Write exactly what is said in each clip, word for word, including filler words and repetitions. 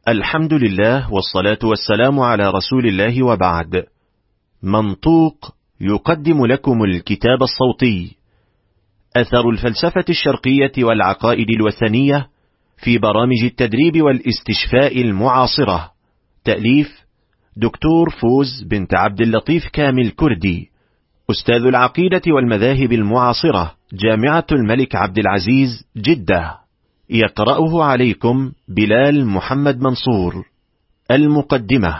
الحمد لله والصلاة والسلام على رسول الله، وبعد. منطوق يقدم لكم الكتاب الصوتي أثر الفلسفة الشرقية والعقائد الوثنية في برامج التدريب والاستشفاء المعاصرة، تأليف دكتور فوز بنت عبد اللطيف كامل كردي، أستاذ العقيدة والمذاهب المعاصرة، جامعة الملك عبد العزيز، جدة. يقرأه عليكم بلال محمد منصور. المقدمة.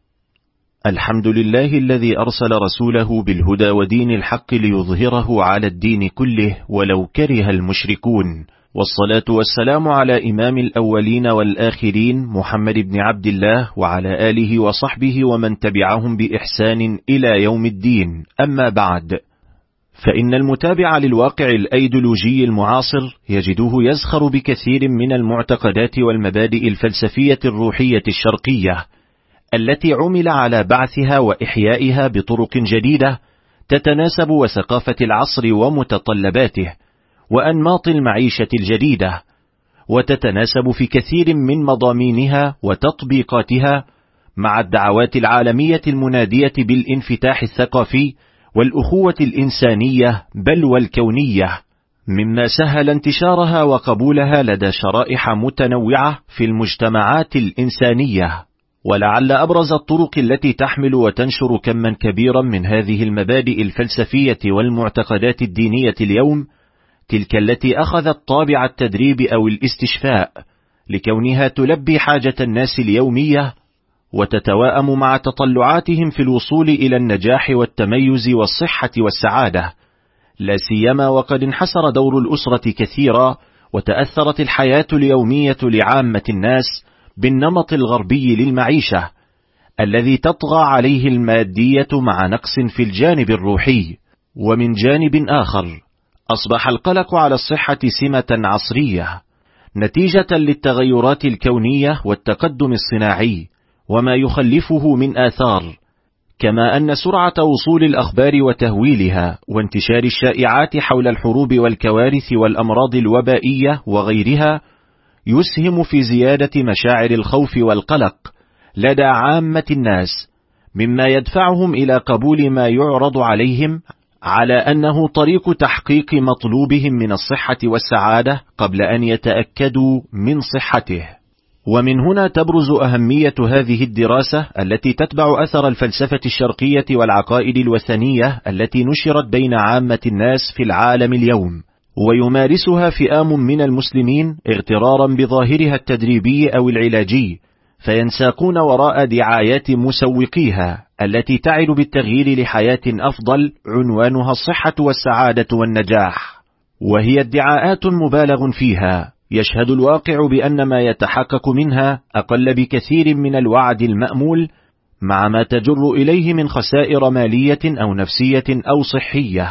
الحمد لله الذي أرسل رسوله بالهدى ودين الحق ليظهره على الدين كله ولو كره المشركون، والصلاة والسلام على إمام الأولين والآخرين محمد بن عبد الله وعلى آله وصحبه ومن تبعهم بإحسان إلى يوم الدين. أما بعد، فإن المتابع للواقع الأيديولوجي المعاصر يجده يزخر بكثير من المعتقدات والمبادئ الفلسفية الروحية الشرقية التي عمل على بعثها وإحيائها بطرق جديدة تتناسب وثقافة العصر ومتطلباته وأنماط المعيشة الجديدة، وتتناسب في كثير من مضامينها وتطبيقاتها مع الدعوات العالمية المنادية بالانفتاح الثقافي والأخوة الإنسانية بل والكونية، مما سهل انتشارها وقبولها لدى شرائح متنوعة في المجتمعات الإنسانية. ولعل أبرز الطرق التي تحمل وتنشر كما كبيرا من هذه المبادئ الفلسفية والمعتقدات الدينية اليوم تلك التي أخذت طابع التدريب أو الاستشفاء لكونها تلبي حاجة الناس اليومية وتتواءم مع تطلعاتهم في الوصول إلى النجاح والتميز والصحة والسعادة، لا سيما وقد انحسر دور الأسرة كثيرا وتأثرت الحياة اليومية لعامة الناس بالنمط الغربي للمعيشة الذي تطغى عليه المادية مع نقص في الجانب الروحي. ومن جانب آخر أصبح القلق على الصحة سمة عصرية نتيجة للتغيرات الكونية والتقدم الصناعي وما يخلفه من آثار، كما أن سرعة وصول الأخبار وتهويلها وانتشار الشائعات حول الحروب والكوارث والأمراض الوبائية وغيرها يسهم في زيادة مشاعر الخوف والقلق لدى عامة الناس، مما يدفعهم إلى قبول ما يعرض عليهم على أنه طريق تحقيق مطلوبهم من الصحة والسعادة قبل أن يتأكدوا من صحته. ومن هنا تبرز أهمية هذه الدراسة التي تتبع أثر الفلسفة الشرقية والعقائد الوثنية التي نشرت بين عامة الناس في العالم اليوم، ويمارسها فئام من المسلمين اغترارا بظاهرها التدريبي أو العلاجي، فينساقون وراء دعايات مسوقيها التي تعد بالتغيير لحياة أفضل عنوانها الصحة والسعادة والنجاح، وهي ادعاءات مبالغ فيها يشهد الواقع بأن ما يتحقق منها أقل بكثير من الوعد المأمول، مع ما تجر إليه من خسائر مالية أو نفسية أو صحية.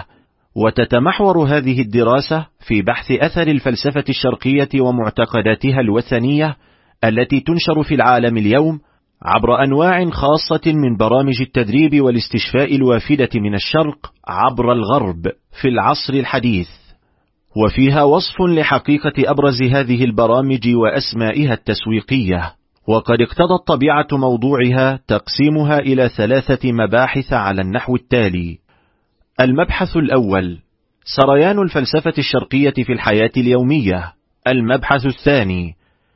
وتتمحور هذه الدراسة في بحث أثر الفلسفة الشرقية ومعتقداتها الوثنية التي تنشر في العالم اليوم عبر أنواع خاصة من برامج التدريب والاستشفاء الوافدة من الشرق عبر الغرب في العصر الحديث، وفيها وصف لحقيقة أبرز هذه البرامج وأسمائها التسويقية. وقد اقتضت طبيعة موضوعها تقسيمها إلى ثلاثة مباحث على النحو التالي: المبحث الأول: سريان الفلسفة الشرقية في الحياة اليومية. المبحث الثاني: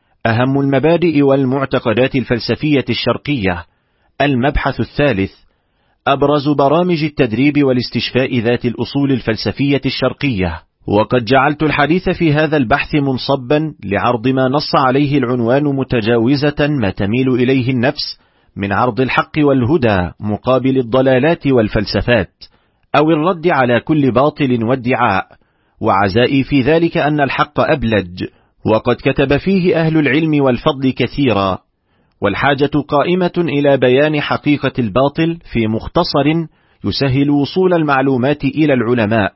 أهم المبادئ والمعتقدات الفلسفية الشرقية. المبحث الثالث: أبرز برامج التدريب والاستشفاء ذات الأصول الفلسفية الشرقية. وقد جعلت الحديث في هذا البحث منصبا لعرض ما نص عليه العنوان متجاوزة ما تميل إليه النفس من عرض الحق والهدى مقابل الضلالات والفلسفات، أو الرد على كل باطل وادعاء، وعزائي في ذلك أن الحق أبلج، وقد كتب فيه أهل العلم والفضل كثيرا، والحاجة قائمة إلى بيان حقيقة الباطل في مختصر يسهل وصول المعلومات إلى العلماء،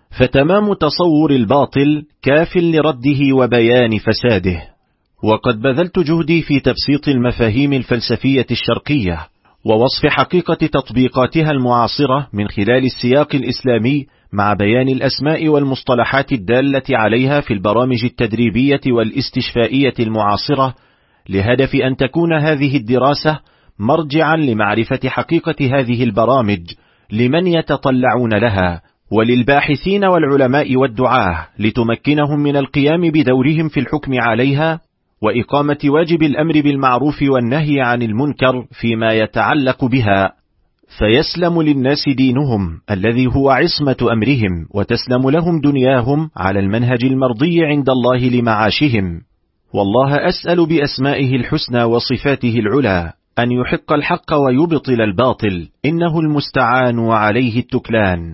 فتمام تصور الباطل كاف لرده وبيان فساده. وقد بذلت جهدي في تبسيط المفاهيم الفلسفية الشرقية ووصف حقيقة تطبيقاتها المعاصرة من خلال السياق الإسلامي مع بيان الأسماء والمصطلحات الدالة عليها في البرامج التدريبية والاستشفائية المعاصرة لهدف أن تكون هذه الدراسة مرجعا لمعرفة حقيقة هذه البرامج لمن يتطلعون لها، وللباحثين والعلماء والدعاة لتمكنهم من القيام بدورهم في الحكم عليها وإقامة واجب الأمر بالمعروف والنهي عن المنكر فيما يتعلق بها، فيسلم للناس دينهم الذي هو عصمة أمرهم، وتسلم لهم دنياهم على المنهج المرضي عند الله لمعاشهم. والله أسأل بأسمائه الحسنى وصفاته العلى أن يحق الحق ويبطل الباطل، إنه المستعان وعليه التكلان.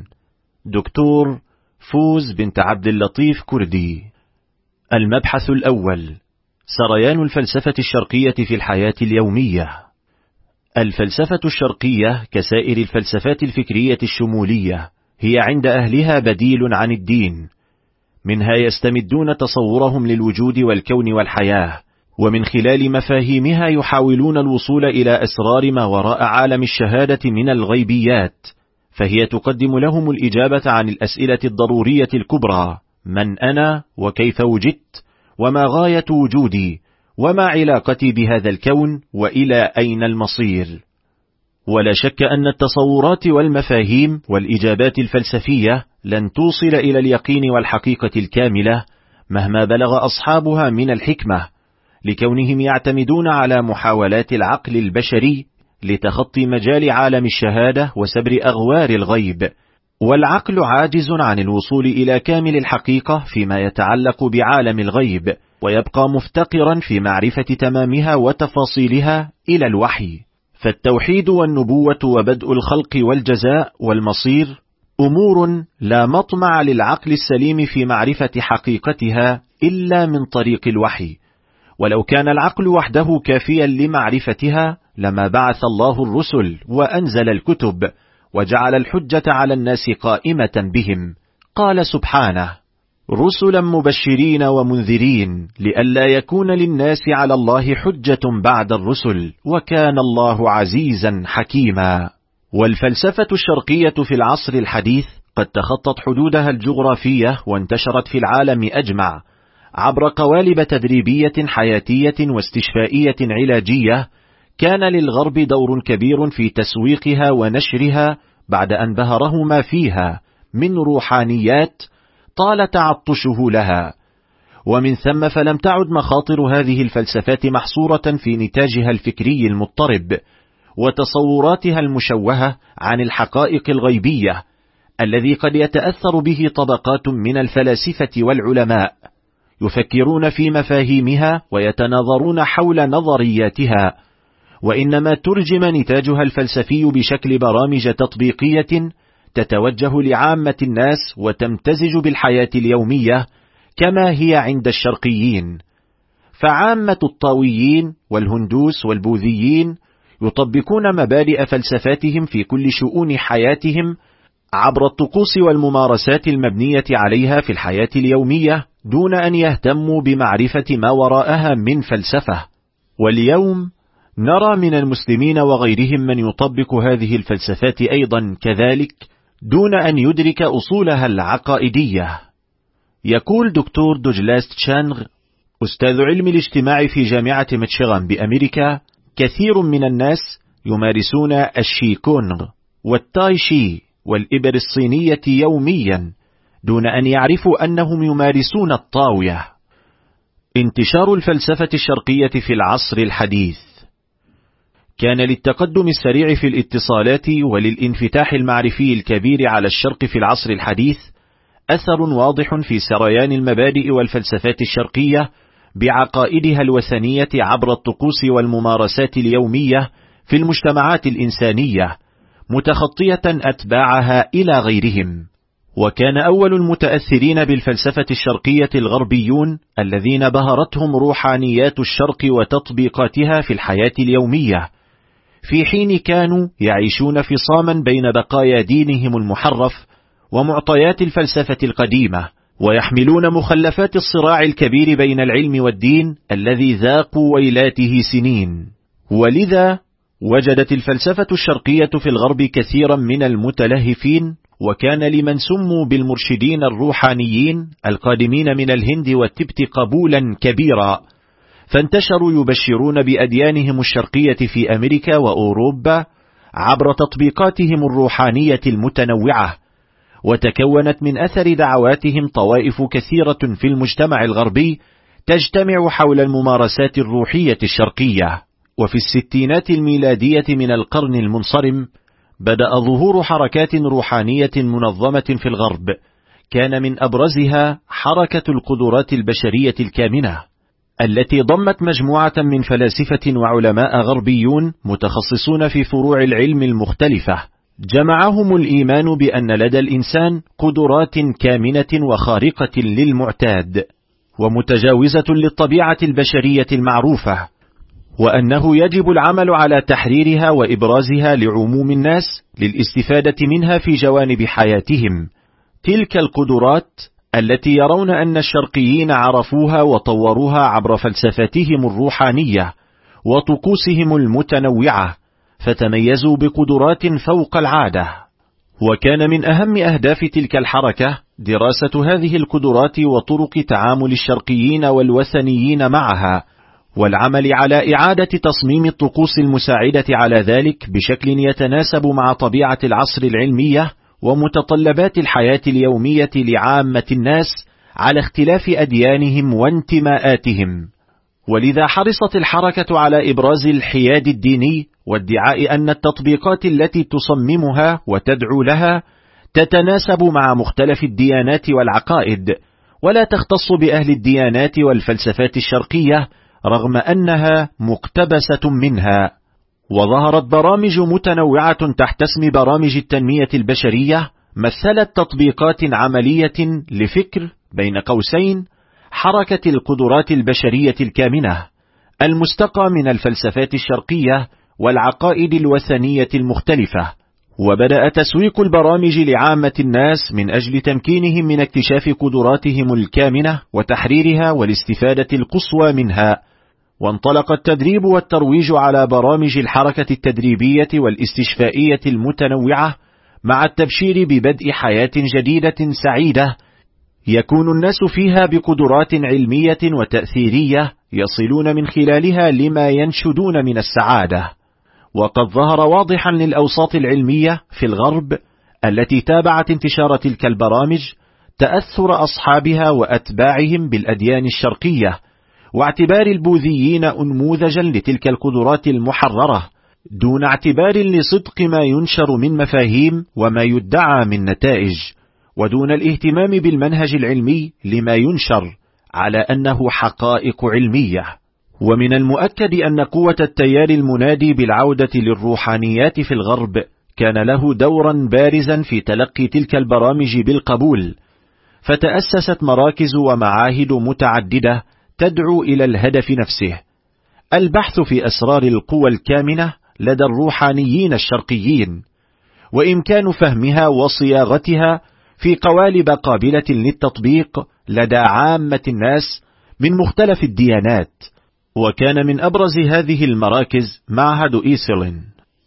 دكتور فوز بنت عبد اللطيف كردي. المبحث الأول: سريان الفلسفة الشرقية في الحياة اليومية. الفلسفة الشرقية كسائر الفلسفات الفكرية الشمولية هي عند أهلها بديل عن الدين، منها يستمدون تصورهم للوجود والكون والحياة، ومن خلال مفاهيمها يحاولون الوصول إلى أسرار ما وراء عالم الشهادة من الغيبيات، فهي تقدم لهم الإجابة عن الأسئلة الضرورية الكبرى: من أنا؟ وكيف وجدت؟ وما غاية وجودي؟ وما علاقتي بهذا الكون؟ وإلى أين المصير؟ ولا شك أن التصورات والمفاهيم والإجابات الفلسفية لن توصل إلى اليقين والحقيقة الكاملة مهما بلغ أصحابها من الحكمة، لكونهم يعتمدون على محاولات العقل البشري لتخطي مجال عالم الشهادة وسبر أغوار الغيب، والعقل عاجز عن الوصول إلى كامل الحقيقة فيما يتعلق بعالم الغيب، ويبقى مفتقرا في معرفة تمامها وتفاصيلها إلى الوحي. فالتوحيد والنبوة وبدء الخلق والجزاء والمصير أمور لا مطمع للعقل السليم في معرفة حقيقتها إلا من طريق الوحي، ولو كان العقل وحده كافيا لمعرفتها لما بعث الله الرسل وأنزل الكتب وجعل الحجة على الناس قائمة بهم. قال سبحانه: رسلا مبشرين ومنذرين لئلا يكون للناس على الله حجة بعد الرسل وكان الله عزيزا حكيما. والفلسفة الشرقية في العصر الحديث قد تخطت حدودها الجغرافية وانتشرت في العالم أجمع عبر قوالب تدريبية حياتية واستشفائية علاجية، كان للغرب دور كبير في تسويقها ونشرها بعد أن بهره ما فيها من روحانيات طال تعطشه لها، ومن ثم فلم تعد مخاطر هذه الفلسفات محصورة في نتاجها الفكري المضطرب وتصوراتها المشوهة عن الحقائق الغيبية الذي قد يتأثر به طبقات من الفلاسفة والعلماء يفكرون في مفاهيمها ويتناظرون حول نظرياتها، وإنما ترجم نتاجها الفلسفي بشكل برامج تطبيقية تتوجه لعامة الناس وتمتزج بالحياة اليومية كما هي عند الشرقيين. فعامة الطاويين والهندوس والبوذيين يطبقون مبادئ فلسفاتهم في كل شؤون حياتهم عبر الطقوس والممارسات المبنية عليها في الحياة اليومية دون أن يهتموا بمعرفة ما وراءها من فلسفة. واليوم نرى من المسلمين وغيرهم من يطبق هذه الفلسفات أيضا كذلك دون أن يدرك أصولها العقائدية. يقول دكتور دوجلاس تشانغ أستاذ علم الاجتماع في جامعة ميشيغان بأمريكا: كثير من الناس يمارسون الشيكونغ والتاي شي والإبر الصينية يوميا دون أن يعرفوا أنهم يمارسون الطاوية. انتشار الفلسفة الشرقية في العصر الحديث. كان للتقدم السريع في الاتصالات وللانفتاح المعرفي الكبير على الشرق في العصر الحديث أثر واضح في سريان المبادئ والفلسفات الشرقية بعقائدها الوثنية عبر الطقوس والممارسات اليومية في المجتمعات الإنسانية، متخطية أتباعها إلى غيرهم. وكان أول المتأثرين بالفلسفة الشرقية الغربيون الذين بهرتهم روحانيات الشرق وتطبيقاتها في الحياة اليومية، في حين كانوا يعيشون فصاما بين بقايا دينهم المحرف ومعطيات الفلسفة القديمة، ويحملون مخلفات الصراع الكبير بين العلم والدين الذي ذاقوا ويلاته سنين. ولذا وجدت الفلسفة الشرقية في الغرب كثيرا من المتلهفين، وكان لمن سموا بالمرشدين الروحانيين القادمين من الهند والتبت قبولا كبيرا، فانتشروا يبشرون بأديانهم الشرقية في أمريكا وأوروبا عبر تطبيقاتهم الروحانية المتنوعة، وتكونت من أثر دعواتهم طوائف كثيرة في المجتمع الغربي تجتمع حول الممارسات الروحية الشرقية. وفي الستينات الميلادية من القرن المنصرم بدأ ظهور حركات روحانية منظمة في الغرب، كان من أبرزها حركة القدرات البشرية الكامنة، التي ضمت مجموعة من فلاسفة وعلماء غربيون متخصصون في فروع العلم المختلفة، جمعهم الإيمان بأن لدى الإنسان قدرات كامنة وخارقة للمعتاد ومتجاوزة للطبيعة البشرية المعروفة، وأنه يجب العمل على تحريرها وإبرازها لعموم الناس للاستفادة منها في جوانب حياتهم. تلك القدرات التي يرون أن الشرقيين عرفوها وطوروها عبر فلسفتهم الروحانية وطقوسهم المتنوعة، فتميزوا بقدرات فوق العادة. وكان من أهم أهداف تلك الحركة دراسة هذه القدرات وطرق تعامل الشرقيين والوثنيين معها، والعمل على إعادة تصميم الطقوس المساعدة على ذلك بشكل يتناسب مع طبيعة العصر العلمية ومتطلبات الحياة اليومية لعامة الناس على اختلاف أديانهم وانتماءاتهم. ولذا حرصت الحركة على إبراز الحياد الديني وادعاء أن التطبيقات التي تصممها وتدعو لها تتناسب مع مختلف الديانات والعقائد، ولا تختص بأهل الديانات والفلسفات الشرقية رغم أنها مقتبسة منها. وظهرت برامج متنوعة تحت اسم برامج التنمية البشرية مثلت تطبيقات عملية لفكر بين قوسين حركة القدرات البشرية الكامنة المستقى من الفلسفات الشرقية والعقائد الوثنية المختلفة. وبدأ تسويق البرامج لعامة الناس من أجل تمكينهم من اكتشاف قدراتهم الكامنة وتحريرها والاستفادة القصوى منها. وانطلق التدريب والترويج على برامج الحركة التدريبية والاستشفائية المتنوعة مع التبشير ببدء حياة جديدة سعيدة يكون الناس فيها بقدرات علمية وتأثيرية يصلون من خلالها لما ينشدون من السعادة. وقد ظهر واضحا للأوساط العلمية في الغرب التي تابعت انتشار تلك البرامج تأثر أصحابها وأتباعهم بالأديان الشرقية، واعتبار البوذيين أنموذجا لتلك القدرات المحررة دون اعتبار لصدق ما ينشر من مفاهيم وما يدعى من نتائج، ودون الاهتمام بالمنهج العلمي لما ينشر على أنه حقائق علمية. ومن المؤكد أن قوة التيار المنادي بالعودة للروحانيات في الغرب كان له دورا بارزا في تلقي تلك البرامج بالقبول، فتأسست مراكز ومعاهد متعددة تدعو إلى الهدف نفسه: البحث في أسرار القوى الكامنة لدى الروحانيين الشرقيين، وإمكان فهمها وصياغتها في قوالب قابلة للتطبيق لدى عامة الناس من مختلف الديانات. وكان من أبرز هذه المراكز معهد إيسلين.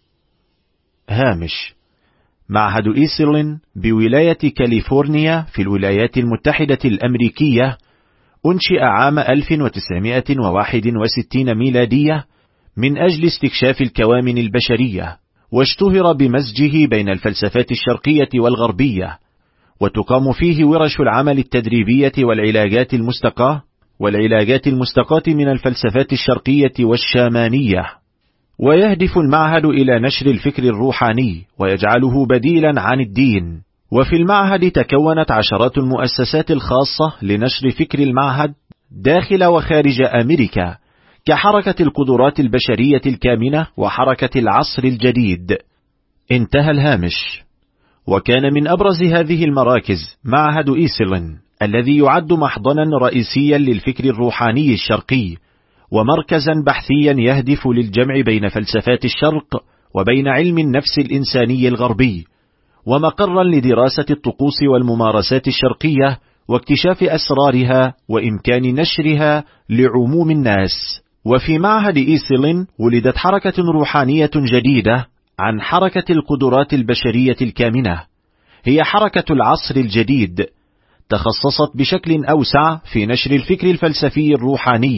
هامش: معهد إيسلين بولاية كاليفورنيا في الولايات المتحدة الأمريكية أنشئ عام ألف وتسعمائة وواحد وستين ميلادية من أجل استكشاف الكوامن البشرية، واشتهر بمزجه بين الفلسفات الشرقية والغربية، وتقام فيه ورش العمل التدريبية والعلاجات المستقاة والعلاجات المستقاة من الفلسفات الشرقية والشامانية. ويهدف المعهد إلى نشر الفكر الروحاني ويجعله بديلا عن الدين. وفي المعهد تكونت عشرات المؤسسات الخاصة لنشر فكر المعهد داخل وخارج أمريكا، كحركة القدرات البشرية الكامنة وحركة العصر الجديد. انتهى الهامش. وكان من أبرز هذه المراكز معهد إيسلين الذي يعد محضنا رئيسيا للفكر الروحاني الشرقي، ومركزا بحثيا يهدف للجمع بين فلسفات الشرق وبين علم النفس الإنساني الغربي، ومقرا لدراسة الطقوس والممارسات الشرقية واكتشاف أسرارها وإمكان نشرها لعموم الناس. وفي معهد إيسلين ولدت حركة روحانية جديدة عن حركة القدرات البشرية الكامنة، هي حركة العصر الجديد، تخصصت بشكل أوسع في نشر الفكر الفلسفي الروحاني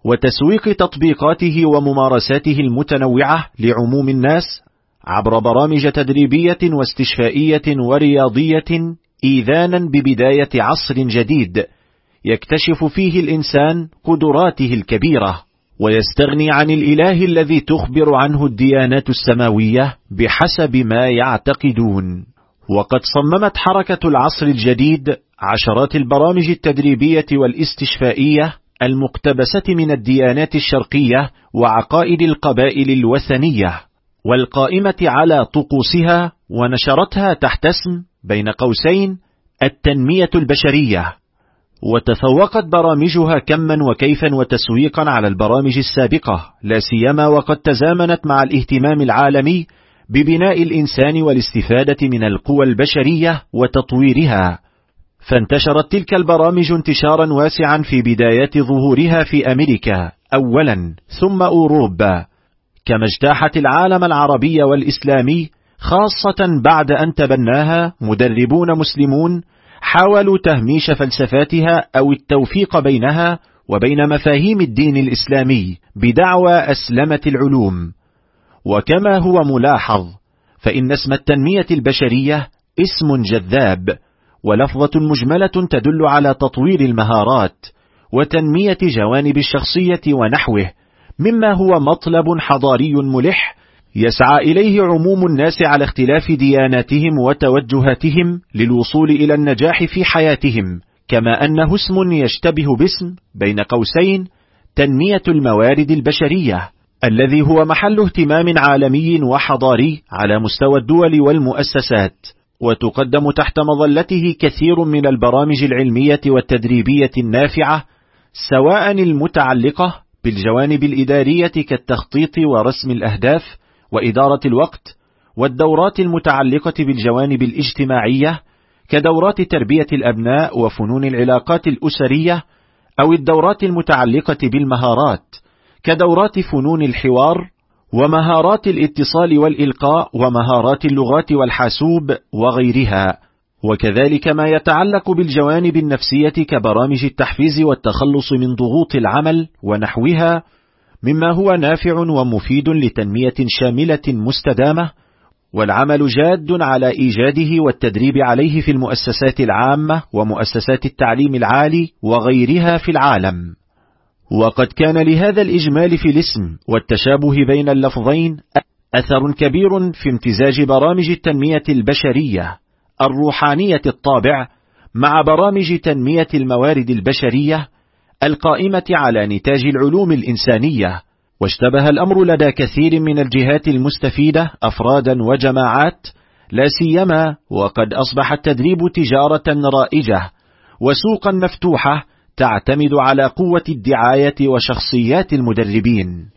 وتسويق تطبيقاته وممارساته المتنوعة لعموم الناس عبر برامج تدريبية واستشفائية ورياضية، إيذانا ببداية عصر جديد يكتشف فيه الإنسان قدراته الكبيرة، ويستغني عن الإله الذي تخبر عنه الديانات السماوية بحسب ما يعتقدون. وقد صممت حركة العصر الجديد عشرات البرامج التدريبية والاستشفائية المقتبسة من الديانات الشرقية وعقائد القبائل الوثنية، والقائمة على طقوسها، ونشرتها تحت اسم بين قوسين التنمية البشرية. وتفوقت برامجها كما وكيفا وتسويقا على البرامج السابقة، لا سيما وقد تزامنت مع الاهتمام العالمي ببناء الإنسان والاستفادة من القوى البشرية وتطويرها. فانتشرت تلك البرامج انتشارا واسعا في بدايات ظهورها في أمريكا أولا ثم أوروبا، كما اجتاحت العالم العربي والإسلامي، خاصة بعد أن تبناها مدربون مسلمون حاولوا تهميش فلسفاتها أو التوفيق بينها وبين مفاهيم الدين الإسلامي بدعوى أسلمة العلوم. وكما هو ملاحظ، فإن اسم التنمية البشرية اسم جذاب ولفظة مجملة تدل على تطوير المهارات وتنمية جوانب الشخصية ونحوه، مما هو مطلب حضاري ملح يسعى إليه عموم الناس على اختلاف دياناتهم وتوجهاتهم للوصول إلى النجاح في حياتهم، كما أنه اسم يشتبه باسم بين قوسين تنمية الموارد البشرية، الذي هو محل اهتمام عالمي وحضاري على مستوى الدول والمؤسسات. وتقدم تحت مظلته كثير من البرامج العلمية والتدريبية النافعة، سواء المتعلقة بالجوانب الإدارية كالتخطيط ورسم الأهداف وإدارة الوقت، والدورات المتعلقة بالجوانب الاجتماعية كدورات تربية الأبناء وفنون العلاقات الأسرية، أو الدورات المتعلقة بالمهارات كدورات فنون الحوار ومهارات الاتصال والإلقاء ومهارات اللغات والحاسوب وغيرها، وكذلك ما يتعلق بالجوانب النفسية كبرامج التحفيز والتخلص من ضغوط العمل ونحوها، مما هو نافع ومفيد لتنمية شاملة مستدامة، والعمل جاد على إيجاده والتدريب عليه في المؤسسات العامة ومؤسسات التعليم العالي وغيرها في العالم. وقد كان لهذا الإجمال في الاسم والتشابه بين اللفظين أثر كبير في امتزاج برامج التنمية البشرية الروحانية الطابع مع برامج تنمية الموارد البشرية القائمة على نتاج العلوم الإنسانية. واشتبه الأمر لدى كثير من الجهات المستفيدة أفرادا وجماعات، لا سيما وقد أصبح التدريب تجارة رائجة وسوقا مفتوحة تعتمد على قوة الدعاية وشخصيات المدربين.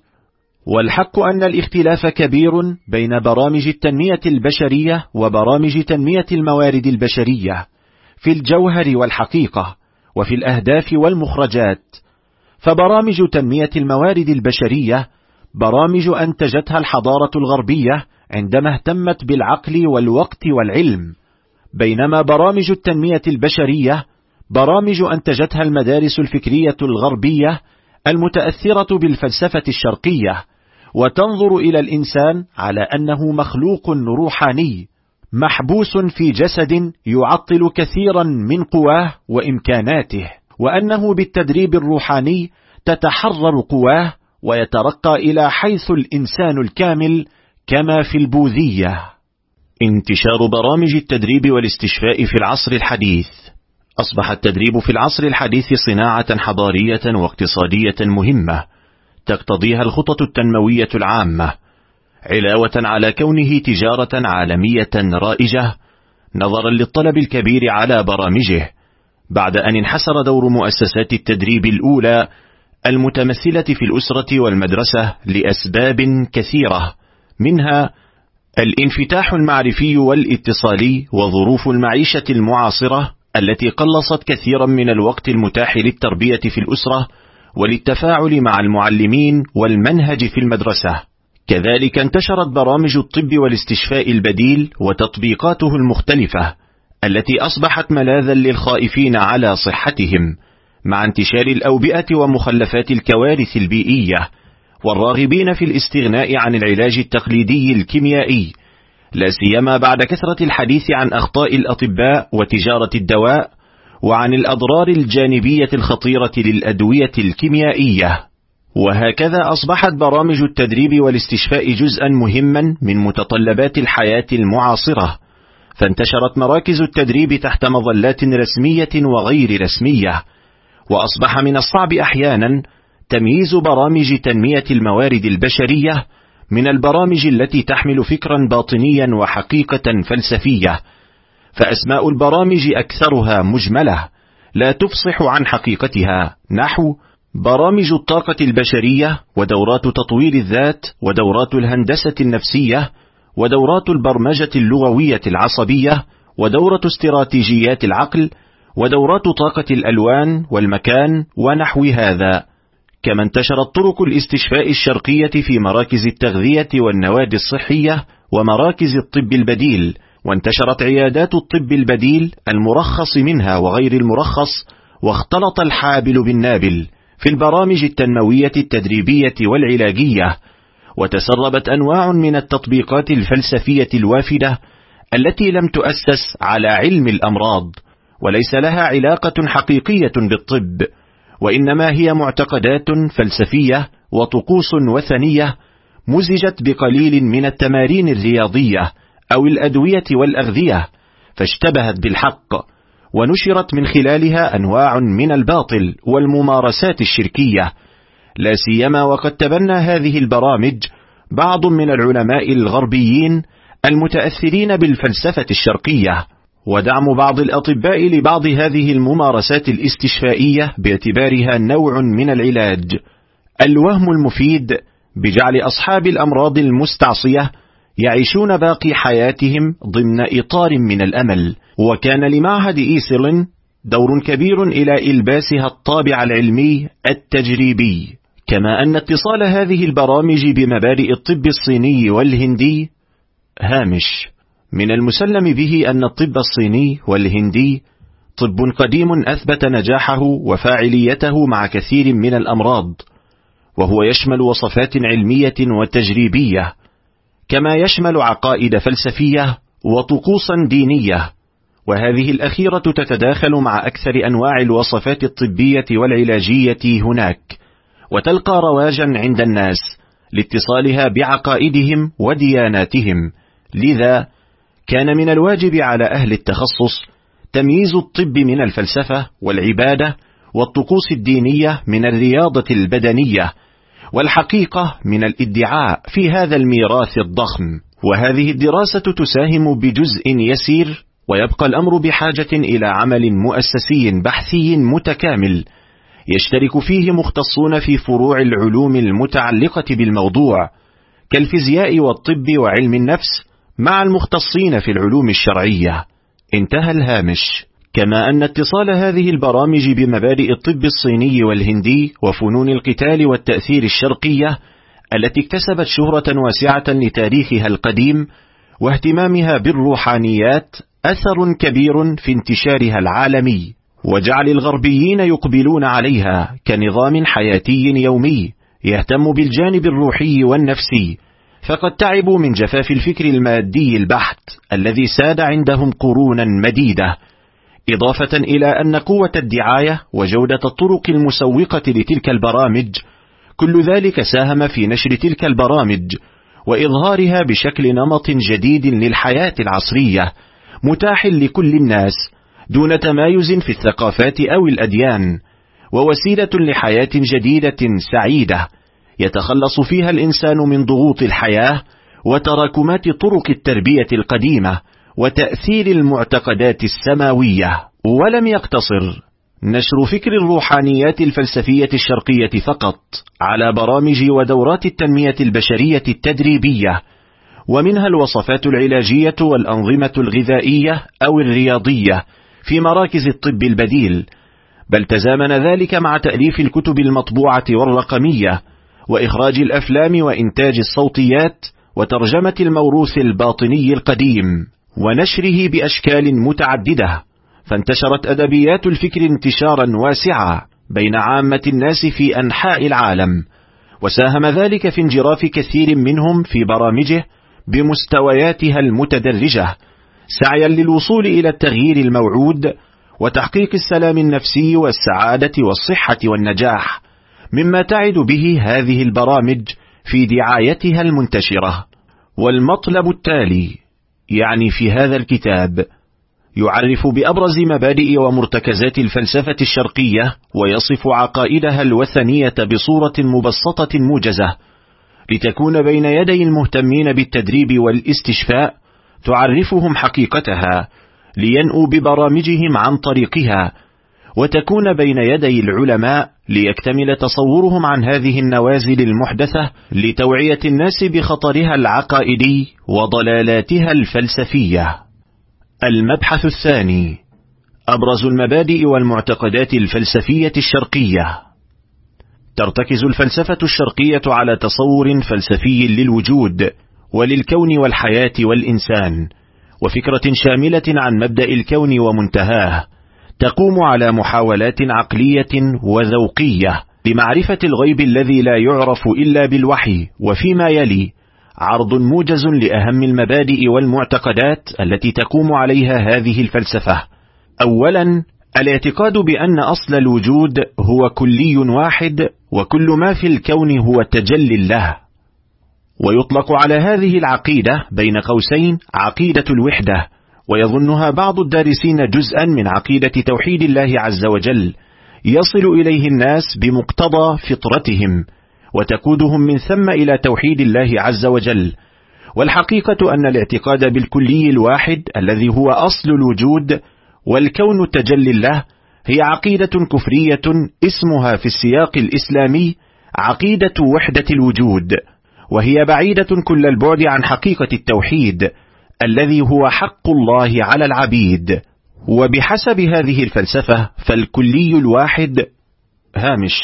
والحق أن الاختلاف كبير بين برامج التنمية البشرية وبرامج تنمية الموارد البشرية في الجوهر والحقيقة وفي الأهداف والمخرجات. فبرامج تنمية الموارد البشرية برامج أنتجتها الحضارة الغربية عندما اهتمت بالعقل والوقت والعلم، بينما برامج التنمية البشرية برامج أنتجتها المدارس الفكرية الغربية المتأثرة بالفلسفة الشرقية، وتنظر إلى الإنسان على أنه مخلوق روحاني محبوس في جسد يعطل كثيرا من قواه وإمكاناته، وأنه بالتدريب الروحاني تتحرر قواه ويترقى إلى حيث الإنسان الكامل كما في البوذية. انتشار برامج التدريب والاستشفاء في العصر الحديث. أصبح التدريب في العصر الحديث صناعة حضارية واقتصادية مهمة تقتضيها الخطط التنموية العامة، علاوة على كونه تجارة عالمية رائجة نظرا للطلب الكبير على برامجه، بعد أن انحسر دور مؤسسات التدريب الأولى المتمثلة في الأسرة والمدرسة لأسباب كثيرة، منها الانفتاح المعرفي والاتصالي وظروف المعيشة المعاصرة التي قلصت كثيرا من الوقت المتاح للتربية في الأسرة وللتفاعل مع المعلمين والمنهج في المدرسة. كذلك انتشرت برامج الطب والاستشفاء البديل وتطبيقاته المختلفة التي أصبحت ملاذا للخائفين على صحتهم، مع انتشار الأوبئة ومخلفات الكوارث البيئية، والراغبين في الاستغناء عن العلاج التقليدي الكيميائي، لا سيما بعد كثرة الحديث عن أخطاء الأطباء وتجارة الدواء، وعن الأضرار الجانبية الخطيرة للأدوية الكيميائية. وهكذا أصبحت برامج التدريب والاستشفاء جزءا مهما من متطلبات الحياة المعاصرة، فانتشرت مراكز التدريب تحت مظلات رسمية وغير رسمية، وأصبح من الصعب أحيانا تمييز برامج تنمية الموارد البشرية من البرامج التي تحمل فكرا باطنيا وحقيقة فلسفية، فأسماء البرامج أكثرها مجملة لا تفصح عن حقيقتها، نحو برامج الطاقة البشرية، ودورات تطوير الذات، ودورات الهندسة النفسية، ودورات البرمجة اللغوية العصبية، ودورة استراتيجيات العقل، ودورات طاقة الألوان والمكان ونحو هذا. كما انتشرت طرق الاستشفاء الشرقية في مراكز التغذية والنوادي الصحية ومراكز الطب البديل، وانتشرت عيادات الطب البديل المرخص منها وغير المرخص، واختلط الحابل بالنابل في البرامج التنموية التدريبية والعلاجية، وتسربت أنواع من التطبيقات الفلسفية الوافدة التي لم تؤسس على علم الأمراض، وليس لها علاقة حقيقية بالطب، وإنما هي معتقدات فلسفية وطقوس وثنية مزجت بقليل من التمارين الرياضية أو الأدوية والأغذية، فاشتبهت بالحق، ونشرت من خلالها أنواع من الباطل والممارسات الشركية، لا سيما وقد تبنى هذه البرامج بعض من العلماء الغربيين المتأثرين بالفلسفة الشرقية، ودعم بعض الأطباء لبعض هذه الممارسات الاستشفائية باعتبارها نوع من العلاج، الوهم المفيد بجعل أصحاب الأمراض المستعصية يعيشون باقي حياتهم ضمن إطار من الأمل. وكان لمعهد إيسلين دور كبير إلى إلباسها الطابع العلمي التجريبي، كما أن اتصال هذه البرامج بمبادئ الطب الصيني والهندي هامش. من المسلم به أن الطب الصيني والهندي طب قديم أثبت نجاحه وفاعليته مع كثير من الأمراض، وهو يشمل وصفات علمية وتجريبية، كما يشمل عقائد فلسفية وطقوسا دينية، وهذه الأخيرة تتداخل مع أكثر أنواع الوصفات الطبية والعلاجية هناك، وتلقى رواجا عند الناس لاتصالها بعقائدهم ودياناتهم. لذا كان من الواجب على أهل التخصص تمييز الطب من الفلسفة والعبادة والطقوس الدينية من الرياضة البدنية، والحقيقة من الادعاء في هذا الميراث الضخم. وهذه الدراسة تساهم بجزء يسير، ويبقى الأمر بحاجة إلى عمل مؤسسي بحثي متكامل يشترك فيه مختصون في فروع العلوم المتعلقة بالموضوع كالفيزياء والطب وعلم النفس مع المختصين في العلوم الشرعية. انتهى الهامش. كما أن اتصال هذه البرامج بمبادئ الطب الصيني والهندي وفنون القتال والتأثير الشرقية التي اكتسبت شهرة واسعة لتاريخها القديم واهتمامها بالروحانيات أثر كبير في انتشارها العالمي، وجعل الغربيين يقبلون عليها كنظام حياتي يومي يهتم بالجانب الروحي والنفسي، فقد تعبوا من جفاف الفكر المادي البحت الذي ساد عندهم قرونا مديدة، إضافة إلى أن قوة الدعاية وجودة الطرق المسوقة لتلك البرامج كل ذلك ساهم في نشر تلك البرامج وإظهارها بشكل نمط جديد للحياة العصرية متاح لكل الناس دون تمايز في الثقافات أو الأديان، ووسيلة لحياة جديدة سعيدة يتخلص فيها الإنسان من ضغوط الحياة وتراكمات طرق التربية القديمة وتأثير المعتقدات السماوية. ولم يقتصر نشر فكر الروحانيات الفلسفية الشرقية فقط على برامج ودورات التنمية البشرية التدريبية، ومنها الوصفات العلاجية والأنظمة الغذائية أو الرياضية في مراكز الطب البديل، بل تزامن ذلك مع تأليف الكتب المطبوعة والرقمية وإخراج الأفلام وإنتاج الصوتيات وترجمة الموروث الباطني القديم ونشره بأشكال متعددة، فانتشرت أدبيات الفكر انتشارا واسعا بين عامة الناس في أنحاء العالم، وساهم ذلك في انجراف كثير منهم في برامجه بمستوياتها المتدرجة، سعيا للوصول إلى التغيير الموعود وتحقيق السلام النفسي والسعادة والصحة والنجاح، مما تعد به هذه البرامج في دعايتها المنتشرة. والمطلب التالي يعني في هذا الكتاب يعرف بأبرز مبادئ ومرتكزات الفلسفة الشرقية، ويصف عقائدها الوثنية بصورة مبسطة موجزة، لتكون بين يدي المهتمين بالتدريب والاستشفاء، تعرفهم حقيقتها لينؤوا ببرامجهم عن طريقها، وتكون بين يدي العلماء ليكتمل تصورهم عن هذه النوازل المحدثة لتوعية الناس بخطرها العقائدي وضلالاتها الفلسفية. المبحث الثاني: أبرز المبادئ والمعتقدات الفلسفية الشرقية. ترتكز الفلسفة الشرقية على تصور فلسفي للوجود وللكون والحياة والإنسان، وفكرة شاملة عن مبدأ الكون ومنتهاه، تقوم على محاولات عقلية وذوقية لمعرفة الغيب الذي لا يعرف إلا بالوحي. وفيما يلي عرض موجز لأهم المبادئ والمعتقدات التي تقوم عليها هذه الفلسفة. أولا، الاعتقاد بأن أصل الوجود هو كلي واحد، وكل ما في الكون هو تجلي له. ويطلق على هذه العقيدة بين قوسين عقيدة الوحدة، ويظنها بعض الدارسين جزءا من عقيدة توحيد الله عز وجل، يصل إليه الناس بمقتضى فطرتهم، وتقودهم من ثم إلى توحيد الله عز وجل. والحقيقة أن الاعتقاد بالكلي الواحد الذي هو أصل الوجود والكون التجلي له هي عقيدة كفرية اسمها في السياق الإسلامي عقيدة وحدة الوجود، وهي بعيدة كل البعد عن حقيقة التوحيد الذي هو حق الله على العبيد. وبحسب هذه الفلسفة فالكلي الواحد هامش.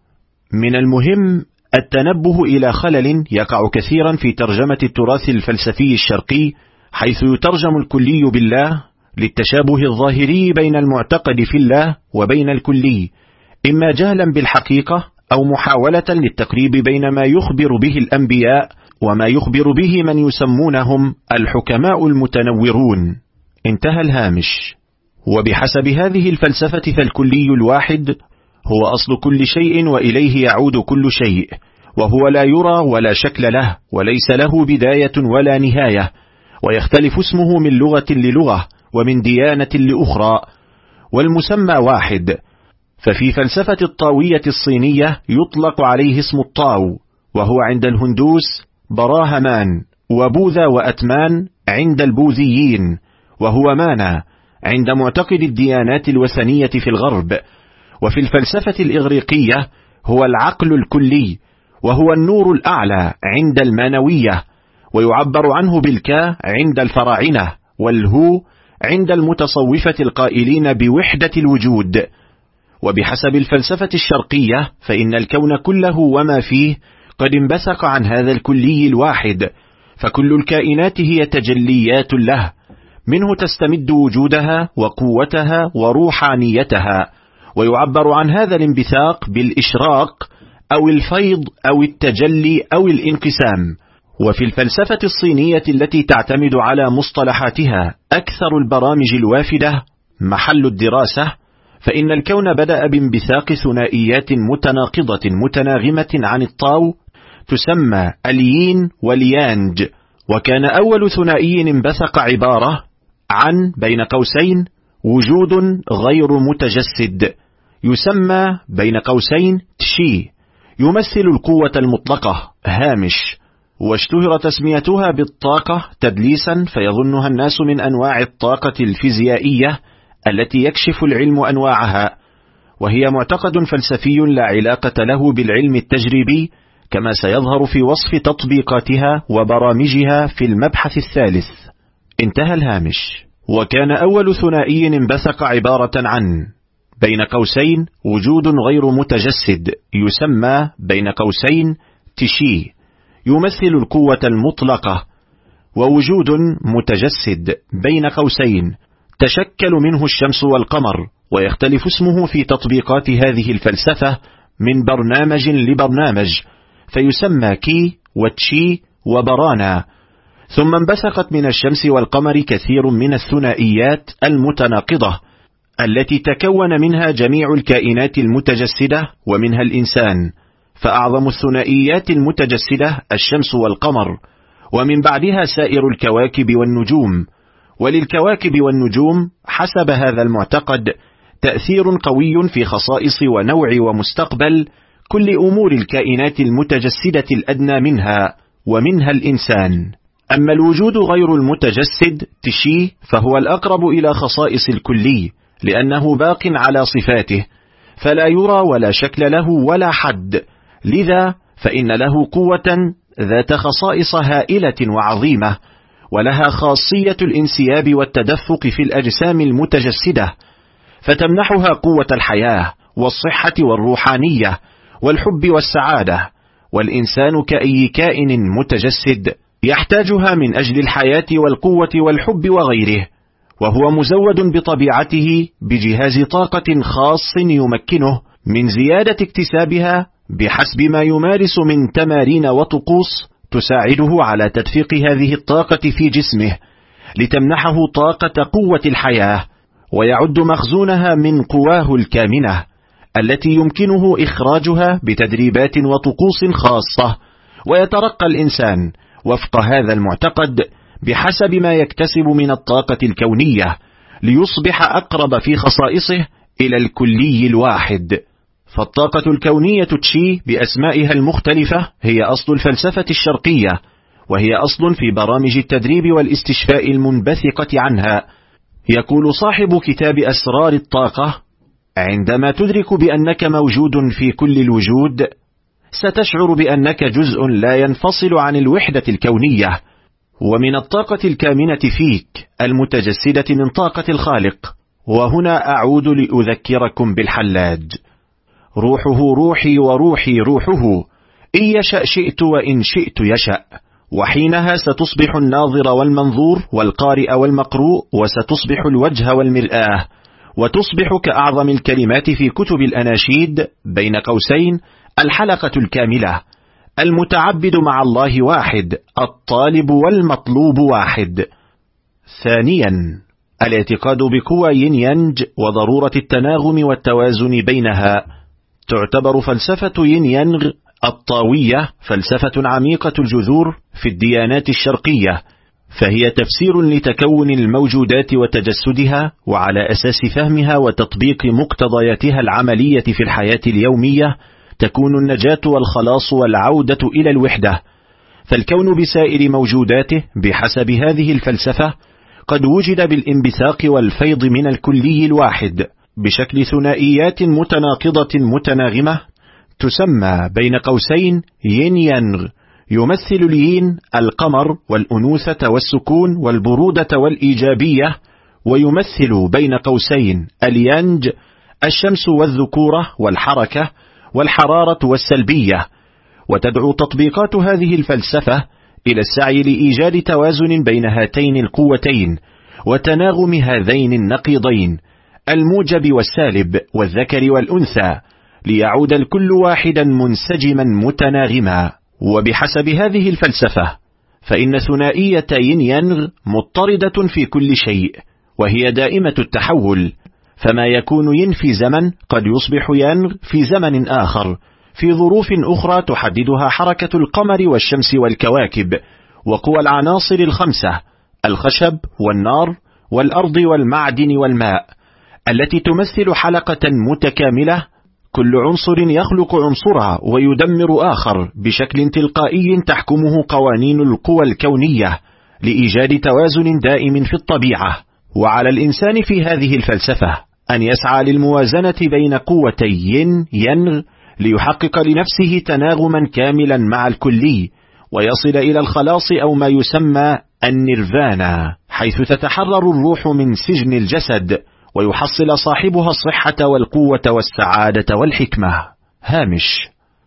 من المهم التنبه إلى خلل يقع كثيرا في ترجمة التراث الفلسفي الشرقي، حيث يترجم الكلي بالله للتشابه الظاهري بين المعتقد في الله وبين الكلي، إما جهلا بالحقيقة أو محاولة للتقريب بين ما يخبر به الأنبياء وما يخبر به من يسمونهم الحكماء المتنورون. انتهى الهامش. وبحسب هذه الفلسفة فالكلي الواحد هو أصل كل شيء وإليه يعود كل شيء، وهو لا يرى ولا شكل له، وليس له بداية ولا نهاية، ويختلف اسمه من لغة للغة ومن ديانة لأخرى، والمسمى واحد. ففي فلسفة الطاوية الصينية يطلق عليه اسم الطاو، وهو عند الهندوس براهمان، وبوذا وأتمان عند البوذيين، وهو مانا عند معتقد الديانات الوثنية في الغرب. وفي الفلسفة الإغريقية هو العقل الكلي، وهو النور الأعلى عند المانوية، ويعبر عنه بالكا عند الفراعنة، والهو عند المتصوفة القائلين بوحدة الوجود. وبحسب الفلسفة الشرقية فإن الكون كله وما فيه قد انبثق عن هذا الكلي الواحد، فكل الكائنات هي تجليات له، منه تستمد وجودها وقوتها وروحانيتها. ويعبر عن هذا الانبثاق بالإشراق أو الفيض أو التجلي أو الانقسام. وفي الفلسفة الصينية التي تعتمد على مصطلحاتها أكثر البرامج الوافدة محل الدراسة، فإن الكون بدأ بانبثاق ثنائيات متناقضة متناغمة عن الطاو تسمى اليين واليانج. وكان أول ثنائي انبثق عبارة عن بين قوسين وجود غير متجسد، يسمى بين قوسين تشي، يمثل القوة المطلقة هامش. واشتهر تسميتها بالطاقة تدليسا، فيظنها الناس من أنواع الطاقة الفيزيائية التي يكشف العلم أنواعها، وهي معتقد فلسفي لا علاقة له بالعلم التجريبي، كما سيظهر في وصف تطبيقاتها وبرامجها في المبحث الثالث. انتهى الهامش. وكان أول ثنائي انبثق عبارة عن بين قوسين وجود غير متجسد، يسمى بين قوسين تشي، يمثل القوة المطلقة، ووجود متجسد بين قوسين تشكل منه الشمس والقمر ويختلف اسمه في تطبيقات هذه الفلسفة من برنامج لبرنامج، فيسمى كي وتشي وبرانا. ثم انبثقت من الشمس والقمر كثير من الثنائيات المتناقضة التي تكون منها جميع الكائنات المتجسدة ومنها الإنسان، فأعظم الثنائيات المتجسدة الشمس والقمر، ومن بعدها سائر الكواكب والنجوم. وللكواكب والنجوم حسب هذا المعتقد تأثير قوي في خصائص ونوع ومستقبل كل أمور الكائنات المتجسدة الأدنى منها، ومنها الإنسان. أما الوجود غير المتجسد تشي فهو الأقرب إلى خصائص الكلي، لأنه باق على صفاته، فلا يرى ولا شكل له ولا حد، لذا فإن له قوة ذات خصائص هائلة وعظيمة، ولها خاصية الانسياب والتدفق في الأجسام المتجسدة، فتمنحها قوة الحياة والصحة والروحانية والحب والسعادة. والإنسان كأي كائن متجسد يحتاجها من أجل الحياة والقوة والحب وغيره، وهو مزود بطبيعته بجهاز طاقة خاص يمكنه من زيادة اكتسابها بحسب ما يمارس من تمارين وطقوس تساعده على تدفيق هذه الطاقة في جسمه لتمنحه طاقة قوة الحياة، ويعد مخزونها من قواه الكامنة التي يمكنه إخراجها بتدريبات وطقوس خاصة. ويترقى الإنسان وفق هذا المعتقد بحسب ما يكتسب من الطاقة الكونية ليصبح أقرب في خصائصه إلى الكلي الواحد. فالطاقة الكونية تشي بأسمائها المختلفة هي أصل الفلسفة الشرقية، وهي أصل في برامج التدريب والاستشفاء المنبثقة عنها. يقول صاحب كتاب أسرار الطاقة: عندما تدرك بأنك موجود في كل الوجود ستشعر بأنك جزء لا ينفصل عن الوحدة الكونية، ومن الطاقة الكامنة فيك المتجسدة من طاقة الخالق. وهنا أعود لأذكركم بالحلاج: روحه روحي وروحي روحه، إن يشأ شئت وإن شئت يشأ. وحينها ستصبح الناظر والمنظور والقارئ والمقروء، وستصبح الوجه والمرآة، وتصبح كأعظم الكلمات في كتب الأناشيد بين قوسين الحلقة الكاملة. المتعبد مع الله واحد، الطالب والمطلوب واحد. ثانيا، الاعتقاد بقوى ين ينج وضرورة التناغم والتوازن بينها. تعتبر فلسفة ين ينغ الطاوية فلسفة عميقة الجذور في الديانات الشرقية، فهي تفسير لتكون الموجودات وتجسدها، وعلى أساس فهمها وتطبيق مقتضياتها العملية في الحياة اليومية تكون النجاة والخلاص والعودة إلى الوحدة. فالكون بسائر موجوداته بحسب هذه الفلسفة قد وجد بالانبثاق والفيض من الكلي الواحد بشكل ثنائيات متناقضة متناغمة تسمى بين قوسين ين ينغ. يمثل اليين القمر والأنوثة والسكون والبرودة والإيجابية، ويمثل بين قوسين اليانج الشمس والذكورة والحركة والحرارة والسلبية. وتدعو تطبيقات هذه الفلسفة إلى السعي لإيجاد توازن بين هاتين القوتين وتناغم هذين النقيضين الموجب والسالب والذكر والأنثى، ليعود الكل واحدا منسجما متناغما. وبحسب هذه الفلسفة فإن ثنائية ين ينغ مضطردة في كل شيء، وهي دائمة التحول، فما يكون ين في زمن قد يصبح ينغ في زمن آخر في ظروف أخرى تحددها حركة القمر والشمس والكواكب وقوى العناصر الخمسة: الخشب والنار والأرض والمعدن والماء، التي تمثل حلقة متكاملة كل عنصر يخلق عنصرا ويدمر آخر بشكل تلقائي تحكمه قوانين القوى الكونية لإيجاد توازن دائم في الطبيعة. وعلى الإنسان في هذه الفلسفة أن يسعى للموازنة بين قوتي ين ينغ ليحقق لنفسه تناغما كاملا مع الكلي، ويصل إلى الخلاص أو ما يسمى النيرفانا، حيث تتحرر الروح من سجن الجسد ويحصل صاحبها الصحة والقوة والسعادة والحكمة. هامش: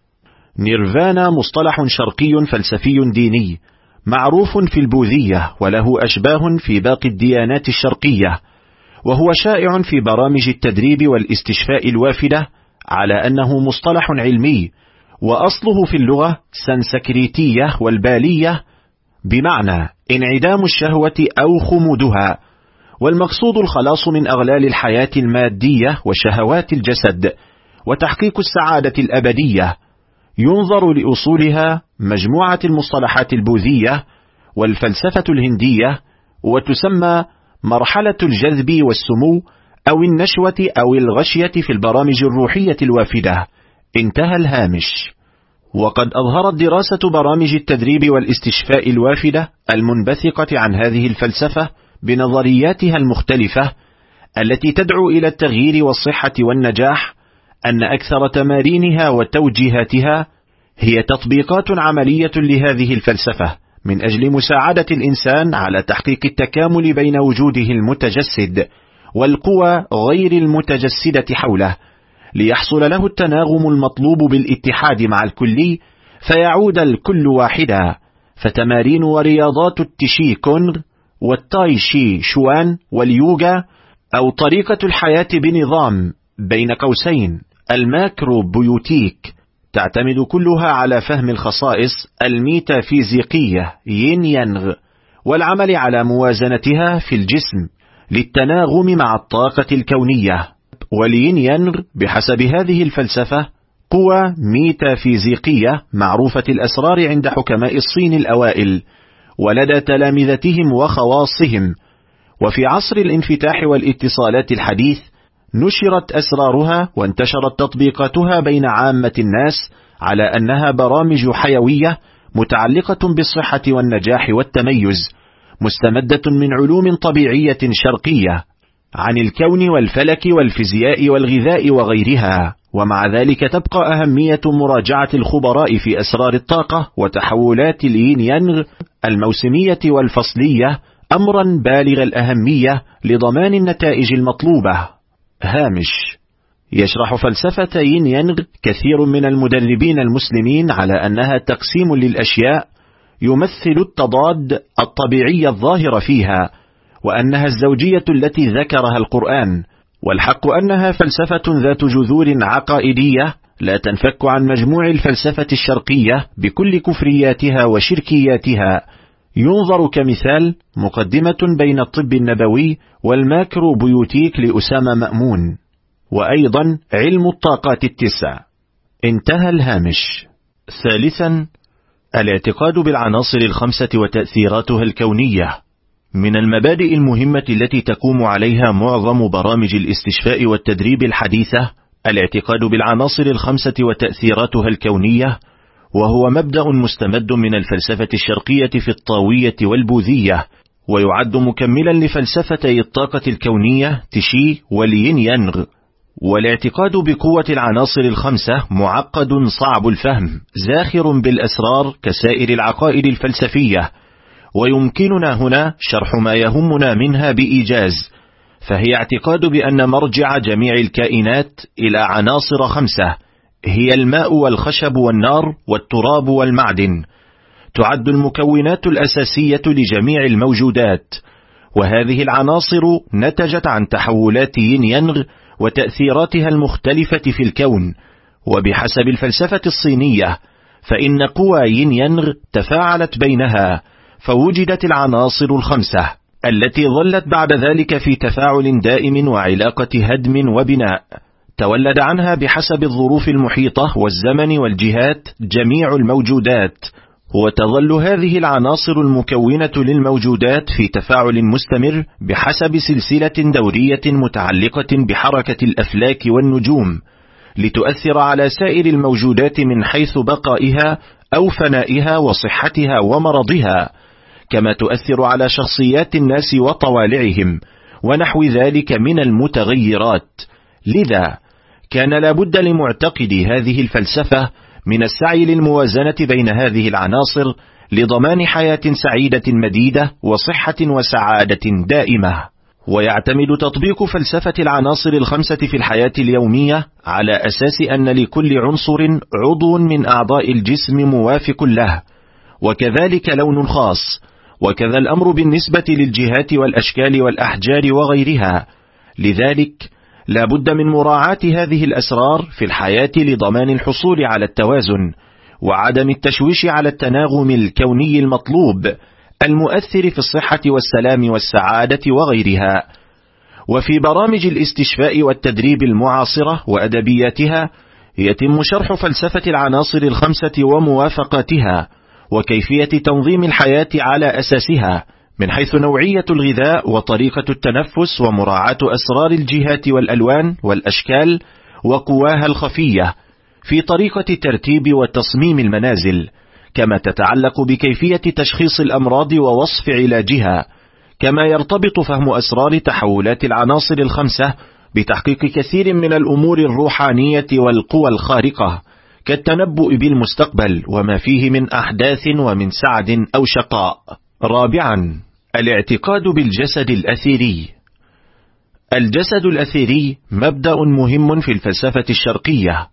نيرفانا مصطلح شرقي فلسفي ديني معروف في البوذية، وله أشباه في باقي الديانات الشرقية، وهو شائع في برامج التدريب والاستشفاء الوافدة على أنه مصطلح علمي، وأصله في اللغة سنسكريتية والبالية، بمعنى انعدام الشهوة أو خمودها، والمقصود الخلاص من أغلال الحياة المادية وشهوات الجسد وتحقيق السعادة الأبدية. ينظر لأصولها مجموعة المصطلحات البوذية والفلسفة الهندية، وتسمى مرحلة الجذب والسمو أو النشوة أو الغشية في البرامج الروحية الوافدة. انتهى الهامش. وقد أظهرت دراسة برامج التدريب والاستشفاء الوافدة المنبثقة عن هذه الفلسفة بنظرياتها المختلفة التي تدعو إلى التغيير والصحة والنجاح أن أكثر تمارينها وتوجيهاتها هي تطبيقات عملية لهذه الفلسفة من أجل مساعدة الإنسان على تحقيق التكامل بين وجوده المتجسد والقوى غير المتجسدة حوله، ليحصل له التناغم المطلوب بالاتحاد مع الكلي فيعود الكل واحدا. فتمارين ورياضات التشي كونغ والتاي شي شوان واليوغا، أو طريقة الحياة بنظام بين قوسين الماكرو بيوتيك، تعتمد كلها على فهم الخصائص الميتافيزيقية يين يانغ والعمل على موازنتها في الجسم للتناغم مع الطاقة الكونية. واليين يانغ بحسب هذه الفلسفة قوى ميتافيزيقية معروفة الأسرار عند حكماء الصين الأوائل ولدى تلامذتهم وخواصهم، وفي عصر الانفتاح والاتصالات الحديث نشرت أسرارها وانتشرت تطبيقاتها بين عامة الناس على أنها برامج حيوية متعلقة بالصحة والنجاح والتميز، مستمدة من علوم طبيعية شرقية عن الكون والفلك والفيزياء والغذاء وغيرها. ومع ذلك تبقى أهمية مراجعة الخبراء في أسرار الطاقة وتحولات اليين يانغ الموسمية والفصلية أمرا بالغ الأهمية لضمان النتائج المطلوبة. هامش. يشرح فلسفة يين يانغ كثير من المدربين المسلمين على أنها تقسيم للأشياء يمثل التضاد الطبيعي الظاهر فيها، وأنها الزوجية التي ذكرها القرآن، والحق أنها فلسفة ذات جذور عقائدية لا تنفك عن مجموع الفلسفة الشرقية بكل كفرياتها وشركياتها. ينظر كمثال مقدمة بين الطب النبوي والماكرو بيوتيك لأسامة مأمون، وأيضا علم الطاقات التسع. انتهى الهامش. ثالثا، الاعتقاد بالعناصر الخمسة وتأثيراتها الكونية. من المبادئ المهمة التي تقوم عليها معظم برامج الاستشفاء والتدريب الحديثة الاعتقاد بالعناصر الخمسة وتأثيراتها الكونية، وهو مبدأ مستمد من الفلسفة الشرقية في الطاوية والبوذية، ويعد مكملا لفلسفتي الطاقة الكونية تشي واليين يانغ. والاعتقاد بقوة العناصر الخمسة معقد صعب الفهم زاخر بالأسرار كسائر العقائد الفلسفية، ويمكننا هنا شرح ما يهمنا منها بإيجاز. فهي اعتقاد بأن مرجع جميع الكائنات إلى عناصر خمسة هي الماء والخشب والنار والتراب والمعدن، تعد المكونات الأساسية لجميع الموجودات. وهذه العناصر نتجت عن تحولات يين يانغ وتأثيراتها المختلفة في الكون. وبحسب الفلسفة الصينية فإن قوى يين يانغ تفاعلت بينها فوجدت العناصر الخمسة التي ظلت بعد ذلك في تفاعل دائم وعلاقة هدم وبناء، تولد عنها بحسب الظروف المحيطة والزمن والجهات جميع الموجودات. وتظل هذه العناصر المكونة للموجودات في تفاعل مستمر بحسب سلسلة دورية متعلقة بحركة الأفلاك والنجوم، لتؤثر على سائر الموجودات من حيث بقائها أو فنائها وصحتها ومرضها، كما تؤثر على شخصيات الناس وطوالعهم ونحو ذلك من المتغيرات. لذا كان لابد لمعتقد هذه الفلسفة من السعي للموازنة بين هذه العناصر لضمان حياة سعيدة مديدة وصحة وسعادة دائمة. ويعتمد تطبيق فلسفة العناصر الخمسة في الحياة اليومية على أساس أن لكل عنصر عضو من أعضاء الجسم موافق له، وكذلك لون خاص. وكذا الأمر بالنسبة للجهات والأشكال والأحجار وغيرها، لذلك لا بد من مراعاة هذه الأسرار في الحياة لضمان الحصول على التوازن وعدم التشويش على التناغم الكوني المطلوب المؤثر في الصحة والسلام والسعادة وغيرها. وفي برامج الاستشفاء والتدريب المعاصرة وأدبياتها يتم شرح فلسفة العناصر الخمسة وموافقاتها وكيفية تنظيم الحياة على أساسها من حيث نوعية الغذاء وطريقة التنفس ومراعاة أسرار الجهات والألوان والأشكال وقواها الخفية في طريقة ترتيب وتصميم المنازل، كما تتعلق بكيفية تشخيص الأمراض ووصف علاجها، كما يرتبط فهم أسرار تحولات العناصر الخمسة بتحقيق كثير من الأمور الروحانية والقوى الخارقة كالتنبؤ بالمستقبل وما فيه من أحداث ومن سعد أو شقاء. رابعا، الاعتقاد بالجسد الأثيري. الجسد الأثيري مبدأ مهم في الفلسفة الشرقية،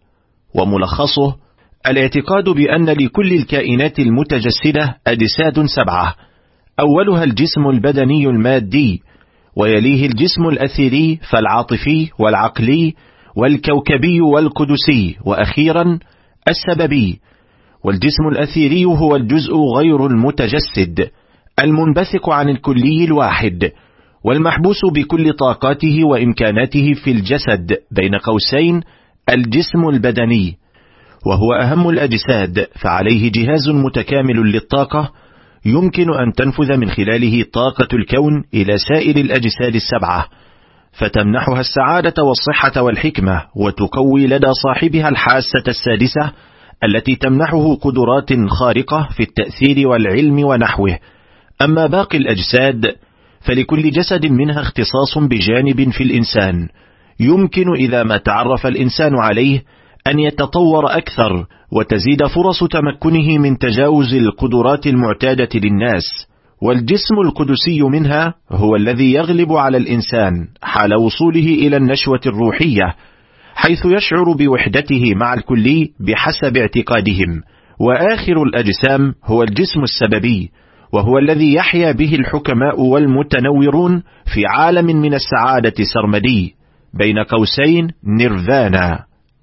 وملخصه الاعتقاد بأن لكل الكائنات المتجسدة أجساد سبعة، أولها الجسم البدني المادي، ويليه الجسم الأثيري فالعاطفي والعقلي والكوكبي والقدسي، وأخيرا السببي. والجسم الأثيري هو الجزء غير المتجسد المنبثق عن الكلي الواحد والمحبوس بكل طاقاته وإمكاناته في الجسد، بين قوسين الجسم البدني، وهو أهم الأجساد، فعليه جهاز متكامل للطاقة يمكن أن تنفذ من خلاله طاقة الكون إلى سائر الأجساد السبعة، فتمنحها السعادة والصحة والحكمة، وتقوي لدى صاحبها الحاسة السادسة التي تمنحه قدرات خارقة في التأثير والعلم ونحوه. أما باقي الأجساد فلكل جسد منها اختصاص بجانب في الإنسان، يمكن إذا ما تعرف الإنسان عليه أن يتطور أكثر وتزيد فرص تمكنه من تجاوز القدرات المعتادة للناس. والجسم القدسي منها هو الذي يغلب على الإنسان حال وصوله إلى النشوة الروحية، حيث يشعر بوحدته مع الكلي بحسب اعتقادهم. وآخر الأجسام هو الجسم السببي، وهو الذي يحيا به الحكماء والمتنورون في عالم من السعادة سرمدي، بين قوسين نيرفانا.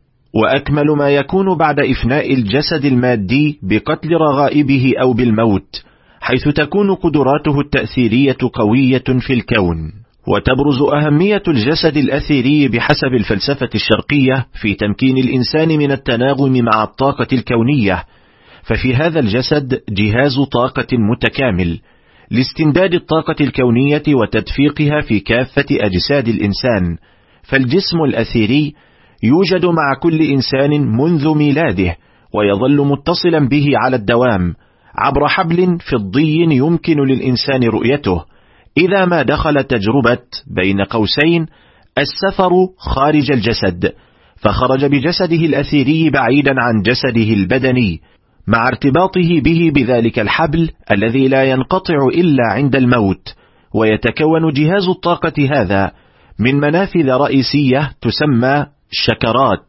وأكمل ما يكون بعد إفناء الجسد المادي بقتل رغائبه أو بالموت، حيث تكون قدراته التأثيرية قوية في الكون. وتبرز أهمية الجسد الأثيري بحسب الفلسفة الشرقية في تمكين الإنسان من التناغم مع الطاقة الكونية، ففي هذا الجسد جهاز طاقة متكامل لاستمداد الطاقة الكونية وتدفيقها في كافة أجساد الإنسان. فالجسم الأثيري يوجد مع كل إنسان منذ ميلاده، ويظل متصلا به على الدوام عبر حبل فضي يمكن للإنسان رؤيته إذا ما دخل تجربة بين قوسين السفر خارج الجسد، فخرج بجسده الأثيري بعيدا عن جسده البدني، مع ارتباطه به بذلك الحبل الذي لا ينقطع إلا عند الموت. ويتكون جهاز الطاقة هذا من منافذ رئيسية تسمى شكرات.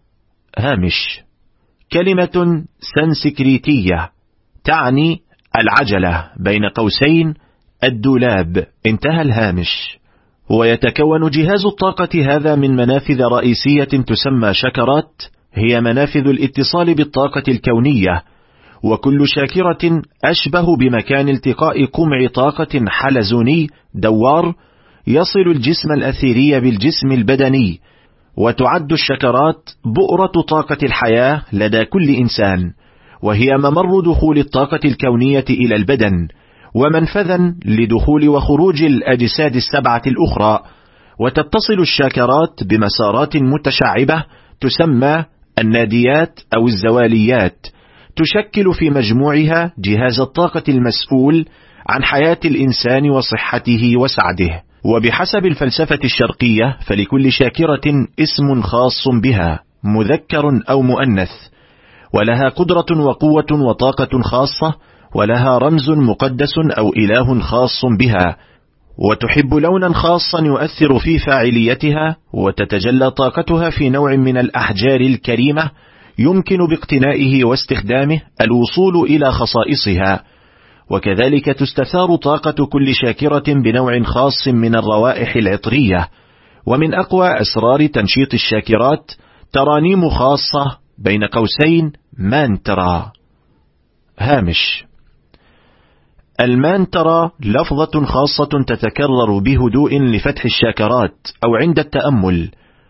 هامش، كلمة سنسكريتية تعني العجلة، بين قوسين الدولاب، انتهى الهامش. ويتكون جهاز الطاقة هذا من منافذ رئيسية تسمى شكرات، هي منافذ الاتصال بالطاقة الكونية، وكل شاكرة أشبه بمكان التقاء قمع طاقة حلزوني دوار يصل الجسم الأثيري بالجسم البدني. وتعد الشكرات بؤرة طاقة الحياة لدى كل إنسان، وهي ممر دخول الطاقة الكونية إلى البدن، ومنفذا لدخول وخروج الأجساد السبعة الأخرى. وتتصل الشاكرات بمسارات متشعبة تسمى الناديات أو الزواليات، تشكل في مجموعها جهاز الطاقة المسؤول عن حياة الإنسان وصحته وسعده. وبحسب الفلسفة الشرقية فلكل شاكرة اسم خاص بها، مذكر أو مؤنث، ولها قدرة وقوة وطاقة خاصة، ولها رمز مقدس أو إله خاص بها، وتحب لونا خاصا يؤثر في فاعليتها، وتتجلى طاقتها في نوع من الأحجار الكريمة يمكن باقتنائه واستخدامه الوصول إلى خصائصها. وكذلك تستثار طاقة كل شاكرة بنوع خاص من الروائح العطرية، ومن أقوى أسرار تنشيط الشاكرات ترانيم خاصة بين قوسين مانترا. هامش: المانترا لفظة خاصة تتكرر بهدوء لفتح الشاكرات أو عند التأمل،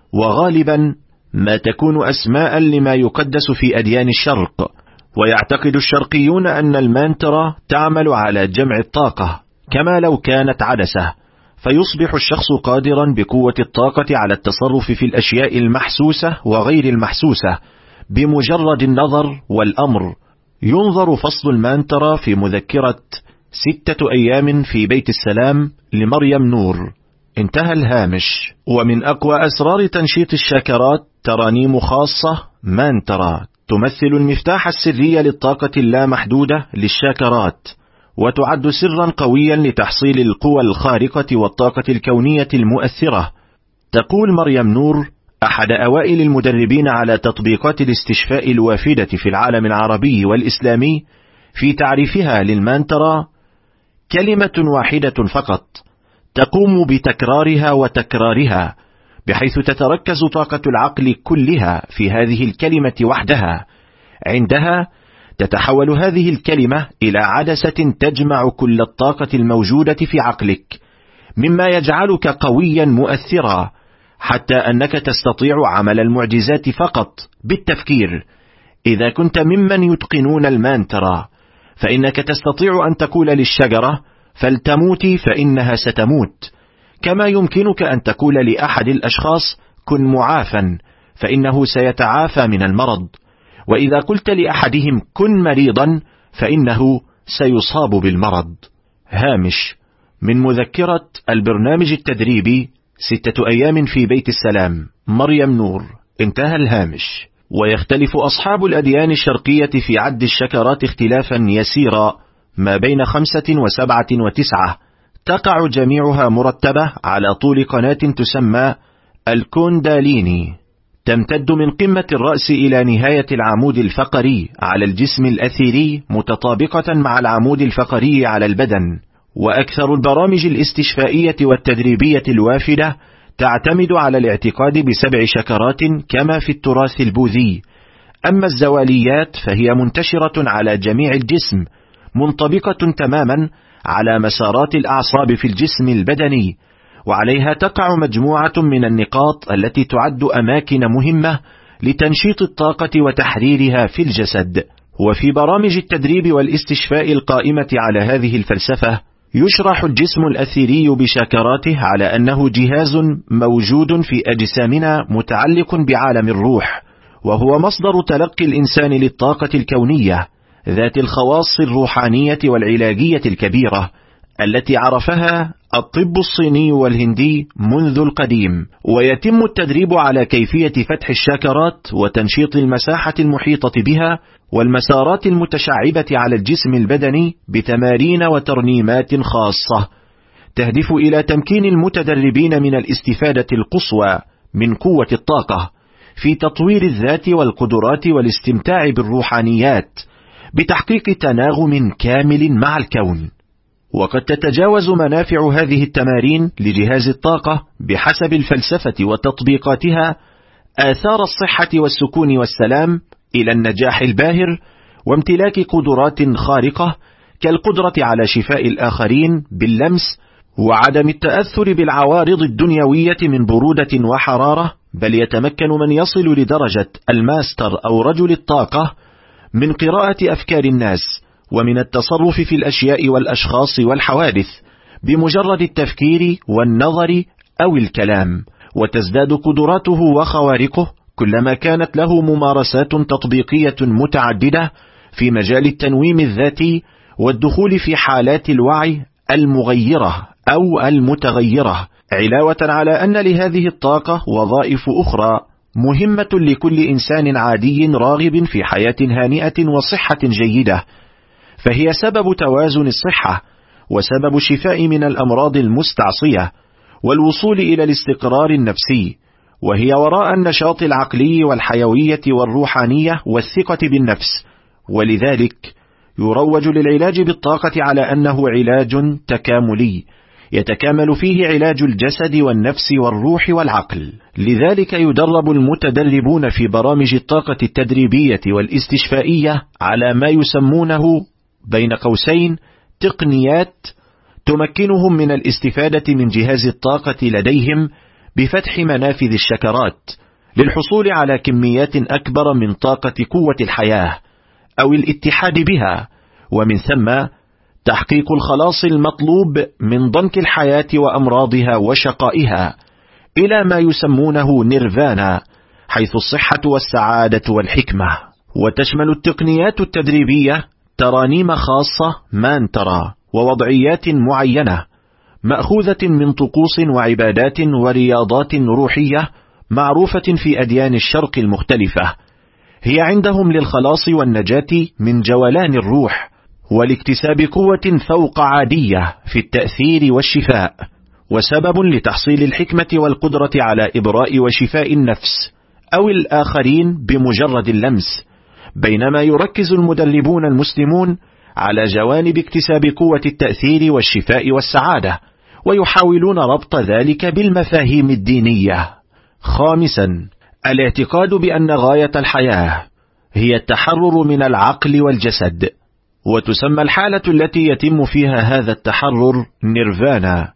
وغالبا ما تكون أسماء لما يقدس في أديان الشرق. ويعتقد الشرقيون أن المانترا تعمل على جمع الطاقة كما لو كانت عدسة، فيصبح الشخص قادرا بقوة الطاقة على التصرف في الأشياء المحسوسة وغير المحسوسة بمجرد النظر والأمر. ينظر فصل المانترا في مذكرة ستة أيام في بيت السلام لمريم نور. انتهى الهامش. ومن أقوى أسرار تنشيط الشاكرات ترانيم خاصة مانترا تمثل المفتاح السري للطاقة اللامحدودة للشاكرات، وتعد سرا قويا لتحصيل القوى الخارقة والطاقة الكونية المؤثرة. تقول مريم نور، أحد أوائل المدربين على تطبيقات الاستشفاء الوافدة في العالم العربي والإسلامي، في تعريفها للمانترا: كلمة واحدة فقط تقوم بتكرارها وتكرارها، بحيث تتركز طاقة العقل كلها في هذه الكلمة وحدها. عندها تتحول هذه الكلمة إلى عدسة تجمع كل الطاقة الموجودة في عقلك، مما يجعلك قويا مؤثرا، حتى أنك تستطيع عمل المعجزات فقط بالتفكير. إذا كنت ممن يتقنون المانترا، فإنك تستطيع أن تقول للشجرة فلتموتي فإنها ستموت، كما يمكنك أن تقول لأحد الأشخاص كن معافا فإنه سيتعافى من المرض، وإذا قلت لأحدهم كن مريضا فإنه سيصاب بالمرض. هامش من مذكرة البرنامج التدريبي ستة أيام في بيت السلام، مريم نور. انتهى الهامش. ويختلف أصحاب الأديان الشرقية في عد الشكرات اختلافا يسيرا ما بين خمسة وسبعة وتسعة، تقع جميعها مرتبة على طول قناة تسمى الكونداليني، تمتد من قمة الرأس إلى نهاية العمود الفقري على الجسم الأثيري، متطابقة مع العمود الفقري على البدن. وأكثر البرامج الاستشفائية والتدريبية الوافدة تعتمد على الاعتقاد بسبع شكرات كما في التراث البوذي. أما الزواليات فهي منتشرة على جميع الجسم، منطبقة تماما على مسارات الأعصاب في الجسم البدني، وعليها تقع مجموعة من النقاط التي تعد أماكن مهمة لتنشيط الطاقة وتحريرها في الجسد. وفي برامج التدريب والاستشفاء القائمة على هذه الفلسفة، يشرح الجسم الأثيري بشكراته على أنه جهاز موجود في أجسامنا متعلق بعالم الروح، وهو مصدر تلقي الإنسان للطاقة الكونية ذات الخواص الروحانية والعلاجية الكبيرة التي عرفها الطب الصيني والهندي منذ القديم. ويتم التدريب على كيفية فتح الشاكرات وتنشيط المساحة المحيطة بها والمسارات المتشعبة على الجسم البدني بتمارين وترنيمات خاصة تهدف إلى تمكين المتدربين من الاستفادة القصوى من قوة الطاقة في تطوير الذات والقدرات والاستمتاع بالروحانيات بتحقيق تناغم كامل مع الكون. وقد تتجاوز منافع هذه التمارين لجهاز الطاقة بحسب الفلسفة وتطبيقاتها آثار الصحة والسكون والسلام إلى النجاح الباهر وامتلاك قدرات خارقة كالقدرة على شفاء الآخرين باللمس وعدم التأثر بالعوارض الدنيوية من برودة وحرارة، بل يتمكن من يصل لدرجة الماستر أو رجل الطاقة من قراءة أفكار الناس ومن التصرف في الأشياء والأشخاص والحوادث بمجرد التفكير والنظر أو الكلام، وتزداد قدراته وخوارقه كلما كانت له ممارسات تطبيقية متعددة في مجال التنويم الذاتي والدخول في حالات الوعي المغيرة أو المتغيرة، علاوة على أن لهذه الطاقة وظائف أخرى مهمة لكل إنسان عادي راغب في حياة هانئة وصحة جيدة، فهي سبب توازن الصحة وسبب الشفاء من الأمراض المستعصية والوصول إلى الاستقرار النفسي، وهي وراء النشاط العقلي والحيوية والروحانية والثقة بالنفس. ولذلك يروج للعلاج بالطاقة على أنه علاج تكاملي يتكامل فيه علاج الجسد والنفس والروح والعقل. لذلك يدرب المتدربون في برامج الطاقة التدريبية والاستشفائية على ما يسمونه بين قوسين تقنيات تمكنهم من الاستفادة من جهاز الطاقة لديهم بفتح منافذ الشكرات للحصول على كميات أكبر من طاقة قوة الحياة أو الاتحاد بها، ومن ثم تحقيق الخلاص المطلوب من ضنك الحياة وأمراضها وشقائها إلى ما يسمونه نيرفانا، حيث الصحة والسعادة والحكمة. وتشمل التقنيات التدريبية ترانيم خاصة مانترا ووضعيات معينة مأخوذة من طقوس وعبادات ورياضات روحية معروفة في أديان الشرق المختلفة، هي عندهم للخلاص والنجاة من جولان الروح والاكتساب قوة فوق عادية في التأثير والشفاء، وسبب لتحصيل الحكمة والقدرة على إبراء وشفاء النفس أو الآخرين بمجرد اللمس، بينما يركز المدربون المسلمون على جوانب اكتساب قوة التأثير والشفاء والسعادة، ويحاولون ربط ذلك بالمفاهيم الدينية. خامسا، الاعتقاد بأن غاية الحياة هي التحرر من العقل والجسد، وتسمى الحالة التي يتم فيها هذا التحرر نيرفانا،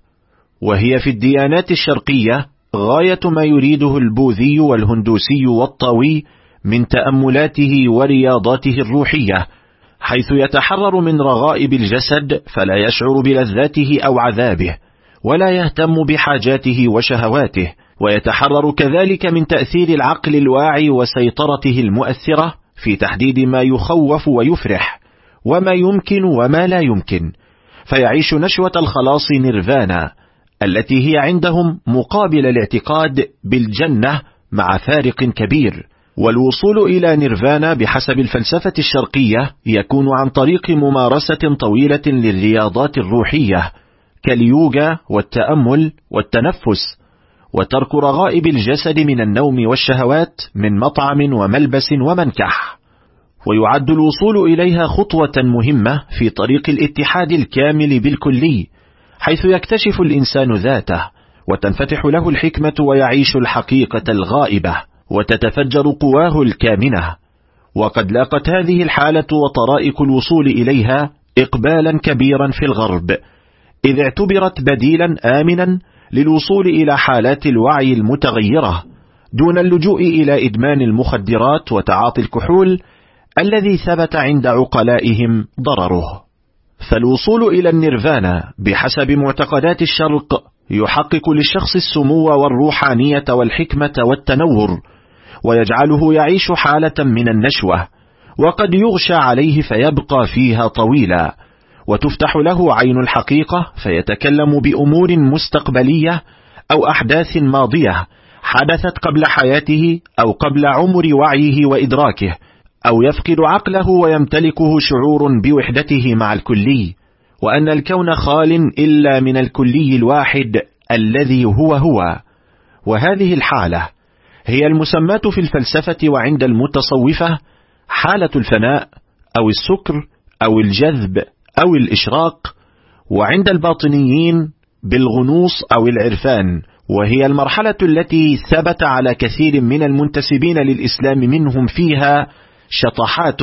وهي في الديانات الشرقية غاية ما يريده البوذي والهندوسي والطاوي من تأملاته ورياضاته الروحية، حيث يتحرر من رغائب الجسد فلا يشعر بلذاته أو عذابه، ولا يهتم بحاجاته وشهواته، ويتحرر كذلك من تأثير العقل الواعي وسيطرته المؤثرة في تحديد ما يخوف ويفرح وما يمكن وما لا يمكن، فيعيش نشوة الخلاص نيرفانا التي هي عندهم مقابل الاعتقاد بالجنة مع فارق كبير. والوصول إلى نيرفانا بحسب الفلسفة الشرقية يكون عن طريق ممارسة طويلة للرياضات الروحية كاليوغا والتأمل والتنفس، وترك رغائب الجسد من النوم والشهوات من مطعم وملبس ومنكح. ويعد الوصول إليها خطوة مهمة في طريق الاتحاد الكامل بالكلي، حيث يكتشف الإنسان ذاته وتنفتح له الحكمة ويعيش الحقيقة الغائبة وتتفجر قواه الكامنة. وقد لاقت هذه الحالة وطرائق الوصول إليها إقبالا كبيرا في الغرب، إذ اعتبرت بديلا آمنا للوصول إلى حالات الوعي المتغيرة دون اللجوء إلى إدمان المخدرات وتعاطي الكحول الذي ثبت عند عقلائهم ضرره. فالوصول إلى النيرفانا بحسب معتقدات الشرق يحقق للشخص السمو والروحانية والحكمة والتنور، ويجعله يعيش حالة من النشوة، وقد يغشى عليه فيبقى فيها طويلا، وتفتح له عين الحقيقة فيتكلم بأمور مستقبلية أو أحداث ماضية حدثت قبل حياته أو قبل عمر وعيه وإدراكه، أو يفقد عقله ويمتلكه شعور بوحدته مع الكلي، وأن الكون خال إلا من الكلي الواحد الذي هو هو. وهذه الحالة هي المسماة في الفلسفة وعند المتصوفة حالة الفناء أو السكر أو الجذب أو الإشراق، وعند الباطنيين بالغنوص أو العرفان، وهي المرحلة التي ثبت على كثير من المنتسبين للإسلام منهم فيها شطحات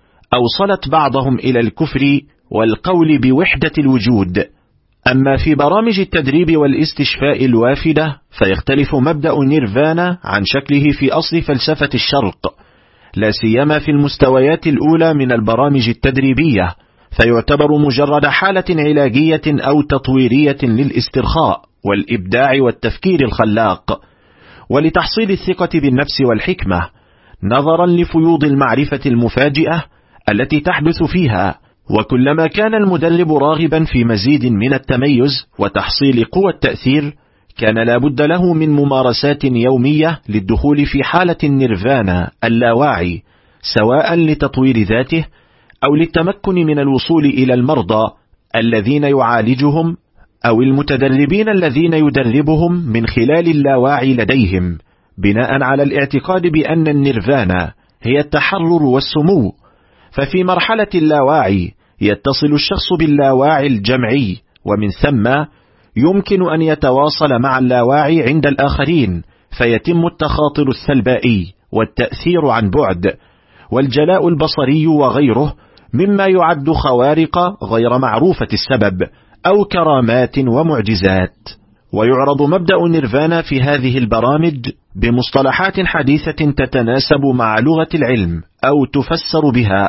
أوصلت بعضهم إلى الكفر والقول بوحدة الوجود. أما في برامج التدريب والاستشفاء الوافدة فيختلف مبدأ نيرفانا عن شكله في أصل فلسفة الشرق، لا سيما في المستويات الأولى من البرامج التدريبية، فيعتبر مجرد حالة علاجية أو تطويرية للاسترخاء والإبداع والتفكير الخلاق، ولتحصيل الثقة بالنفس والحكمة، نظرا لفيوض المعرفة المفاجئة التي تحدث فيها. وكلما كان المدرب راغبا في مزيد من التميز وتحصيل قوى التأثير، كان لابد له من ممارسات يومية للدخول في حالة النيرفانا اللاواعي، سواء لتطوير ذاته أو للتمكن من الوصول إلى المرضى الذين يعالجهم أو المتدربين الذين يدربهم من خلال اللاواعي لديهم، بناء على الاعتقاد بأن النيرفانا هي التحرر والسمو. ففي مرحلة اللاواعي يتصل الشخص باللاواعي الجمعي، ومن ثم يمكن أن يتواصل مع اللاواعي عند الآخرين، فيتم التخاطر الثلبائي والتأثير عن بعد والجلاء البصري وغيره، مما يعد خوارق غير معروفة السبب أو كرامات ومعجزات. ويعرض مبدأ نيرفانا في هذه البرامج بمصطلحات حديثة تتناسب مع لغة العلم أو تفسر بها،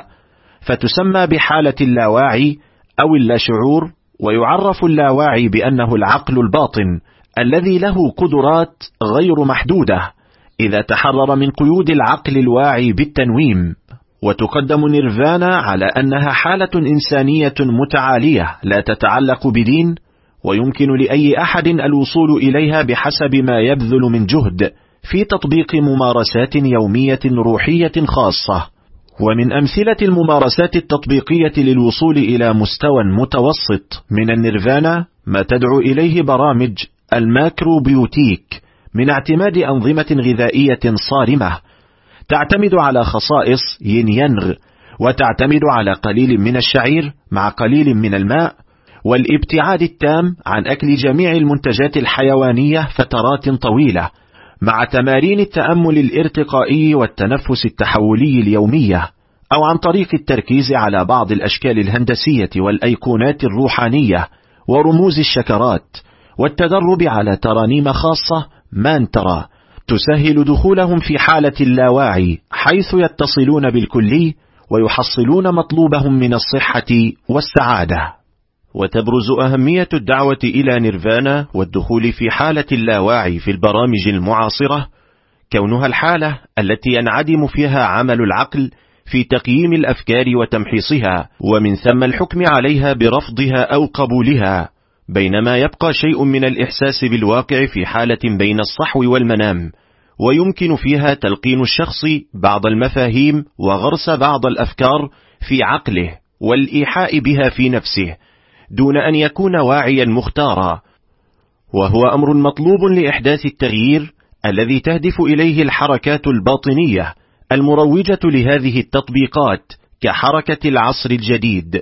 فتسمى بحالة اللاواعي أو اللاشعور. ويعرف اللاواعي بأنه العقل الباطن الذي له قدرات غير محدودة إذا تحرر من قيود العقل الواعي بالتنويم. وتقدم نيرفانا على أنها حالة إنسانية متعالية لا تتعلق بدين، ويمكن لأي أحد الوصول إليها بحسب ما يبذل من جهد في تطبيق ممارسات يومية روحية خاصة. ومن أمثلة الممارسات التطبيقية للوصول إلى مستوى متوسط من النيرفانا ما تدعو إليه برامج الماكروبيوتيك من اعتماد أنظمة غذائية صارمة تعتمد على خصائص يين يانغ، وتعتمد على قليل من الشعير مع قليل من الماء، والابتعاد التام عن أكل جميع المنتجات الحيوانية فترات طويلة، مع تمارين التأمل الارتقائي والتنفس التحولي اليومية، أو عن طريق التركيز على بعض الأشكال الهندسية والأيقونات الروحانية ورموز الشكرات، والتدرب على ترانيم خاصة مانترا تسهل دخولهم في حالة اللاواعي، حيث يتصلون بالكلي ويحصلون مطلوبهم من الصحة والسعادة. وتبرز أهمية الدعوة إلى نيرفانا والدخول في حالة اللاواعي في البرامج المعاصرة، كونها الحالة التي ينعدم فيها عمل العقل في تقييم الأفكار وتمحيصها، ومن ثم الحكم عليها برفضها أو قبولها، بينما يبقى شيء من الإحساس بالواقع في حالة بين الصحو والمنام، ويمكن فيها تلقين الشخص بعض المفاهيم وغرس بعض الأفكار في عقله والإيحاء بها في نفسه دون أن يكون واعيا مختارا، وهو أمر مطلوب لإحداث التغيير الذي تهدف إليه الحركات الباطنية المروجة لهذه التطبيقات كحركة العصر الجديد.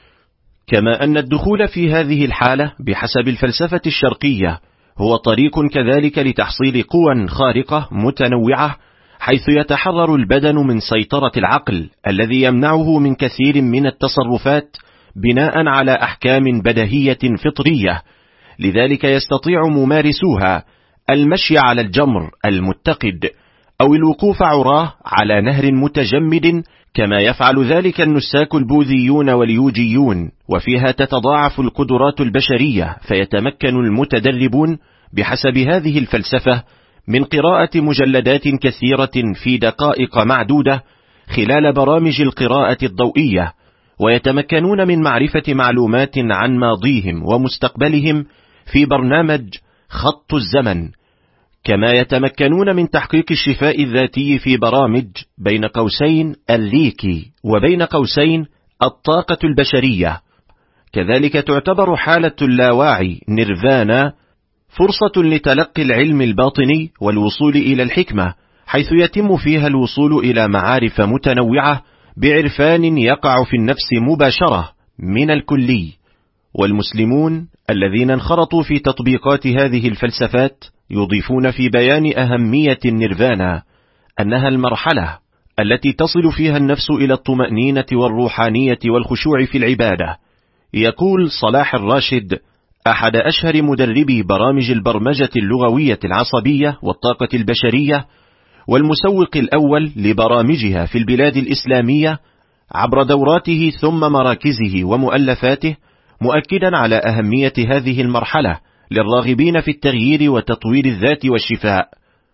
كما أن الدخول في هذه الحالة بحسب الفلسفة الشرقية هو طريق كذلك لتحصيل قوى خارقة متنوعة، حيث يتحرر البدن من سيطرة العقل الذي يمنعه من كثير من التصرفات بناء على أحكام بديهية فطرية. لذلك يستطيع ممارسوها المشي على الجمر المتقد أو الوقوف عراه على نهر متجمد، كما يفعل ذلك النساك البوذيون واليوجيون. وفيها تتضاعف القدرات البشرية، فيتمكن المتدربون بحسب هذه الفلسفة من قراءة مجلدات كثيرة في دقائق معدودة خلال برامج القراءة الضوئية، ويتمكنون من معرفة معلومات عن ماضيهم ومستقبلهم في برنامج خط الزمن. كما يتمكنون من تحقيق الشفاء الذاتي في برامج بين قوسين الليكي وبين قوسين الطاقة البشرية. كذلك تعتبر حالة اللاواعي نيرفانا فرصة لتلقي العلم الباطني والوصول إلى الحكمة، حيث يتم فيها الوصول إلى معارف متنوعة بعرفان يقع في النفس مباشرة من الكلي. والمسلمون الذين انخرطوا في تطبيقات هذه الفلسفات يضيفون في بيان أهمية النيرفانا أنها المرحلة التي تصل فيها النفس إلى الطمأنينة والروحانية والخشوع في العبادة. يقول صلاح الراشد، أحد أشهر مدربي برامج البرمجة اللغوية العصبية والطاقة البشرية، والمسوق الأول لبرامجها في البلاد الإسلامية عبر دوراته ثم مراكزه ومؤلفاته، مؤكدا على أهمية هذه المرحلة للراغبين في التغيير وتطوير الذات والشفاء.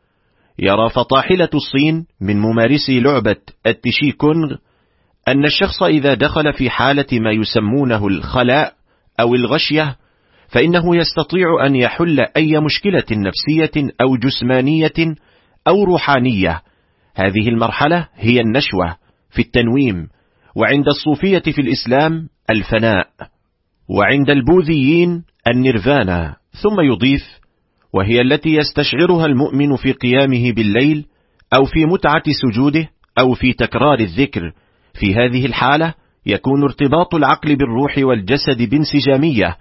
يرى فطاحلة الصين من ممارسي لعبة التشي كونغ أن الشخص إذا دخل في حالة ما يسمونه الخلاء أو الغشية، فإنه يستطيع أن يحل أي مشكلة نفسية أو جسمانية أو روحانية. هذه المرحلة هي النشوة في التنويم، وعند الصوفية في الإسلام الفناء، وعند البوذيين النيرفانا. ثم يضيف: وهي التي يستشعرها المؤمن في قيامه بالليل أو في متعة سجوده أو في تكرار الذكر. في هذه الحالة يكون ارتباط العقل بالروح والجسد بانسجامية،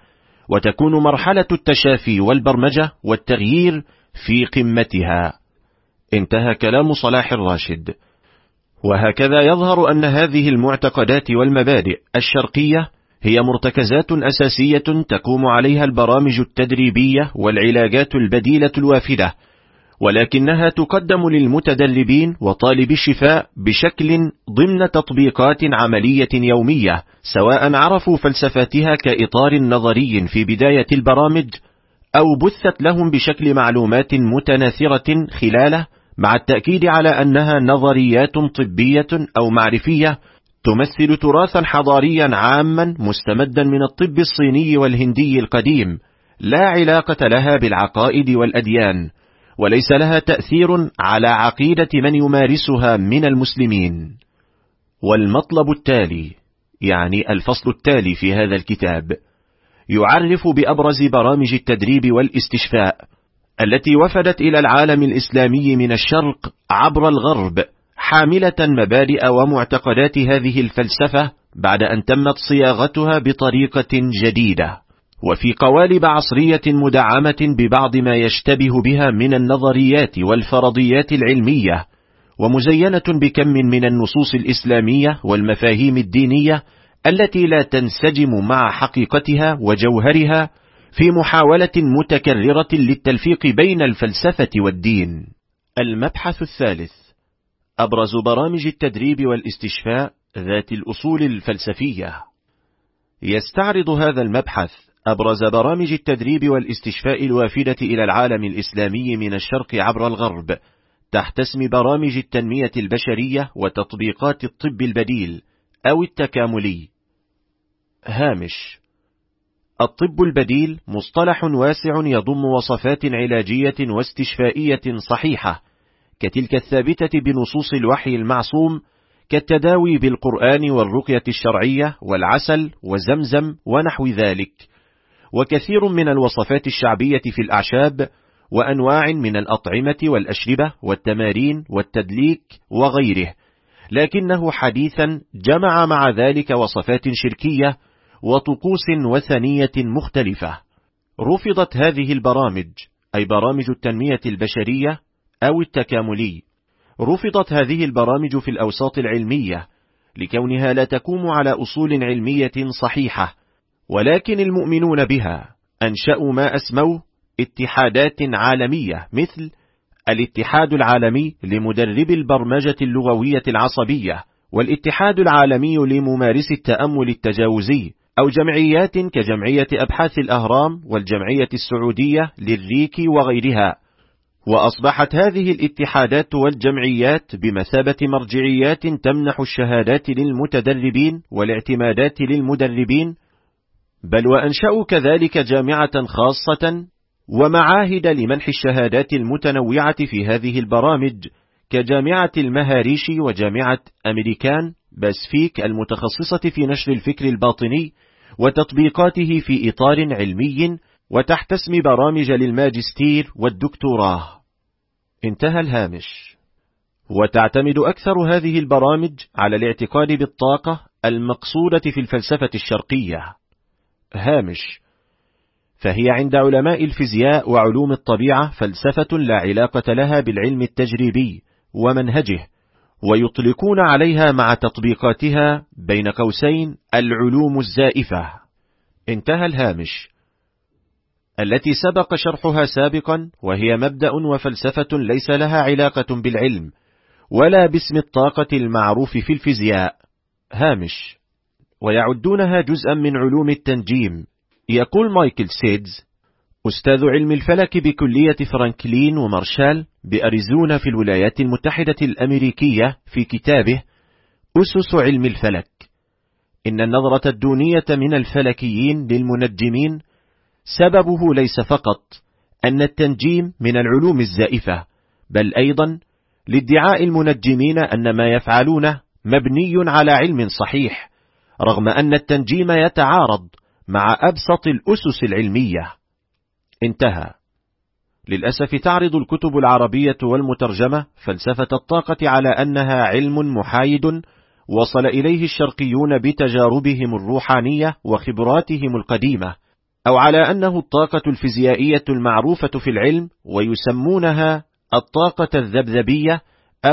وتكون مرحلة التشافي والبرمجة والتغيير في قمتها. انتهى كلام صلاح الراشد. وهكذا يظهر أن هذه المعتقدات والمبادئ الشرقية هي مرتكزات أساسية تقوم عليها البرامج التدريبية والعلاجات البديلة الوافدة، ولكنها تقدم للمتدربين وطالب الشفاء بشكل ضمن تطبيقات عملية يومية، سواء عرفوا فلسفتها كإطار نظري في بداية البرامج أو بثت لهم بشكل معلومات متناثرة خلاله، مع التأكيد على أنها نظريات طبية أو معرفية تمثل تراثا حضاريا عاما مستمدا من الطب الصيني والهندي القديم، لا علاقة لها بالعقائد والأديان، وليس لها تأثير على عقيدة من يمارسها من المسلمين. والمطلب التالي، يعني الفصل التالي في هذا الكتاب، يعرف بأبرز برامج التدريب والاستشفاء التي وفدت إلى العالم الإسلامي من الشرق عبر الغرب، حاملة مبادئ ومعتقدات هذه الفلسفة بعد أن تمت صياغتها بطريقة جديدة، وفي قوالب عصرية مدعمة ببعض ما يشتبه بها من النظريات والفرضيات العلمية، ومزينة بكم من النصوص الإسلامية والمفاهيم الدينية التي لا تنسجم مع حقيقتها وجوهرها، في محاولة متكررة للتلفيق بين الفلسفة والدين. المبحث الثالث، أبرز برامج التدريب والاستشفاء ذات الأصول الفلسفية. يستعرض هذا المبحث أبرز برامج التدريب والاستشفاء الوافدة إلى العالم الإسلامي من الشرق عبر الغرب تحت اسم برامج التنمية البشرية وتطبيقات الطب البديل أو التكاملي. هامش: الطب البديل مصطلح واسع يضم وصفات علاجية واستشفائية صحيحة كتلك الثابتة بنصوص الوحي المعصوم، كالتداوي بالقرآن والرقية الشرعية والعسل وزمزم ونحو ذلك، وكثير من الوصفات الشعبية في الأعشاب وأنواع من الأطعمة والأشربة والتمارين والتدليك وغيره، لكنه حديثا جمع مع ذلك وصفات شركية وطقوس وثنية مختلفة. رفضت هذه البرامج، أي برامج التنمية البشرية أو التكاملي، رفضت هذه البرامج في الأوساط العلمية لكونها لا تقوم على أصول علمية صحيحة، ولكن المؤمنون بها أنشأوا ما أسموه اتحادات عالمية، مثل الاتحاد العالمي لمدرب البرمجة اللغوية العصبية، والاتحاد العالمي لممارس التأمل التجاوزي، أو جمعيات كجمعية أبحاث الأهرام والجمعية السعودية للريكي وغيرها. وأصبحت هذه الاتحادات والجمعيات بمثابة مرجعيات تمنح الشهادات للمتدربين والاعتمادات للمدربين، بل وأنشأوا كذلك جامعة خاصة ومعاهد لمنح الشهادات المتنوعة في هذه البرامج، كجامعة المهاريشي وجامعة أمريكان باسفيك المتخصصة في نشر الفكر الباطني وتطبيقاته في إطار علمي، وتحت اسم برامج للماجستير والدكتوراه. انتهى الهامش. وتعتمد أكثر هذه البرامج على الاعتقاد بالطاقة المقصودة في الفلسفة الشرقية. هامش: فهي عند علماء الفيزياء وعلوم الطبيعة فلسفة لا علاقة لها بالعلم التجريبي ومنهجه، ويطلقون عليها مع تطبيقاتها بين قوسين العلوم الزائفة. انتهى الهامش. التي سبق شرحها سابقا، وهي مبدأ وفلسفة ليس لها علاقة بالعلم ولا باسم الطاقة المعروف في الفيزياء. هامش: ويعدونها جزءا من علوم التنجيم. يقول مايكل سيدز، أستاذ علم الفلك بكلية فرانكلين ومارشال بأريزونا في الولايات المتحدة الأمريكية، في كتابه أسس علم الفلك، إن النظرة الدونية من الفلكيين للمنجمين سببه ليس فقط أن التنجيم من العلوم الزائفة، بل أيضا لادعاء المنجمين أن ما يفعلونه مبني على علم صحيح، رغم أن التنجيم يتعارض مع أبسط الأسس العلمية. انتهى. للأسف تعرض الكتب العربية والمترجمة فلسفة الطاقة على أنها علم محايد وصل إليه الشرقيون بتجاربهم الروحانية وخبراتهم القديمة، أو على أنه الطاقة الفيزيائية المعروفة في العلم، ويسمونها الطاقة الذبذبية أو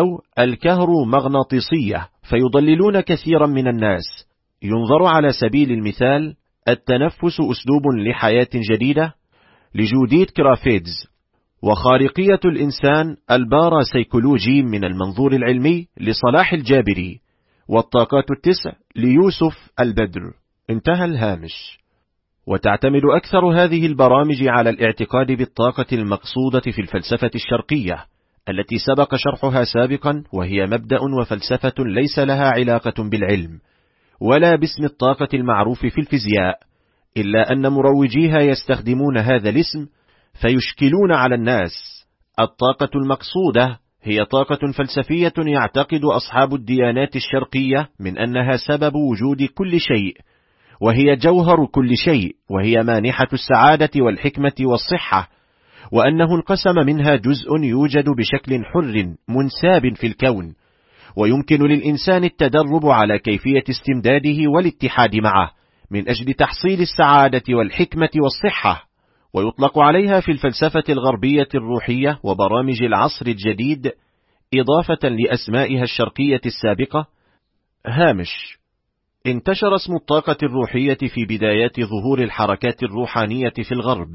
الكهرومغناطيسية، فيضللون كثيرا من الناس. ينظر على سبيل المثال التنفس أسلوب لحياة جديدة لجوديت كرافيدز، وخارقية الإنسان الباراسيكولوجي من المنظور العلمي لصلاح الجابري، والطاقات التسع ليوسف البدر. انتهى الهامش. وتعتمد أكثر هذه البرامج على الاعتقاد بالطاقة المقصودة في الفلسفة الشرقية التي سبق شرحها سابقا، وهي مبدأ وفلسفة ليس لها علاقة بالعلم ولا باسم الطاقة المعروف في الفيزياء، إلا أن مروجيها يستخدمون هذا الاسم فيشكلون على الناس. الطاقة المقصودة هي طاقة فلسفية يعتقد أصحاب الديانات الشرقية من أنها سبب وجود كل شيء، وهي جوهر كل شيء، وهي مانحة السعادة والحكمة والصحة، وأنه انقسم منها جزء يوجد بشكل حر منساب في الكون، ويمكن للإنسان التدرب على كيفية استمداده والاتحاد معه من أجل تحصيل السعادة والحكمة والصحة. ويطلق عليها في الفلسفة الغربية الروحية وبرامج العصر الجديد إضافة لأسمائها الشرقية السابقة. هامش. انتشر اسم الطاقة الروحية في بدايات ظهور الحركات الروحانية في الغرب،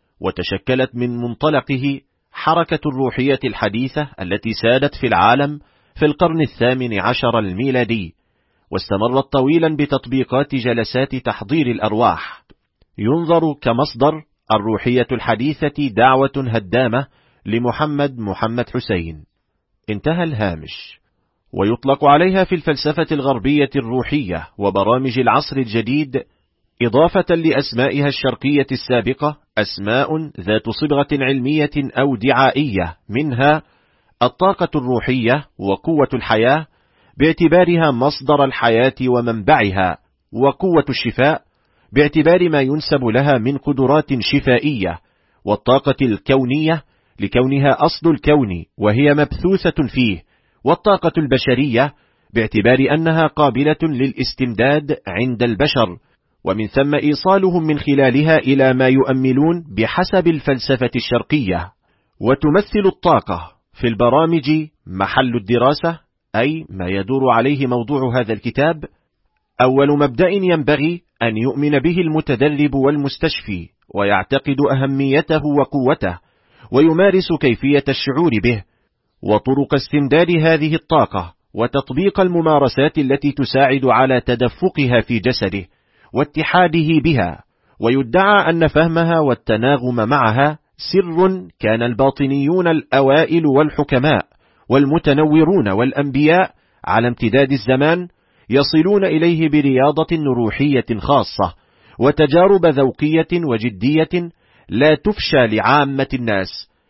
وتشكلت من منطلقه حركة الروحية الحديثة التي سادت في العالم في القرن الثامن عشر الميلادي، واستمرت طويلا بتطبيقات جلسات تحضير الأرواح. ينظر كمصدر الروحية الحديثة دعوة هدامة لمحمد محمد حسين. انتهى الهامش. ويطلق عليها في الفلسفة الغربية الروحية وبرامج العصر الجديد إضافة لأسمائها الشرقية السابقة أسماء ذات صبغة علمية أو دعائية، منها الطاقة الروحية وقوة الحياة باعتبارها مصدر الحياة ومنبعها، وقوة الشفاء باعتبار ما ينسب لها من قدرات شفائية، والطاقة الكونية لكونها أصل الكون وهي مبثوثة فيه، والطاقة البشرية باعتبار أنها قابلة للاستمداد عند البشر، ومن ثم إيصالهم من خلالها إلى ما يؤملون بحسب الفلسفة الشرقية. وتمثل الطاقة في البرامج محل الدراسة، أي ما يدور عليه موضوع هذا الكتاب، أول مبدأ ينبغي أن يؤمن به المتدرب والمستشفي، ويعتقد أهميته وقوته، ويمارس كيفية الشعور به وطرق استمداد هذه الطاقة، وتطبيق الممارسات التي تساعد على تدفقها في جسده واتحاده بها. ويدعى أن فهمها والتناغم معها سر كان الباطنيون الأوائل والحكماء والمتنورون والأنبياء على امتداد الزمان يصلون إليه برياضة روحية خاصة وتجارب ذوقية وجدية لا تفشى لعامة الناس،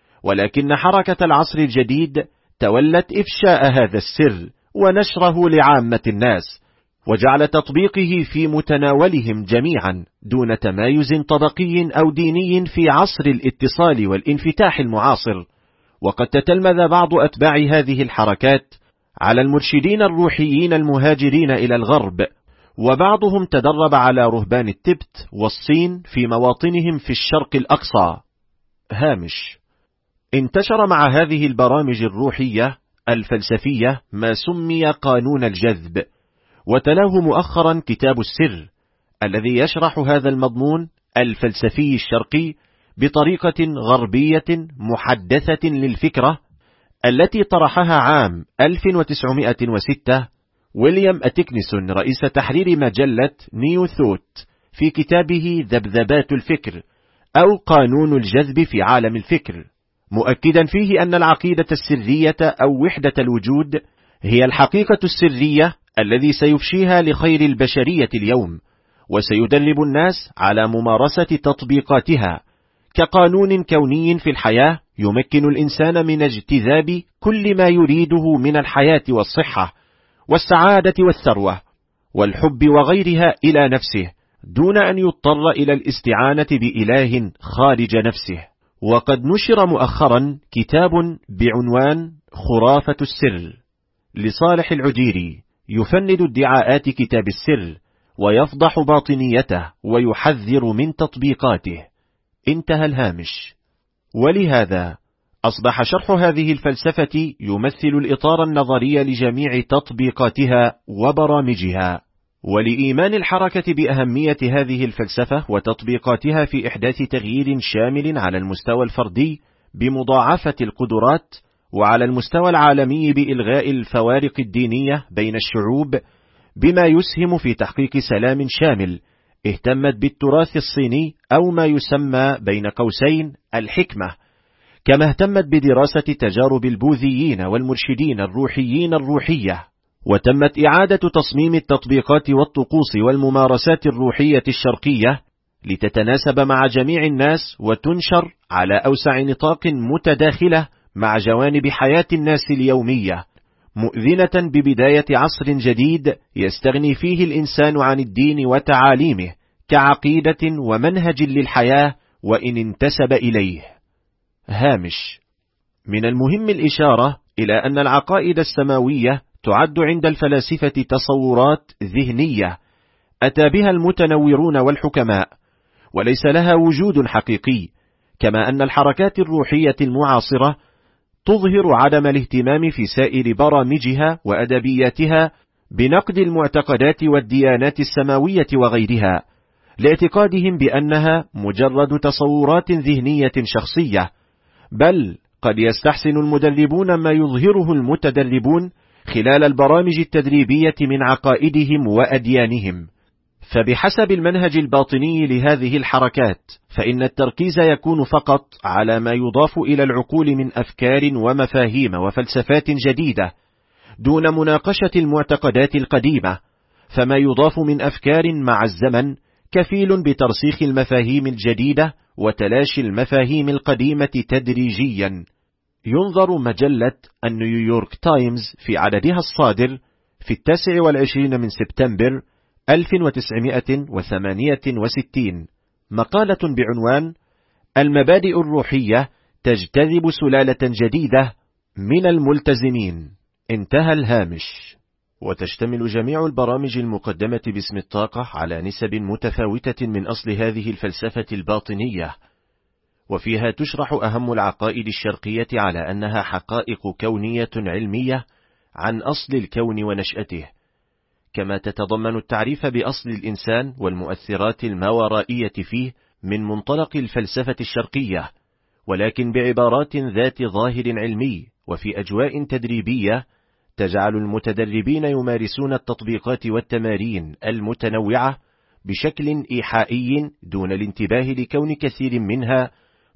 ولكن حركة العصر الجديد تولت إفشاء هذا السر ونشره لعامة الناس، وجعل تطبيقه في متناولهم جميعا دون تمايز طبقي أو ديني في عصر الاتصال والانفتاح المعاصر. وقد تتلمذ بعض أتباع هذه الحركات على المرشدين الروحيين المهاجرين إلى الغرب، وبعضهم تدرب على رهبان التبت والصين في مواطنهم في الشرق الأقصى. هامش. انتشر مع هذه البرامج الروحية الفلسفية ما سمي قانون الجذب، وتلاه مؤخرا كتاب السر الذي يشرح هذا المضمون الفلسفي الشرقي بطريقة غربية محدثة للفكرة التي طرحها عام ألف وتسعمائة وستة ويليام أتكنسون رئيس تحرير مجلة نيو ثوت في كتابه ذبذبات الفكر أو قانون الجذب في عالم الفكر، مؤكدا فيه أن العقيدة السرية أو وحدة الوجود هي الحقيقة السرية الذي سيفشيها لخير البشرية اليوم، وسيدرب الناس على ممارسة تطبيقاتها كقانون كوني في الحياة يمكن الإنسان من اجتذاب كل ما يريده من الحياة والصحة والسعادة والثروة والحب وغيرها إلى نفسه، دون أن يضطر إلى الاستعانة بإله خارج نفسه. وقد نشر مؤخرا كتاب بعنوان خرافة السر لصالح العجيري يفند ادعاءات كتاب السر ويفضح باطنيته ويحذر من تطبيقاته. انتهى الهامش. ولهذا أصبح شرح هذه الفلسفة يمثل الإطار النظري لجميع تطبيقاتها وبرامجها. ولإيمان الحركة بأهمية هذه الفلسفة وتطبيقاتها في إحداث تغيير شامل على المستوى الفردي بمضاعفة القدرات، وعلى المستوى العالمي بإلغاء الفوارق الدينية بين الشعوب، بما يسهم في تحقيق سلام شامل، اهتمت بالتراث الصيني أو ما يسمى بين قوسين الحكمة، كما اهتمت بدراسة تجارب البوذيين والمرشدين الروحيين الروحية. وتمت إعادة تصميم التطبيقات والطقوس والممارسات الروحية الشرقية لتتناسب مع جميع الناس وتنشر على أوسع نطاق متداخلة مع جوانب حياة الناس اليومية، مؤذنة ببداية عصر جديد يستغني فيه الإنسان عن الدين وتعاليمه كعقيدة ومنهج للحياة وإن انتسب إليه. هامش. من المهم الإشارة إلى أن العقائد السماوية تعد عند الفلاسفة تصورات ذهنية أتى بها المتنورون والحكماء، وليس لها وجود حقيقي، كما أن الحركات الروحية المعاصرة تظهر عدم الاهتمام في سائر برامجها وأدبياتها بنقد المعتقدات والديانات السماوية وغيرها، لاعتقادهم بأنها مجرد تصورات ذهنية شخصية، بل قد يستحسن المدربون ما يظهره المتدربون خلال البرامج التدريبية من عقائدهم وأديانهم. فبحسب المنهج الباطني لهذه الحركات، فإن التركيز يكون فقط على ما يضاف إلى العقول من أفكار ومفاهيم وفلسفات جديدة، دون مناقشة المعتقدات القديمة، فما يضاف من أفكار مع الزمن كفيل بترسيخ المفاهيم الجديدة وتلاشي المفاهيم القديمة تدريجيا. ينظر مجلة النيويورك تايمز في عددها الصادر في التاسع والعشرين من سبتمبر ألف وتسعمائة وثمانية وستين مقالة بعنوان المبادئ الروحية تجتذب سلالة جديدة من الملتزمين. انتهى الهامش. وتشتمل جميع البرامج المقدمة باسم الطاقة على نسب متفاوتة من أصل هذه الفلسفة الباطنية، وفيها تشرح أهم العقائد الشرقية على أنها حقائق كونية علمية عن أصل الكون ونشأته، كما تتضمن التعريف بأصل الإنسان والمؤثرات الماورائية فيه من منطلق الفلسفة الشرقية، ولكن بعبارات ذات ظاهر علمي وفي أجواء تدريبية تجعل المتدربين يمارسون التطبيقات والتمارين المتنوعة بشكل إيحائي دون الانتباه لكون كثير منها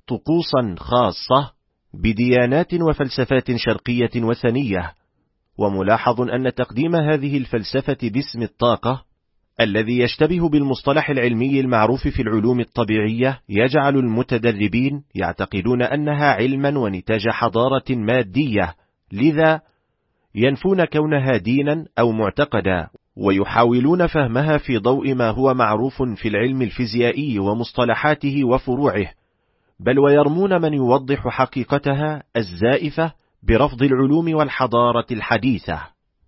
طقوسا خاصة بديانات وفلسفات شرقية وثنية. وملاحظ أن تقديم هذه الفلسفة باسم الطاقة الذي يشتبه بالمصطلح العلمي المعروف في العلوم الطبيعية يجعل المتدربين يعتقدون أنها علما ونتاج حضارة مادية، لذا ينفون كونها دينا أو معتقدا، ويحاولون فهمها في ضوء ما هو معروف في العلم الفيزيائي ومصطلحاته وفروعه، بل ويرمون من يوضح حقيقتها الزائفة برفض العلوم والحضارة الحديثة.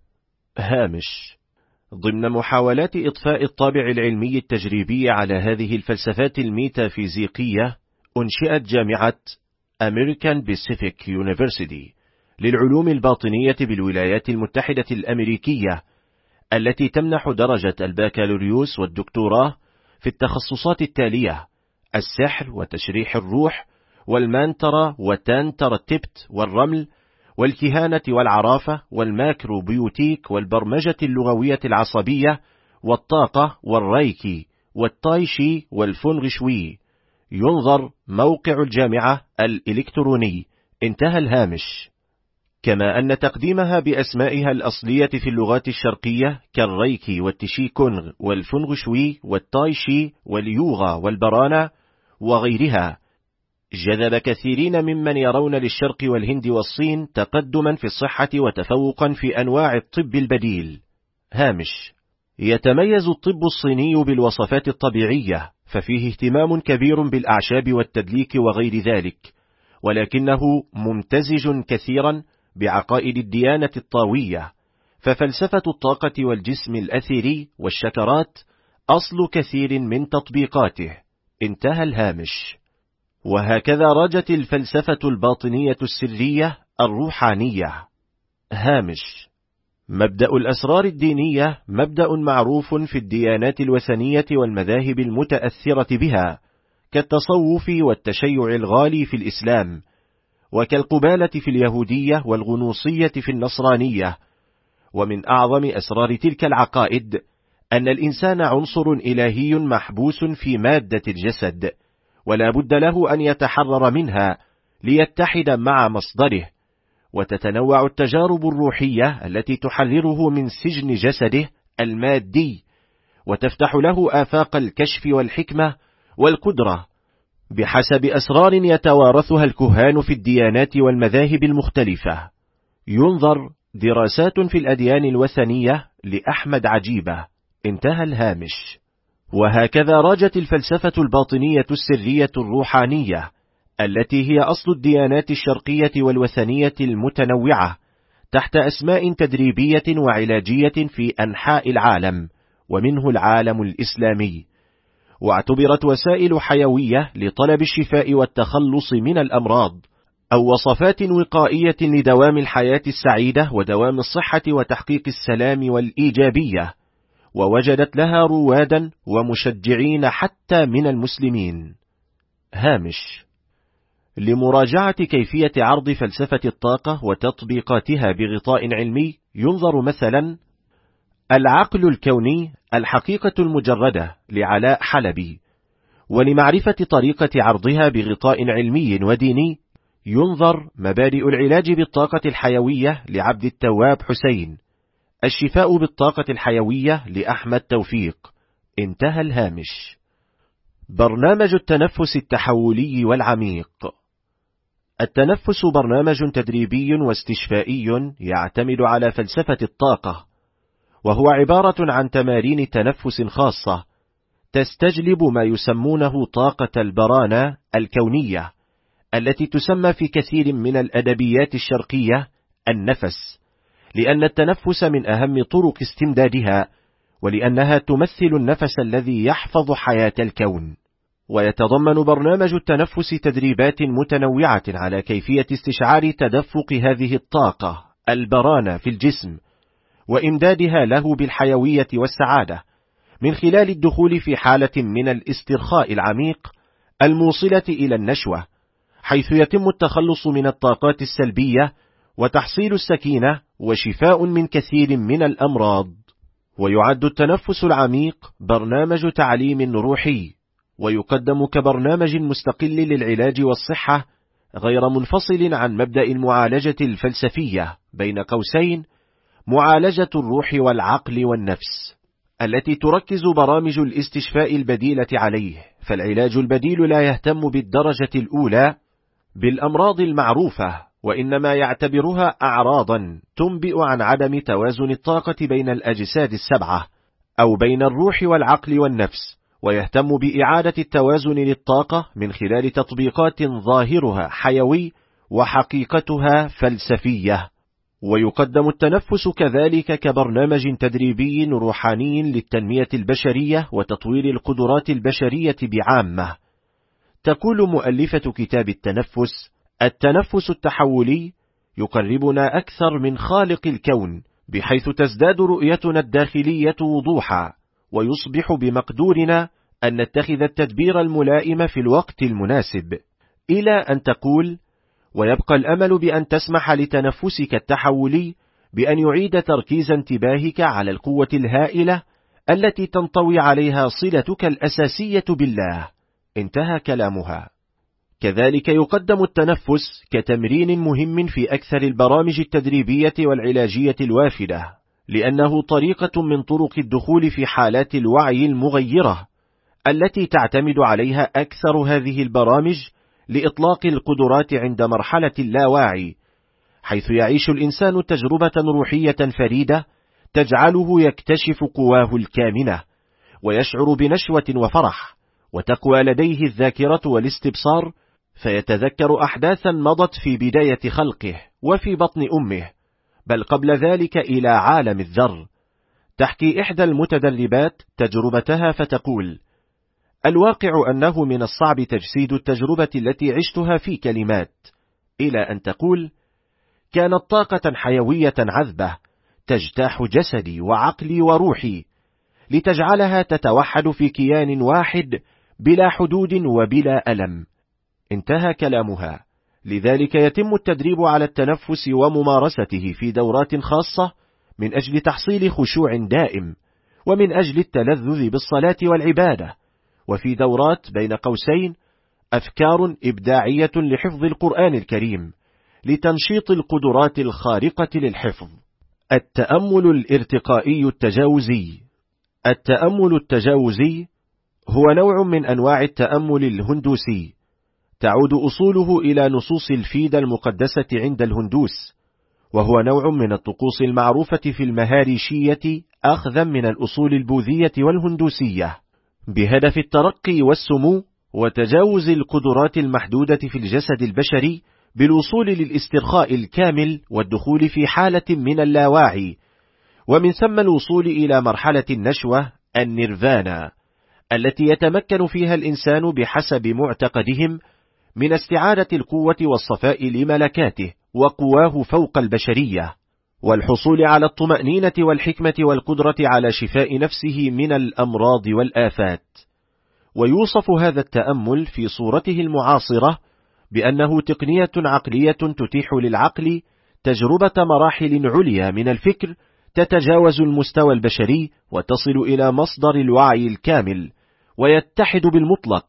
هامش. ضمن محاولات إطفاء الطابع العلمي التجريبي على هذه الفلسفات الميتافيزيقية، أنشئت جامعة American Pacific University للعلوم الباطنية بالولايات المتحدة الأمريكية، التي تمنح درجة البكالوريوس والدكتوراه في التخصصات التالية: السحر وتشريح الروح، والمانترا وتانتر التبت والرمل، والكهانة والعرافة، والماكروبيوتيك، والبرمجة اللغوية العصبية، والطاقة، والريكي، والتايشي، والفونغ شوي. ينظر موقع الجامعة الإلكتروني. انتهى الهامش. كما أن تقديمها بأسمائها الأصلية في اللغات الشرقية كالريكي والتشي كونغ والفونغ شوي والتايشي واليوغا والبرانا وغيرها جذب كثيرين ممن يرون للشرق والهند والصين تقدما في الصحة وتفوقا في أنواع الطب البديل. هامش. يتميز الطب الصيني بالوصفات الطبيعية، ففيه اهتمام كبير بالأعشاب والتدليك وغير ذلك، ولكنه ممتزج كثيرا بعقائد الديانة الطاوية، ففلسفة الطاقة والجسم الأثري والشكرات أصل كثير من تطبيقاته. انتهى الهامش. وهكذا رجت الفلسفة الباطنية السرية الروحانية. هامش. مبدأ الأسرار الدينية مبدأ معروف في الديانات الوثنية والمذاهب المتأثرة بها، كالتصوف والتشيع الغالي في الإسلام، وكالقبالة في اليهودية والغنوصية في النصرانية. ومن أعظم أسرار تلك العقائد أن الإنسان عنصر إلهي محبوس في مادة الجسد، ولا بد له أن يتحرر منها ليتحد مع مصدره، وتتنوع التجارب الروحية التي تحرره من سجن جسده المادي، وتفتح له آفاق الكشف والحكمة والقدرة بحسب أسرار يتوارثها الكهان في الديانات والمذاهب المختلفة. ينظر دراسات في الأديان الوثنية لأحمد عجيبة. انتهى الهامش. وهكذا راجت الفلسفة الباطنية السرية الروحانية التي هي أصل الديانات الشرقية والوثنية المتنوعة، تحت أسماء تدريبية وعلاجية في أنحاء العالم، ومنه العالم الإسلامي، واعتبرت وسائل حيوية لطلب الشفاء والتخلص من الأمراض، أو وصفات وقائية لدوام الحياة السعيدة ودوام الصحة وتحقيق السلام والإيجابية، ووجدت لها روادا ومشجعين حتى من المسلمين. هامش. لمراجعة كيفية عرض فلسفة الطاقة وتطبيقاتها بغطاء علمي، ينظر مثلا العقل الكوني الحقيقة المجردة لعلاء حلبي. ولمعرفة طريقة عرضها بغطاء علمي وديني، ينظر مبادئ العلاج بالطاقة الحيوية لعبد التواب حسين، الشفاء بالطاقة الحيوية لأحمد توفيق. انتهى الهامش. برنامج التنفس التحولي والعميق. التنفس برنامج تدريبي واستشفائي يعتمد على فلسفة الطاقة، وهو عبارة عن تمارين تنفس خاصة تستجلب ما يسمونه طاقة البرانة الكونية، التي تسمى في كثير من الأدبيات الشرقية النفس، لأن التنفس من أهم طرق استمدادها، ولأنها تمثل النفس الذي يحفظ حياة الكون. ويتضمن برنامج التنفس تدريبات متنوعة على كيفية استشعار تدفق هذه الطاقة البرانة في الجسم، وإمدادها له بالحيوية والسعادة، من خلال الدخول في حالة من الاسترخاء العميق الموصلة إلى النشوة، حيث يتم التخلص من الطاقات السلبية وتحصيل السكينة وشفاء من كثير من الأمراض. ويعد التنفس العميق برنامج تعليم روحي، ويقدم كبرنامج مستقل للعلاج والصحة، غير منفصل عن مبدأ المعالجة الفلسفية بين قوسين معالجة الروح والعقل والنفس، التي تركز برامج الاستشفاء البديلة عليه. فالعلاج البديل لا يهتم بالدرجة الأولى بالأمراض المعروفة، وإنما يعتبرها أعراضا تنبئ عن عدم توازن الطاقة بين الأجساد السبعة، أو بين الروح والعقل والنفس، ويهتم بإعادة التوازن للطاقة من خلال تطبيقات ظاهرها حيوي وحقيقتها فلسفية. ويقدم التنفس كذلك كبرنامج تدريبي روحاني للتنمية البشرية وتطوير القدرات البشرية بعامة. تقول مؤلفة كتاب التنفس: التنفس التحولي يقربنا أكثر من خالق الكون، بحيث تزداد رؤيتنا الداخلية وضوحا، ويصبح بمقدورنا أن نتخذ التدبير الملائم في الوقت المناسب. إلى أن تقول: ويبقى الأمل بأن تسمح لتنفسك التحولي بأن يعيد تركيز انتباهك على القوة الهائلة التي تنطوي عليها صلتك الأساسية بالله. انتهى كلامها. كذلك يقدم التنفس كتمرين مهم في أكثر البرامج التدريبية والعلاجية الوافدة، لأنه طريقة من طرق الدخول في حالات الوعي المغيرة التي تعتمد عليها أكثر هذه البرامج لإطلاق القدرات عند مرحلة اللاواعي، حيث يعيش الإنسان تجربة روحية فريدة تجعله يكتشف قواه الكامنة، ويشعر بنشوة وفرح، وتقوى لديه الذاكرة والاستبصار، فيتذكر أحداثا مضت في بداية خلقه وفي بطن أمه، بل قبل ذلك إلى عالم الذر. تحكي إحدى المتدربات تجربتها فتقول: الواقع أنه من الصعب تجسيد التجربة التي عشتها في كلمات، إلى أن تقول: كانت طاقة حيوية عذبة تجتاح جسدي وعقلي وروحي لتجعلها تتوحد في كيان واحد بلا حدود وبلا ألم. انتهى كلامها. لذلك يتم التدريب على التنفس وممارسته في دورات خاصة من أجل تحصيل خشوع دائم، ومن أجل التلذذ بالصلاة والعبادة، وفي دورات بين قوسين أفكار إبداعية لحفظ القرآن الكريم لتنشيط القدرات الخارقة للحفظ. التأمل الارتقائي التجاوزي. التأمل التجاوزي هو نوع من أنواع التأمل الهندوسي، تعود أصوله إلى نصوص الفيدة المقدسة عند الهندوس، وهو نوع من الطقوس المعروفة في المهاريشية أخذا من الأصول البوذية والهندوسية، بهدف الترقي والسمو وتجاوز القدرات المحدودة في الجسد البشري بالوصول للاسترخاء الكامل والدخول في حالة من اللاوعي، ومن ثم الوصول إلى مرحلة النشوة النيرفانا التي يتمكن فيها الإنسان بحسب معتقدهم من استعادة القوة والصفاء لملكاته وقواه فوق البشرية، والحصول على الطمأنينة والحكمة والقدرة على شفاء نفسه من الأمراض والآفات. ويوصف هذا التأمل في صورته المعاصرة بأنه تقنية عقلية تتيح للعقل تجربة مراحل عليا من الفكر تتجاوز المستوى البشري وتصل إلى مصدر الوعي الكامل ويتحد بالمطلق،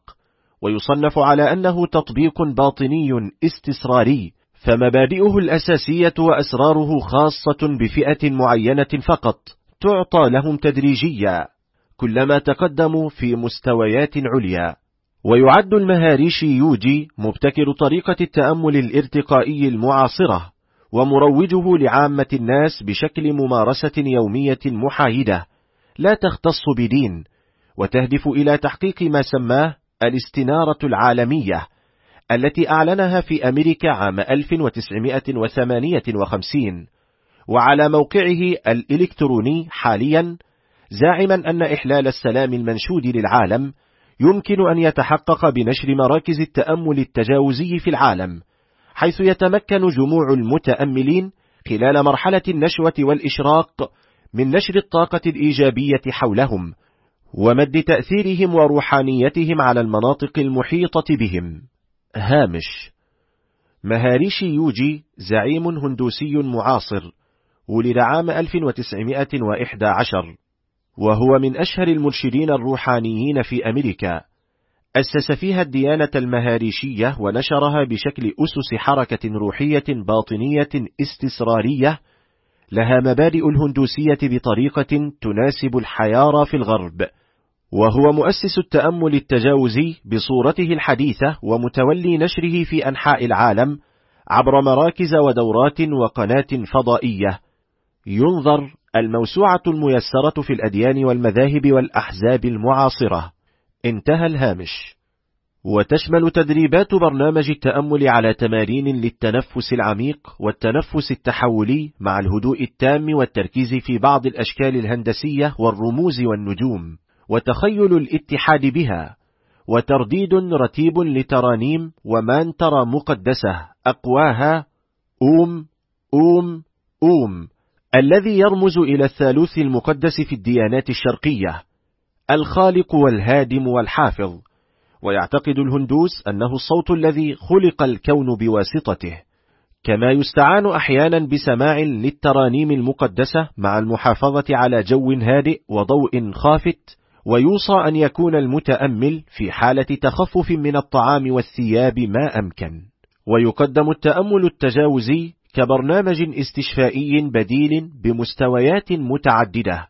ويصنف على أنه تطبيق باطني استسراري، فمبادئه الأساسية وأسراره خاصة بفئة معينة فقط تعطى لهم تدريجيا كلما تقدموا في مستويات عليا. ويعد المهاريشي يوجي مبتكر طريقة التأمل الارتقائي المعاصرة، ومروجه لعامة الناس بشكل ممارسة يومية محايدة لا تختص بدين، وتهدف إلى تحقيق ما سماه الاستنارة العالمية، التي أعلنها في أمريكا عام ألف وتسعمائة وثمانية وخمسين وعلى موقعه الإلكتروني حاليا، زاعما أن إحلال السلام المنشود للعالم يمكن أن يتحقق بنشر مراكز التأمل التجاوزي في العالم، حيث يتمكن جموع المتأملين خلال مرحلة النشوة والإشراق من نشر الطاقة الإيجابية حولهم ومد تأثيرهم وروحانيتهم على المناطق المحيطة بهم. هامش: مهاريشي يوجي زعيم هندوسي معاصر، ولد عام ألف وتسعمائة وإحدى عشر، وهو من أشهر المرشدين الروحانيين في أمريكا. أسس فيها الديانة المهاريشية ونشرها بشكل أسس حركة روحية باطنية استسرارية لها مبادئ الهندوسية بطريقة تناسب الحيار في الغرب، وهو مؤسس التأمل التجاوزي بصورته الحديثة ومتولي نشره في أنحاء العالم عبر مراكز ودورات وقناة فضائية. ينظر الموسوعة الميسرة في الأديان والمذاهب والأحزاب المعاصرة. انتهى الهامش. وتشمل تدريبات برنامج التأمل على تمارين للتنفس العميق والتنفس التحولي مع الهدوء التام والتركيز في بعض الأشكال الهندسية والرموز والنجوم وتخيل الاتحاد بها، وترديد رتيب لترانيم ومانترا مقدسة أقواها أوم أوم أوم، الذي يرمز إلى الثالوث المقدس في الديانات الشرقية، الخالق والهادم والحافظ. ويعتقد الهندوس أنه الصوت الذي خلق الكون بواسطته، كما يستعان أحيانا بسماع للترانيم المقدسة مع المحافظة على جو هادئ وضوء خافت. ويوصى أن يكون المتأمل في حالة تخفف من الطعام والثياب ما أمكن. ويقدم التأمل التجاوزي كبرنامج استشفائي بديل بمستويات متعددة،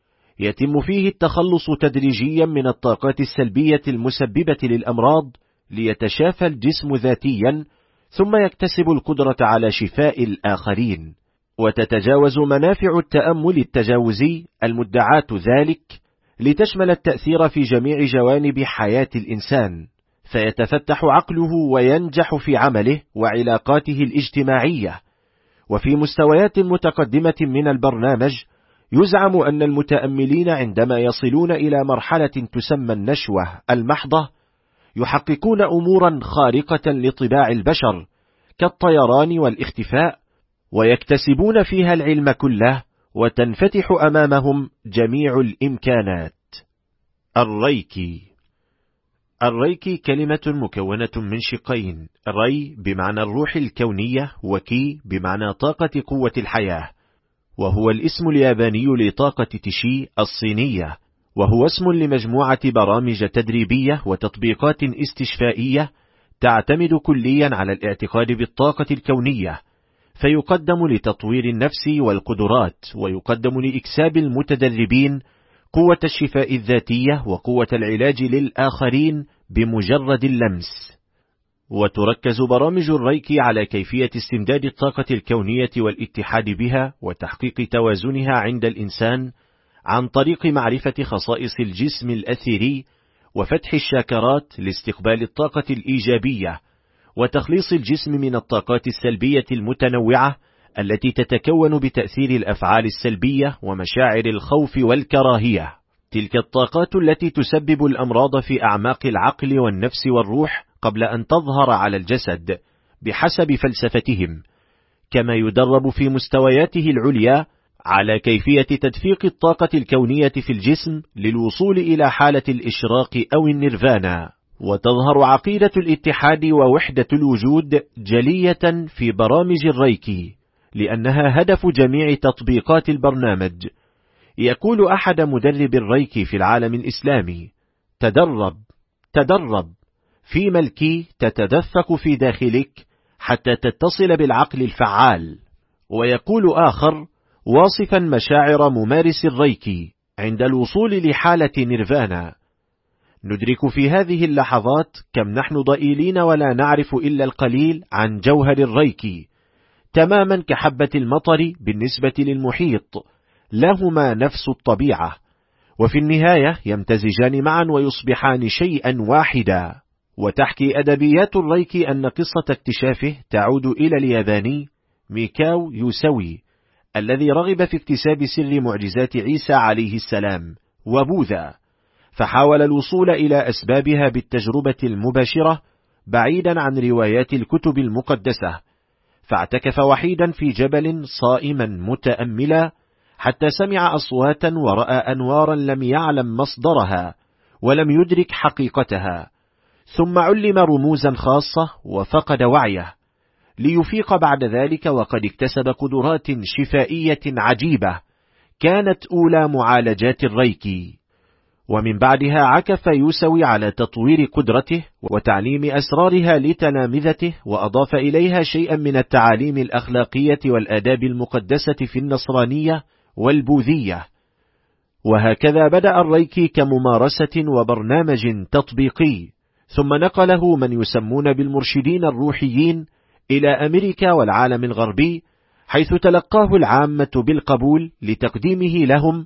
يتم فيه التخلص تدريجيا من الطاقات السلبية المسببة للأمراض ليتشافى الجسم ذاتيا، ثم يكتسب القدرة على شفاء الآخرين. وتتجاوز منافع التأمل التجاوزي المدعاة ذلك لتشمل التأثير في جميع جوانب حياة الإنسان، فيتفتح عقله وينجح في عمله وعلاقاته الاجتماعية. وفي مستويات متقدمة من البرنامج يزعم أن المتأملين عندما يصلون إلى مرحلة تسمى النشوة المحضة يحققون أمورا خارقة لطباع البشر كالطيران والاختفاء، ويكتسبون فيها العلم كله، وتنفتح أمامهم جميع الإمكانات. الريكي. الريكي كلمة مكونة من شقين، ري بمعنى الروح الكونية، وكي بمعنى طاقة قوة الحياة، وهو الاسم الياباني لطاقة تشي الصينية، وهو اسم لمجموعة برامج تدريبية وتطبيقات استشفائية تعتمد كليا على الاعتقاد بالطاقة الكونية، فيقدم لتطوير النفس والقدرات، ويقدم لإكساب المتدربين قوة الشفاء الذاتية وقوة العلاج للآخرين بمجرد اللمس. وتركز برامج الريكي على كيفية استمداد الطاقة الكونية والاتحاد بها وتحقيق توازنها عند الإنسان عن طريق معرفة خصائص الجسم الأثيري وفتح الشاكرات لاستقبال الطاقة الإيجابية وتخليص الجسم من الطاقات السلبية المتنوعة التي تتكون بتأثير الأفعال السلبية ومشاعر الخوف والكراهية. تلك الطاقات التي تسبب الأمراض في أعماق العقل والنفس والروح قبل أن تظهر على الجسد بحسب فلسفتهم، كما يدرب في مستوياته العليا على كيفية تدفيق الطاقة الكونية في الجسم للوصول إلى حالة الإشراق أو النيرفانا. وتظهر عقيدة الاتحاد ووحدة الوجود جلية في برامج الريكي، لأنها هدف جميع تطبيقات البرنامج. يقول أحد مدرب الريكي في العالم الإسلامي: تدرب تدرب فيما الكي تتدفق في داخلك حتى تتصل بالعقل الفعال. ويقول آخر واصفا مشاعر ممارس الريكي عند الوصول لحالة نيرفانا: ندرك في هذه اللحظات كم نحن ضئيلين ولا نعرف إلا القليل عن جوهر الريكي، تماما كحبة المطر بالنسبة للمحيط، لهما نفس الطبيعة، وفي النهاية يمتزجان معا ويصبحان شيئا واحدا. وتحكي أدبيات الريكي أن قصة اكتشافه تعود إلى الياباني ميكاو يوسوي، الذي رغب في اكتساب سر معجزات عيسى عليه السلام وبوذا، فحاول الوصول إلى أسبابها بالتجربة المباشرة بعيدا عن روايات الكتب المقدسة، فاعتكف وحيدا في جبل صائما متأملا حتى سمع أصواتا ورأى أنوارا لم يعلم مصدرها ولم يدرك حقيقتها، ثم علم رموزا خاصة وفقد وعيه، ليفيق بعد ذلك وقد اكتسب قدرات شفائية عجيبة كانت أولى معالجات الريكي. ومن بعدها عكف يوسوي على تطوير قدرته وتعليم أسرارها لتلامذته، وأضاف إليها شيئا من التعاليم الأخلاقية والآداب المقدسة في النصرانية والبوذية. وهكذا بدأ الريكي كممارسة وبرنامج تطبيقي، ثم نقله من يسمون بالمرشدين الروحيين إلى أمريكا والعالم الغربي، حيث تلقاه العامة بالقبول لتقديمه لهم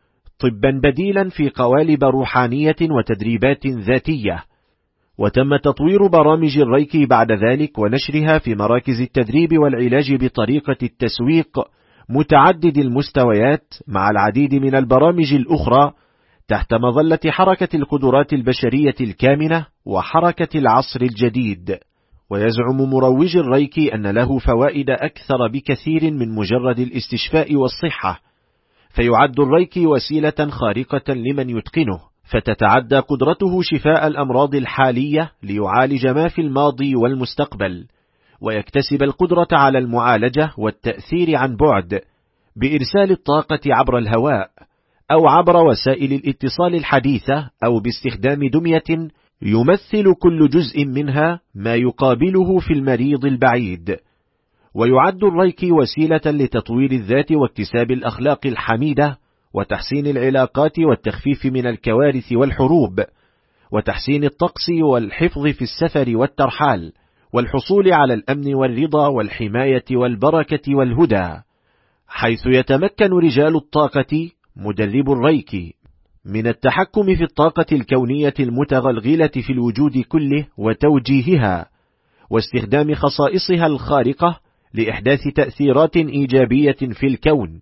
طبا بديلا في قوالب روحانية وتدريبات ذاتية. وتم تطوير برامج الريكي بعد ذلك ونشرها في مراكز التدريب والعلاج بطريقة التسويق متعدد المستويات مع العديد من البرامج الأخرى تحت مظلة حركة القدرات البشرية الكامنة وحركة العصر الجديد. ويزعم مروج الريكي أن له فوائد أكثر بكثير من مجرد الاستشفاء والصحة، فيعد الريكي وسيلة خارقة لمن يتقنه، فتتعدى قدرته شفاء الأمراض الحالية ليعالج ما في الماضي والمستقبل، ويكتسب القدرة على المعالجة والتأثير عن بعد بإرسال الطاقة عبر الهواء أو عبر وسائل الاتصال الحديثة أو باستخدام دمية يمثل كل جزء منها ما يقابله في المريض البعيد. ويعد الريكي وسيلة لتطوير الذات واكتساب الأخلاق الحميدة وتحسين العلاقات والتخفيف من الكوارث والحروب وتحسين الطقس والحفظ في السفر والترحال والحصول على الأمن والرضا والحماية والبركة والهدى، حيث يتمكن رجال الطاقة مدرب الريكي من التحكم في الطاقة الكونية المتغلغلة في الوجود كله وتوجيهها واستخدام خصائصها الخارقة لإحداث تأثيرات إيجابية في الكون،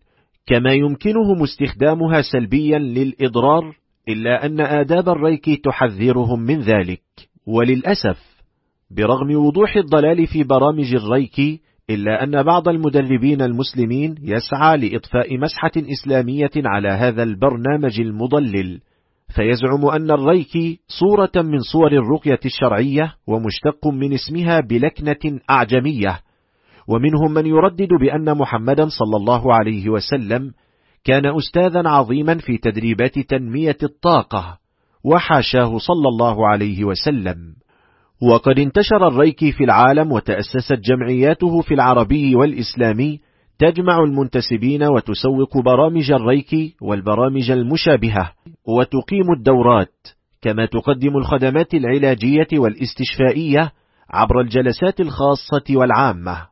كما يمكنهم استخدامها سلبيا للإضرار، إلا أن آداب الريكي تحذرهم من ذلك. وللأسف برغم وضوح الضلال في برامج الريكي، إلا أن بعض المدربين المسلمين يسعى لإضفاء مسحة إسلامية على هذا البرنامج المضلل، فيزعم أن الريكي صورة من صور الرقية الشرعية ومشتق من اسمها بلكنة أعجمية. ومنهم من يردد بأن محمدا صلى الله عليه وسلم كان أستاذا عظيما في تدريبات تنمية الطاقة، وحاشاه صلى الله عليه وسلم. وقد انتشر الريكي في العالم، وتأسست جمعياته في العربي والإسلامي تجمع المنتسبين وتسوق برامج الريكي والبرامج المشابهة، وتقيم الدورات، كما تقدم الخدمات العلاجية والاستشفائية عبر الجلسات الخاصة والعامة.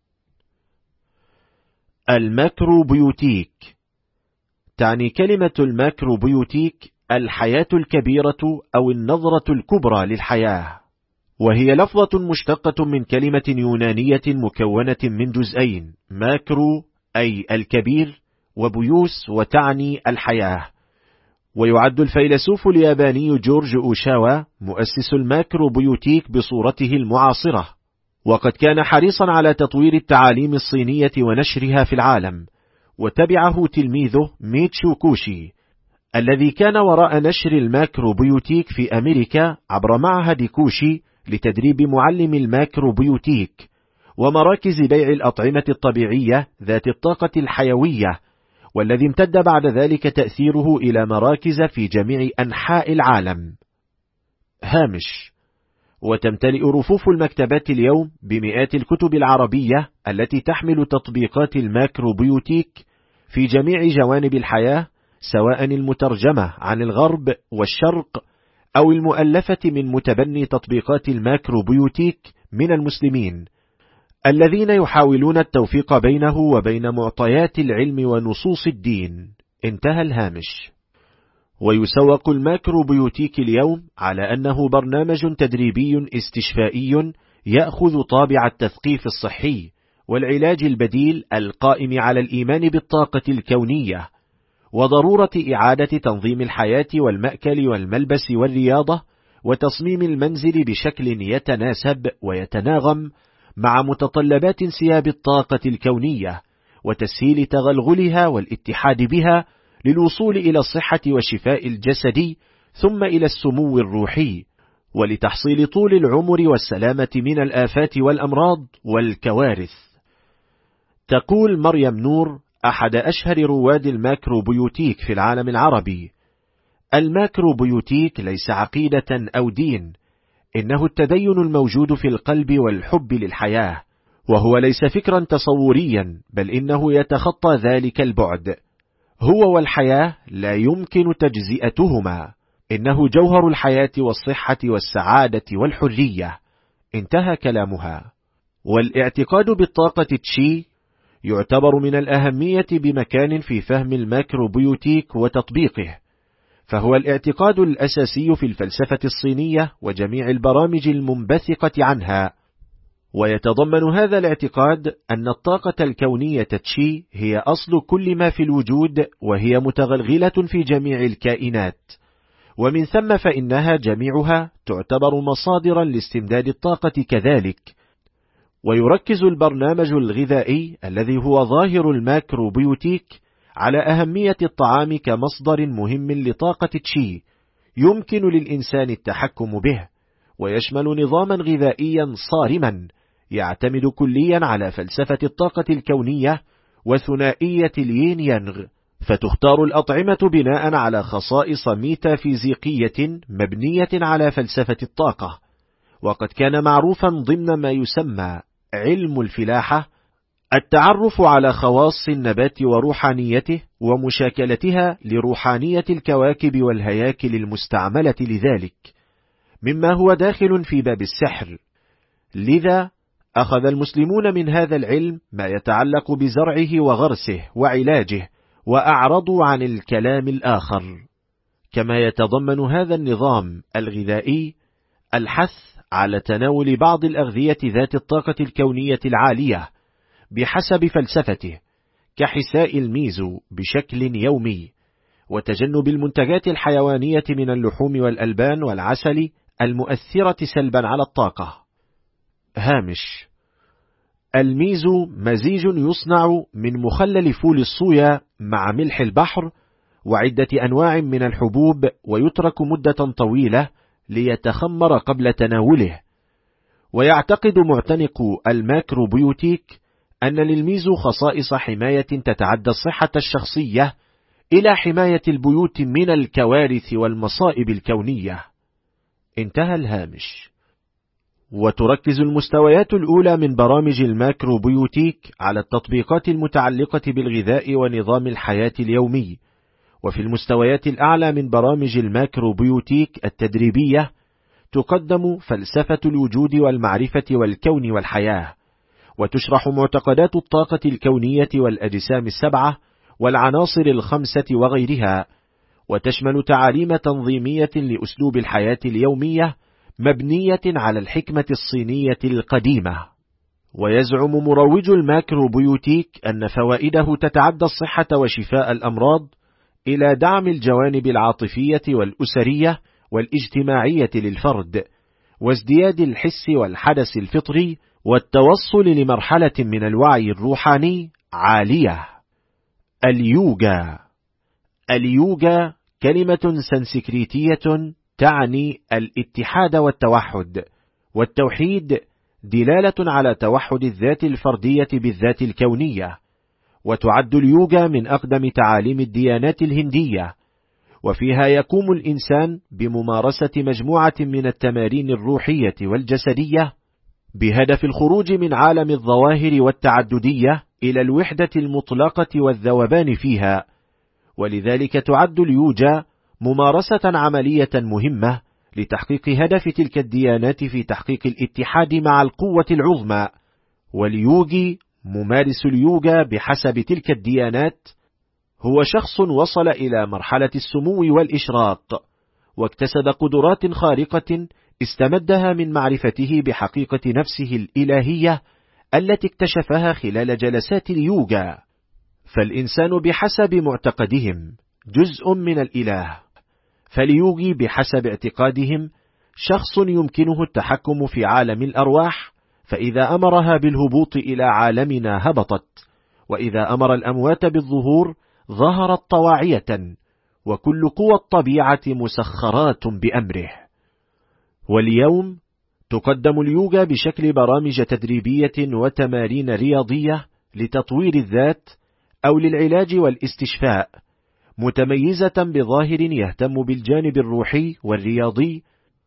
الماكروبيوتيك. تعني كلمة الماكروبيوتيك الحياة الكبيرة أو النظرة الكبرى للحياة، وهي لفظة مشتقة من كلمة يونانية مكونة من جزئين: ماكرو أي الكبير، وبيوس وتعني الحياة. ويعد الفيلسوف الياباني جورج أوشاوا مؤسس الماكروبيوتيك بصورته المعاصرة، وقد كان حريصا على تطوير التعاليم الصينية ونشرها في العالم. وتبعه تلميذه ميتشو كوشي الذي كان وراء نشر الماكروبيوتيك في أمريكا عبر معهد كوشي لتدريب معلم الماكروبيوتيك ومراكز بيع الأطعمة الطبيعية ذات الطاقة الحيوية، والذي امتد بعد ذلك تأثيره إلى مراكز في جميع أنحاء العالم. هامش. وتمتلئ رفوف المكتبات اليوم بمئات الكتب العربية التي تحمل تطبيقات الماكروبيوتيك في جميع جوانب الحياة، سواء المترجمة عن الغرب والشرق أو المؤلفة من متبني تطبيقات الماكروبيوتيك من المسلمين الذين يحاولون التوفيق بينه وبين معطيات العلم ونصوص الدين. انتهى الهامش. ويسوق الماكروبيوتيك اليوم على أنه برنامج تدريبي استشفائي يأخذ طابع التثقيف الصحي والعلاج البديل القائم على الإيمان بالطاقة الكونية، وضرورة إعادة تنظيم الحياة والمأكل والملبس والرياضة وتصميم المنزل بشكل يتناسب ويتناغم مع متطلبات انسياب الطاقة الكونية، وتسهيل تغلغلها والاتحاد بها للوصول إلى الصحة والشفاء الجسدي ثم إلى السمو الروحي، ولتحصيل طول العمر والسلامة من الآفات والأمراض والكوارث. تقول مريم نور أحد أشهر رواد الماكروبيوتيك في العالم العربي: الماكروبيوتيك ليس عقيدة أو دين، إنه التدين الموجود في القلب والحب للحياة، وهو ليس فكرا تصوريا، بل إنه يتخطى ذلك البعد. هو والحياة لا يمكن تجزئتهما، إنه جوهر الحياة والصحة والسعادة والحرية. انتهى كلامها. والاعتقاد بالطاقة تشي يعتبر من الأهمية بمكان في فهم الماكروبيوتيك وتطبيقه، فهو الاعتقاد الأساسي في الفلسفة الصينية وجميع البرامج المنبثقة عنها. ويتضمن هذا الاعتقاد أن الطاقة الكونية تشي هي أصل كل ما في الوجود، وهي متغلغلة في جميع الكائنات، ومن ثم فإنها جميعها تعتبر مصادرا لاستمداد الطاقة كذلك. ويركز البرنامج الغذائي الذي هو ظاهر الماكروبيوتيك على أهمية الطعام كمصدر مهم لطاقة تشي يمكن للإنسان التحكم به، ويشمل نظاما غذائيا صارما يعتمد كليا على فلسفة الطاقة الكونية وثنائية اليين يانغ، فتختار الأطعمة بناء على خصائص ميتافيزيقية مبنية على فلسفة الطاقة. وقد كان معروفا ضمن ما يسمى علم الفلاحة التعرف على خواص النبات وروحانيته ومشاكلتها لروحانية الكواكب والهياكل المستعملة لذلك، مما هو داخل في باب السحر. لذا أخذ المسلمون من هذا العلم ما يتعلق بزرعه وغرسه وعلاجه، وأعرضوا عن الكلام الآخر. كما يتضمن هذا النظام الغذائي الحث على تناول بعض الأغذية ذات الطاقة الكونية العالية بحسب فلسفته، كحساء الميزو بشكل يومي، وتجنب المنتجات الحيوانية من اللحوم والألبان والعسل المؤثرة سلبا على الطاقة. هامش: الميزو مزيج يصنع من مخلل فول الصويا مع ملح البحر وعدة أنواع من الحبوب، ويترك مدة طويلة ليتخمر قبل تناوله. ويعتقد معتنق الماكروبيوتيك أن للميزو خصائص حماية تتعدى الصحة الشخصية إلى حماية البيوت من الكوارث والمصائب الكونية. انتهى الهامش. وتركز المستويات الأولى من برامج الماكروبيوتيك على التطبيقات المتعلقة بالغذاء ونظام الحياة اليومي، وفي المستويات الأعلى من برامج الماكروبيوتيك التدريبية تقدم فلسفة الوجود والمعرفة والكون والحياة، وتشرح معتقدات الطاقة الكونية والأجسام السبعة والعناصر الخمسة وغيرها، وتشمل تعاليم تنظيمية لأسلوب الحياة اليومية مبنية على الحكمة الصينية القديمة. ويزعم مروج الماكروبيوتيك أن فوائده تتعدى الصحة وشفاء الأمراض إلى دعم الجوانب العاطفية والأسرية والاجتماعية للفرد، وازدياد الحس والحدث الفطري، والتوصل لمرحلة من الوعي الروحاني عالية. اليوغا. اليوغا كلمة سنسكريتية تعني الاتحاد والتوحد، والتوحيد دلالة على توحد الذات الفردية بالذات الكونية. وتعد اليوغا من أقدم تعاليم الديانات الهندية، وفيها يقوم الإنسان بممارسة مجموعة من التمارين الروحية والجسدية بهدف الخروج من عالم الظواهر والتعددية إلى الوحدة المطلقة والذوبان فيها. ولذلك تعد اليوجا ممارسة عملية مهمة لتحقيق هدف تلك الديانات في تحقيق الاتحاد مع القوة العظمى. واليوغي ممارس اليوغا بحسب تلك الديانات هو شخص وصل إلى مرحلة السمو والإشراق، واكتسب قدرات خارقة استمدها من معرفته بحقيقة نفسه الإلهية التي اكتشفها خلال جلسات اليوغا. فالإنسان بحسب معتقدهم جزء من الإله، فاليوغي بحسب اعتقادهم شخص يمكنه التحكم في عالم الأرواح، فإذا أمرها بالهبوط إلى عالمنا هبطت، وإذا أمر الأموات بالظهور ظهرت طواعية، وكل قوى الطبيعة مسخرات بأمره. واليوم تقدم اليوغا بشكل برامج تدريبية وتمارين رياضية لتطوير الذات أو للعلاج والاستشفاء، متميزة بظاهر يهتم بالجانب الروحي والرياضي،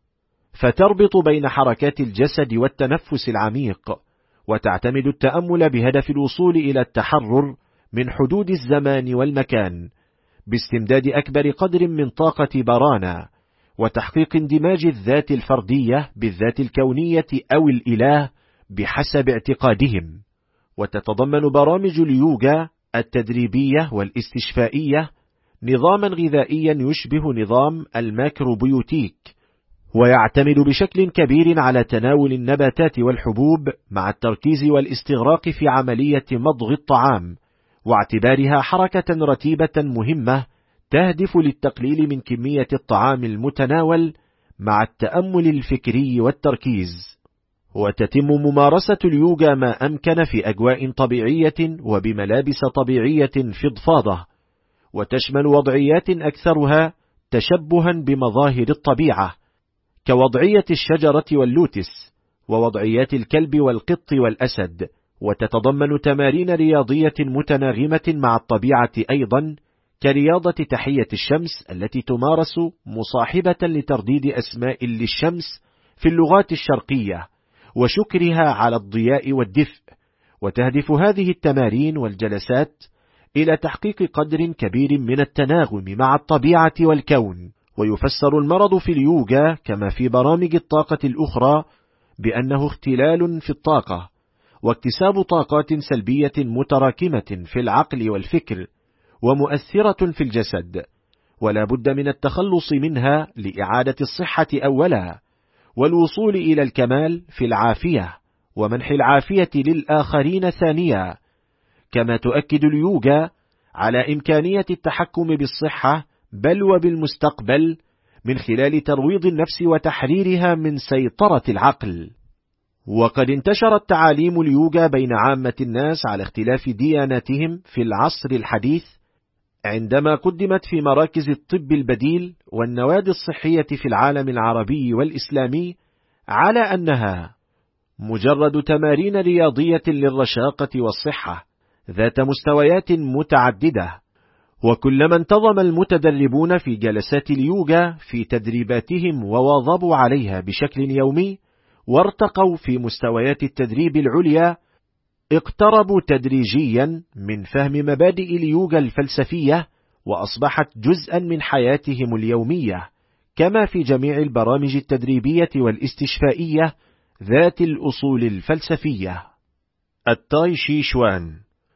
فتربط بين حركات الجسد والتنفس العميق، وتعتمد التأمل بهدف الوصول إلى التحرر من حدود الزمان والمكان باستمداد أكبر قدر من طاقة بارانا، وتحقيق اندماج الذات الفردية بالذات الكونية أو الإله بحسب اعتقادهم. وتتضمن برامج اليوغا التدريبية والاستشفائية نظاما غذائيا يشبه نظام الماكروبيوتيك، ويعتمد بشكل كبير على تناول النباتات والحبوب مع التركيز والاستغراق في عملية مضغ الطعام، واعتبارها حركة رتيبة مهمة تهدف للتقليل من كمية الطعام المتناول مع التأمل الفكري والتركيز. وتتم ممارسة اليوغا ما أمكن في أجواء طبيعية وبملابس طبيعية فضفاضة، وتشمل وضعيات أكثرها تشبها بمظاهر الطبيعة كوضعية الشجرة واللوتس، ووضعيات الكلب والقط والأسد، وتتضمن تمارين رياضية متناغمة مع الطبيعة أيضا كرياضة تحية الشمس التي تمارس مصاحبة لترديد أسماء للشمس في اللغات الشرقية وشكرها على الضياء والدفء. وتهدف هذه التمارين والجلسات إلى تحقيق قدر كبير من التناغم مع الطبيعة والكون. ويفسر المرض في اليوغا كما في برامج الطاقة الأخرى بأنه اختلال في الطاقة واكتساب طاقات سلبية متراكمة في العقل والفكر ومؤثرة في الجسد، ولا بد من التخلص منها لإعادة الصحة أولا، والوصول إلى الكمال في العافية ومنح العافية للآخرين ثانيا. كما تؤكد اليوغا على إمكانية التحكم بالصحة بل وبالمستقبل من خلال ترويض النفس وتحريرها من سيطرة العقل. وقد انتشرت تعاليم اليوغا بين عامة الناس على اختلاف دياناتهم في العصر الحديث، عندما قدمت في مراكز الطب البديل والنوادي الصحية في العالم العربي والإسلامي على أنها مجرد تمارين رياضية للرشاقة والصحة ذات مستويات متعددة. وكلما انتظم المتدربون في جلسات اليوغا في تدريباتهم وواظبوا عليها بشكل يومي وارتقوا في مستويات التدريب العليا، اقتربوا تدريجيا من فهم مبادئ اليوغا الفلسفية، وأصبحت جزءا من حياتهم اليومية، كما في جميع البرامج التدريبية والاستشفائية ذات الأصول الفلسفية. التاي شي شوان،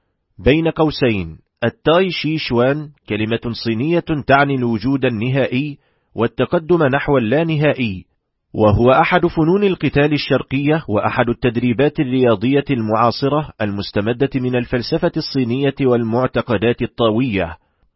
بين قوسين، التاي شي شوان كلمة صينية تعني الوجود النهائي والتقدم نحو اللانهائي، وهو أحد فنون القتال الشرقية وأحد التدريبات الرياضية المعاصرة المستمدة من الفلسفة الصينية والمعتقدات الطاوية.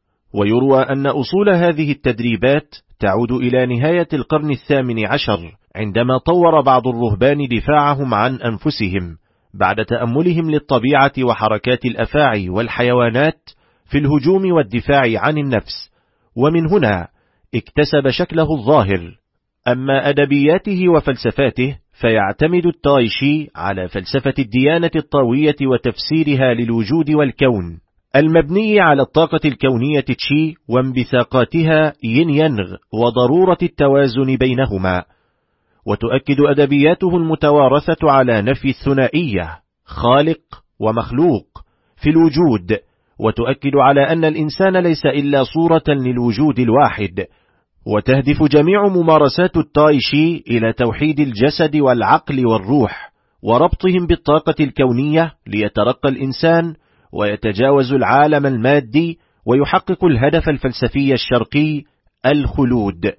ويروى أن أصول هذه التدريبات تعود إلى نهاية القرن الثامن عشر، عندما طور بعض الرهبان دفاعهم عن أنفسهم بعد تأملهم للطبيعة وحركات الأفاعي والحيوانات في الهجوم والدفاع عن النفس، ومن هنا اكتسب شكله الظاهر. أما أدبياته وفلسفاته فيعتمد التاي شي على فلسفة الديانة الطاوية وتفسيرها للوجود والكون المبني على الطاقة الكونية تشي وانبثاقاتها ين ينغ وضرورة التوازن بينهما. وتؤكد أدبياته المتوارثة على نفي الثنائية خالق ومخلوق في الوجود، وتؤكد على أن الإنسان ليس إلا صورة للوجود الواحد. وتهدف جميع ممارسات التاي شي إلى توحيد الجسد والعقل والروح وربطهم بالطاقة الكونية ليترقى الإنسان ويتجاوز العالم المادي ويحقق الهدف الفلسفي الشرقي الخلود.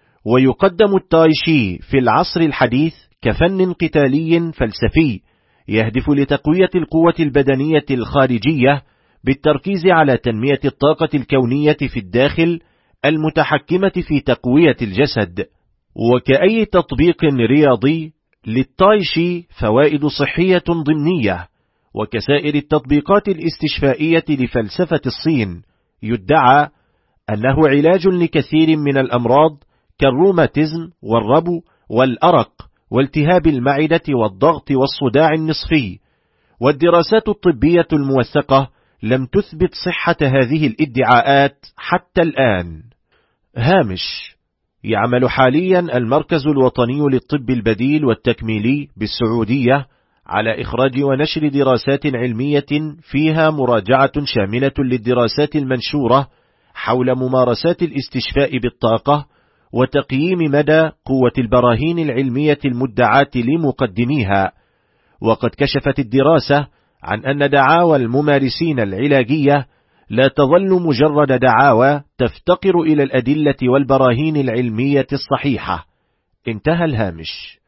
ويقدم التاي شي في العصر الحديث كفن قتالي فلسفي يهدف لتقوية القوة البدنية الخارجية بالتركيز على تنمية الطاقة الكونية في الداخل المتحكمة في تقوية الجسد. وكأي تطبيق رياضي للتاي شي فوائد صحية ضمنية، وكسائر التطبيقات الاستشفائية لفلسفة الصين يدعى أنه علاج لكثير من الأمراض كالروماتيزم والربو والأرق والتهاب المعدة والضغط والصداع النصفي. والدراسات الطبية الموثقة لم تثبت صحة هذه الادعاءات حتى الآن. هامش: يعمل حاليا المركز الوطني للطب البديل والتكميلي بالسعودية على إخراج ونشر دراسات علمية فيها مراجعة شاملة للدراسات المنشورة حول ممارسات الاستشفاء بالطاقة، وتقييم مدى قوة البراهين العلمية المدعاة لمقدميها. وقد كشفت الدراسة عن أن دعاوى الممارسين العلاجية لا تظل مجرد دعاوى تفتقر إلى الأدلة والبراهين العلمية الصحيحة. انتهى الهامش.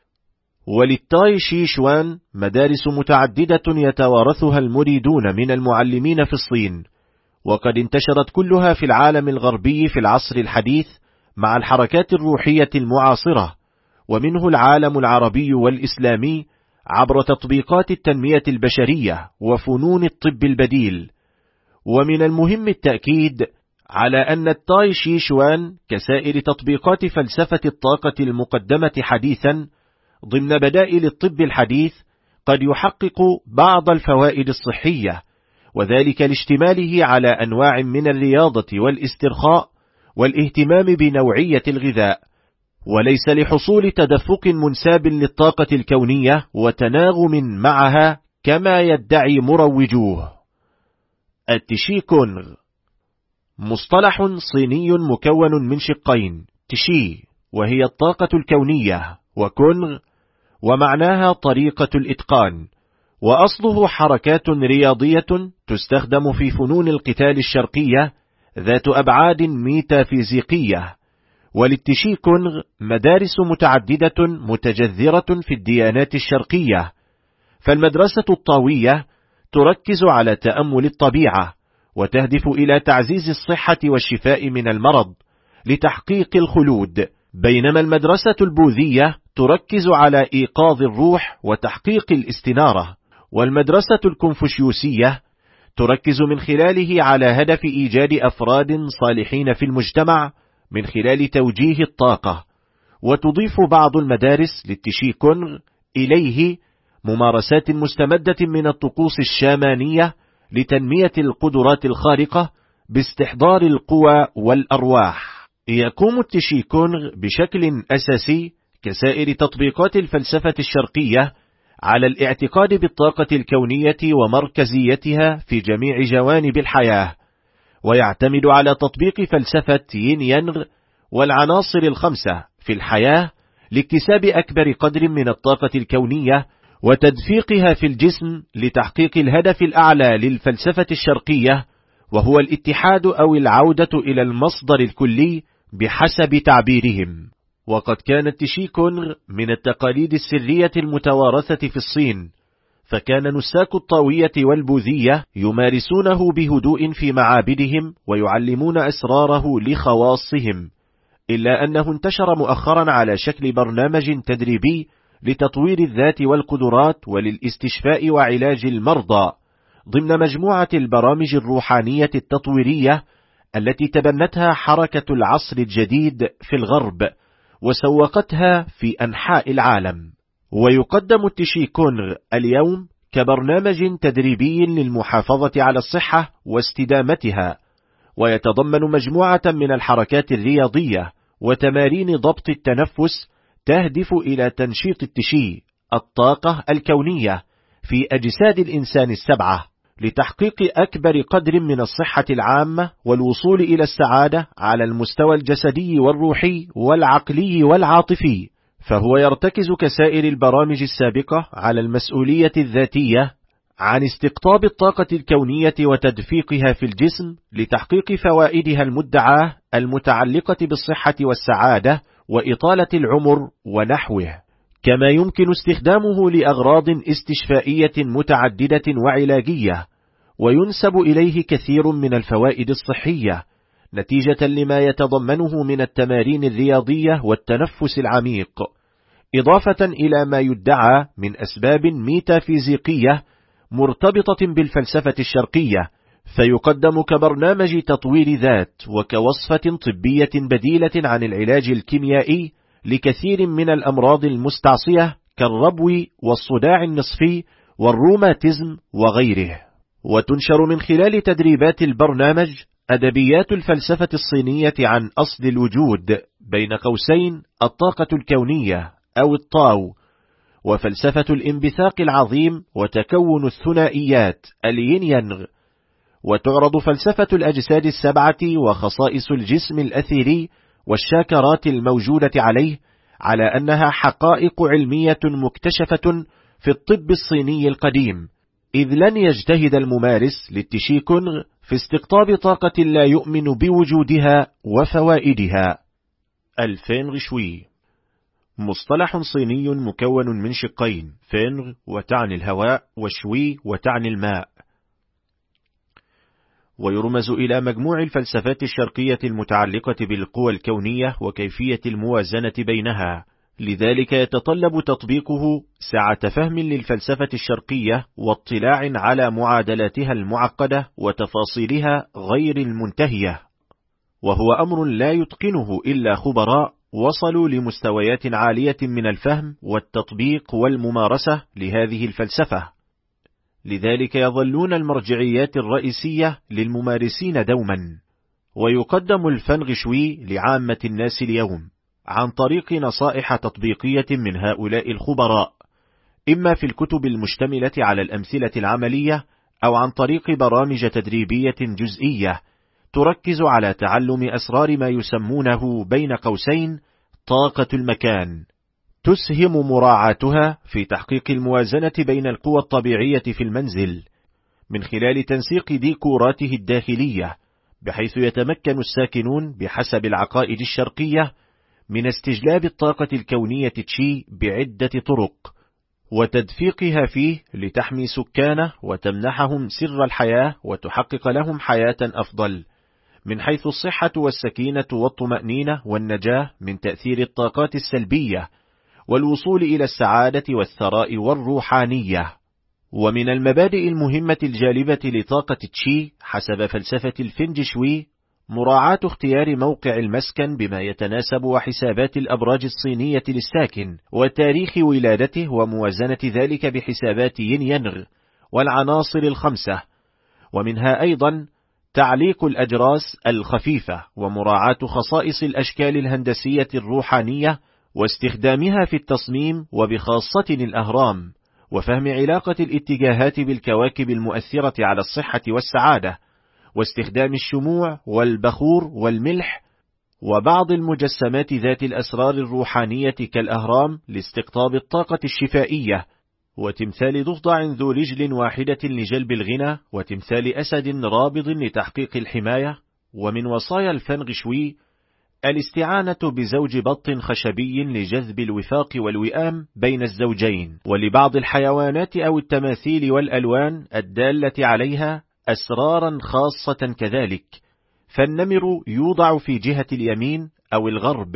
وللتاي شي شوان مدارس متعددة يتوارثها المريدون من المعلمين في الصين، وقد انتشرت كلها في العالم الغربي في العصر الحديث مع الحركات الروحية المعاصرة، ومنه العالم العربي والإسلامي عبر تطبيقات التنمية البشرية وفنون الطب البديل. ومن المهم التأكيد على أن التاي شي شوان كسائر تطبيقات فلسفة الطاقة المقدمة حديثا ضمن بدائل الطب الحديث قد يحقق بعض الفوائد الصحية، وذلك لاشتماله على أنواع من الرياضة والاسترخاء والاهتمام بنوعية الغذاء، وليس لحصول تدفق منساب للطاقة الكونية وتناغم معها كما يدعي مروجوه. التشي كونغ مصطلح صيني مكون من شقين: تشي وهي الطاقة الكونية، وكونغ ومعناها طريقة الإتقان، وأصله حركات رياضية تستخدم في فنون القتال الشرقية ذات أبعاد ميتافيزيقية. وللتشي كونغ مدارس متعددة متجذرة في الديانات الشرقية، فالمدرسة الطاوية تركز على تأمل الطبيعة، وتهدف إلى تعزيز الصحة والشفاء من المرض لتحقيق الخلود، بينما المدرسة البوذية تركز على إيقاظ الروح وتحقيق الاستنارة، والمدرسة الكونفوشيوسية تركز من خلاله على هدف إيجاد أفراد صالحين في المجتمع من خلال توجيه الطاقة. وتضيف بعض المدارس للتشي كونغ إليه ممارسات مستمدة من الطقوس الشامانية لتنمية القدرات الخارقة باستحضار القوى والأرواح. يقوم التشي كونغ بشكل أساسي كسائر تطبيقات الفلسفة الشرقية على الاعتقاد بالطاقة الكونية ومركزيتها في جميع جوانب الحياة، ويعتمد على تطبيق فلسفة يين يانغ والعناصر الخمسة في الحياة لاكتساب أكبر قدر من الطاقة الكونية وتدفيقها في الجسم لتحقيق الهدف الأعلى للفلسفة الشرقية، وهو الاتحاد أو العودة إلى المصدر الكلي بحسب تعبيرهم. وقد كان التشي كونغ من التقاليد السرية المتوارثة في الصين، فكان نساك الطاوية والبوذية يمارسونه بهدوء في معابدهم ويعلمون أسراره لخواصهم، إلا أنه انتشر مؤخرا على شكل برنامج تدريبي لتطوير الذات والقدرات وللاستشفاء وعلاج المرضى ضمن مجموعة البرامج الروحانية التطويرية التي تبنتها حركة العصر الجديد في الغرب وسوقتها في أنحاء العالم. ويقدم التشي كونغ اليوم كبرنامج تدريبي للمحافظة على الصحة واستدامتها، ويتضمن مجموعة من الحركات الرياضية وتمارين ضبط التنفس تهدف إلى تنشيط التشي الطاقة الكونية في أجساد الإنسان السبعة لتحقيق أكبر قدر من الصحة العامة والوصول إلى السعادة على المستوى الجسدي والروحي والعقلي والعاطفي. فهو يرتكز كسائر البرامج السابقة على المسؤولية الذاتية عن استقطاب الطاقة الكونية وتدفيقها في الجسم لتحقيق فوائدها المدعاة المتعلقة بالصحة والسعادة وإطالة العمر ونحوه، كما يمكن استخدامه لأغراض استشفائية متعددة وعلاجية، وينسب إليه كثير من الفوائد الصحية نتيجة لما يتضمنه من التمارين الرياضية والتنفس العميق، إضافة إلى ما يدعى من أسباب ميتافيزيقية مرتبطة بالفلسفة الشرقية، فيقدم كبرنامج تطوير ذات وكوصفة طبية بديلة عن العلاج الكيميائي لكثير من الأمراض المستعصية كالربو والصداع النصفي والروماتيزم وغيره. وتنشر من خلال تدريبات البرنامج أدبيات الفلسفة الصينية عن أصل الوجود بين قوسين الطاقة الكونية أو الطاو، وفلسفة الانبثاق العظيم وتكون الثنائيات اليين يانغ. وتعرض فلسفة الأجساد السبعة وخصائص الجسم الأثيري والشاكرات الموجودة عليه على أنها حقائق علمية مكتشفة في الطب الصيني القديم، إذ لن يجتهد الممارس للتشي كونغ في استقطاب طاقة لا يؤمن بوجودها وفوائدها. الفينغ شوي مصطلح صيني مكون من شقين، فينغ وتعني الهواء وشوي وتعني الماء، ويرمز إلى مجموع الفلسفات الشرقية المتعلقة بالقوى الكونية وكيفية الموازنة بينها، لذلك يتطلب تطبيقه سعة فهم للفلسفة الشرقية واطلاع على معادلاتها المعقدة وتفاصيلها غير المنتهية، وهو أمر لا يتقنه إلا خبراء وصلوا لمستويات عالية من الفهم والتطبيق والممارسة لهذه الفلسفة، لذلك يظلون المرجعيات الرئيسية للممارسين دوما. ويقدم الفنغ شوي لعامة الناس اليوم عن طريق نصائح تطبيقية من هؤلاء الخبراء، إما في الكتب المشتملة على الأمثلة العملية أو عن طريق برامج تدريبية جزئية تركز على تعلم أسرار ما يسمونه بين قوسين طاقة المكان، تسهم مراعاتها في تحقيق الموازنة بين القوى الطبيعية في المنزل من خلال تنسيق ديكوراته الداخلية، بحيث يتمكن الساكنون بحسب العقائد الشرقية من استجلاب الطاقة الكونية تشي بعدة طرق، وتدفيقها فيه لتحمي سكانه وتمنحهم سر الحياة وتحقق لهم حياة أفضل من حيث الصحة والسكينة والطمأنينة والنجاة من تأثير الطاقات السلبية، والوصول إلى السعادة والثراء والروحانية. ومن المبادئ المهمة الجالبة لطاقة تشي حسب فلسفة الفنج شوي مراعاة اختيار موقع المسكن بما يتناسب وحسابات الأبراج الصينية للساكن وتاريخ ولادته، وموازنة ذلك بحسابات ين ينغ والعناصر الخمسة، ومنها أيضا تعليق الأجراس الخفيفة ومراعاة خصائص الأشكال الهندسية الروحانية واستخدامها في التصميم، وبخاصة الأهرام، وفهم علاقة الاتجاهات بالكواكب المؤثرة على الصحة والسعادة، واستخدام الشموع والبخور والملح وبعض المجسمات ذات الأسرار الروحانية كالأهرام لاستقطاب الطاقة الشفائية، وتمثال ضفدع ذو رجل واحدة لجلب الغنى، وتمثال أسد رابض لتحقيق الحماية. ومن وصايا الفنغ شوي الاستعانة بزوج بط خشبي لجذب الوفاق والوئام بين الزوجين، ولبعض الحيوانات أو التماثيل والألوان الدالة عليها أسرارا خاصة كذلك، فالنمر يوضع في جهة اليمين أو الغرب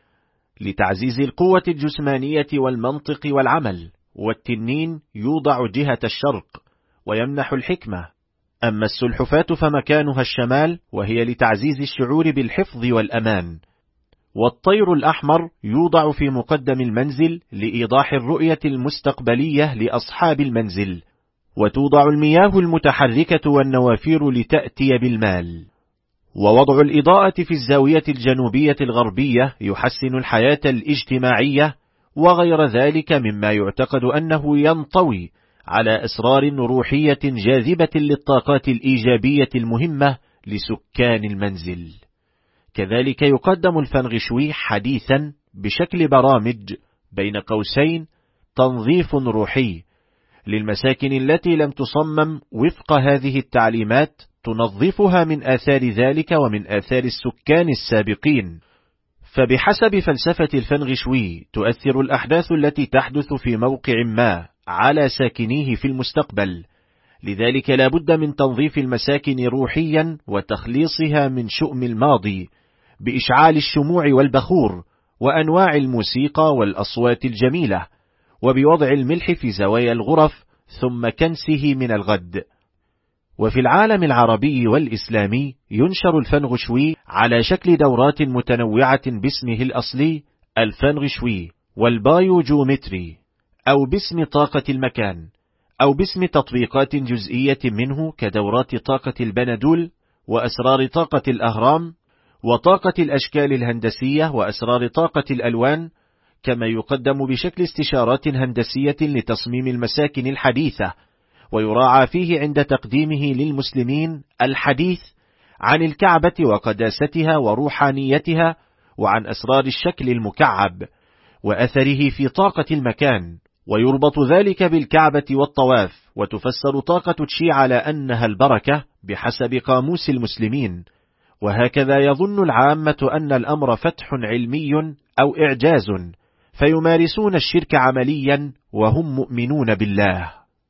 لتعزيز القوة الجسمانية والمنطق والعمل، والتنين يوضع جهة الشرق ويمنح الحكمة، أما السلحفاة فمكانها الشمال وهي لتعزيز الشعور بالحفظ والأمان، والطير الأحمر يوضع في مقدم المنزل لإيضاح الرؤية المستقبلية لأصحاب المنزل، وتوضع المياه المتحركة والنوافير لتأتي بالمال. ووضع الإضاءة في الزاوية الجنوبية الغربية يحسن الحياة الاجتماعية وغير ذلك مما يعتقد أنه ينطوي على أسرار روحية جاذبة للطاقات الإيجابية المهمة لسكان المنزل. كذلك يقدم الفنغ شوي حديثا بشكل برامج بين قوسين تنظيف روحي للمساكن التي لم تصمم وفق هذه التعليمات، تنظفها من آثار ذلك ومن آثار السكان السابقين. فبحسب فلسفة الفنغ شوي تؤثر الأحداث التي تحدث في موقع ما على ساكنيه في المستقبل، لذلك لا بد من تنظيف المساكن روحيا وتخليصها من شؤم الماضي بإشعال الشموع والبخور وأنواع الموسيقى والأصوات الجميلة، وبوضع الملح في زوايا الغرف ثم كنسه من الغد. وفي العالم العربي والإسلامي ينشر الفنغ شوي على شكل دورات متنوعة باسمه الأصلي الفنغ شوي والبايو جيومتري، أو باسم طاقة المكان، أو باسم تطبيقات جزئية منه كدورات طاقة البندول وأسرار طاقة الأهرام وطاقة الأشكال الهندسية وأسرار طاقة الألوان، كما يقدم بشكل استشارات هندسية لتصميم المساكن الحديثة، ويراعى فيه عند تقديمه للمسلمين الحديث عن الكعبة وقداستها وروحانيتها، وعن أسرار الشكل المكعب وأثره في طاقة المكان، ويربط ذلك بالكعبة والطواف، وتفسر طاقة تشي على أنها البركة بحسب قاموس المسلمين. وهكذا يظن العامة أن الأمر فتح علمي أو إعجاز، فيمارسون الشرك عمليا وهم مؤمنون بالله.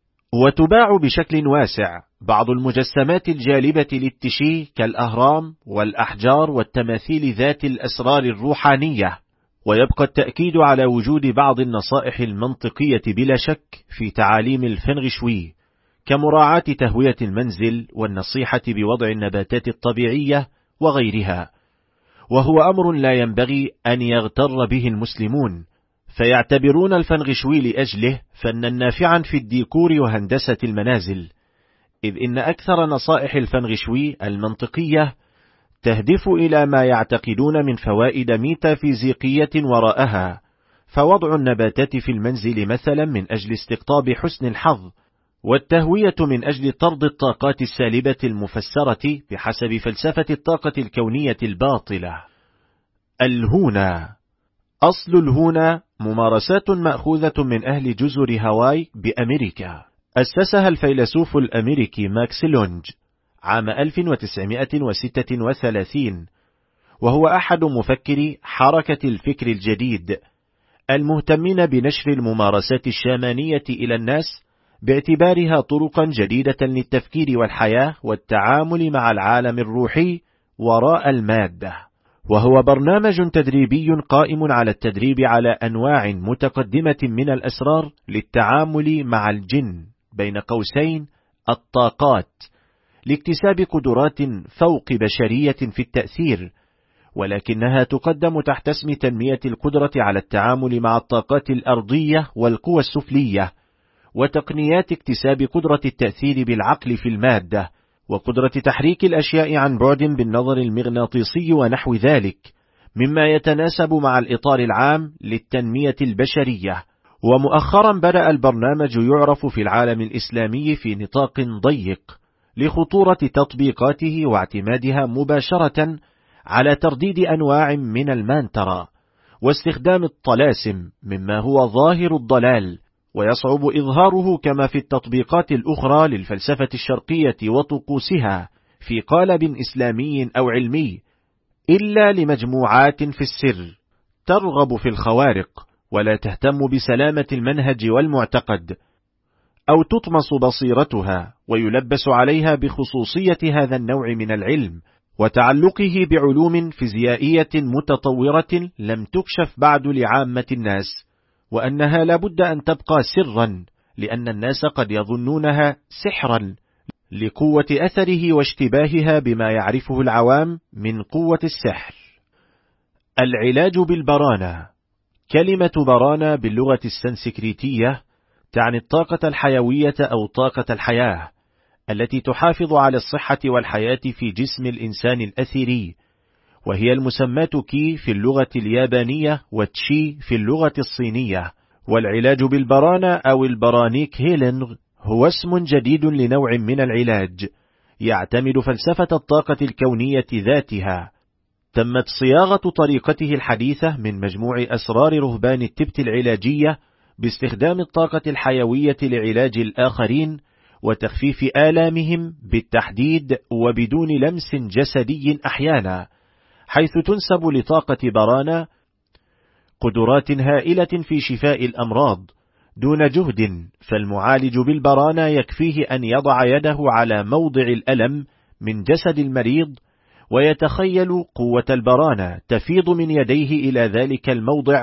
وتباع بشكل واسع بعض المجسمات الجالبة للتشي كالأهرام والأحجار والتماثيل ذات الأسرار الروحانية، ويبقى التأكيد على وجود بعض النصائح المنطقية بلا شك في تعاليم الفنغ شوي، كمراعاة تهوية المنزل والنصيحة بوضع النباتات الطبيعية وغيرها، وهو أمر لا ينبغي أن يغتر به المسلمون، فيعتبرون الفنغ شوي لأجله فنا نافعا في الديكور وهندسة المنازل، إذ إن أكثر نصائح الفنغ شوي المنطقية تهدف إلى ما يعتقدون من فوائد ميتافيزيقية وراءها، فوضع النباتات في المنزل مثلا من أجل استقطاب حسن الحظ، والتهوية من أجل طرد الطاقات السالبة المفسرة بحسب فلسفة الطاقة الكونية الباطلة. الهونا. أصل الهونا ممارسات مأخوذة من أهل جزر هاواي بأمريكا، أسسها الفيلسوف الأمريكي ماكس لونج عام ألف وتسعمائة وستة وثلاثين، وهو أحد مفكري حركة الفكر الجديد المهتمين بنشر الممارسات الشامانية إلى الناس باعتبارها طرقا جديدة للتفكير والحياة والتعامل مع العالم الروحي وراء المادة. وهو برنامج تدريبي قائم على التدريب على أنواع متقدمة من الأسرار للتعامل مع الجن، بين قوسين الطاقات، لاكتساب قدرات فوق بشرية في التأثير، ولكنها تقدم تحت اسم تنمية القدرة على التعامل مع الطاقات الأرضية والقوى السفلية، وتقنيات اكتساب قدرة التأثير بالعقل في المادة، وقدرة تحريك الأشياء عن بعد بالنظر المغناطيسي ونحو ذلك، مما يتناسب مع الإطار العام للتنمية البشرية. ومؤخرا بدأ البرنامج يعرف في العالم الإسلامي في نطاق ضيق لخطورة تطبيقاته واعتمادها مباشرة على ترديد أنواع من المانترا واستخدام الطلاسم، مما هو ظاهر الضلال ويصعب إظهاره كما في التطبيقات الأخرى للفلسفة الشرقية وطقوسها في قالب إسلامي أو علمي، إلا لمجموعات في السر ترغب في الخوارق ولا تهتم بسلامة المنهج والمعتقد، أو تطمس بصيرتها ويلبس عليها بخصوصية هذا النوع من العلم وتعلقه بعلوم فيزيائية متطورة لم تكشف بعد لعامة الناس، وأنها لابد أن تبقى سرا لأن الناس قد يظنونها سحرا لقوة أثره واشتباهها بما يعرفه العوام من قوة السحر. العلاج بالبرانة. كلمة برانة باللغة السنسكريتية تعني الطاقة الحيوية أو طاقة الحياة التي تحافظ على الصحة والحياة في جسم الإنسان الأثري، وهي المسماة كي في اللغة اليابانية وتشي في اللغة الصينية. والعلاج بالبرانة أو البرانيك هيلينغ هو اسم جديد لنوع من العلاج يعتمد فلسفة الطاقة الكونية ذاتها. تمت صياغة طريقته الحديثة من مجموع أسرار رهبان التبت العلاجية باستخدام الطاقة الحيوية لعلاج الآخرين وتخفيف آلامهم بالتحديد وبدون لمس جسدي أحيانا، حيث تنسب لطاقة برانا قدرات هائلة في شفاء الأمراض دون جهد، فالمعالج بالبرانا يكفيه أن يضع يده على موضع الألم من جسد المريض ويتخيل قوة البرانا تفيض من يديه إلى ذلك الموضع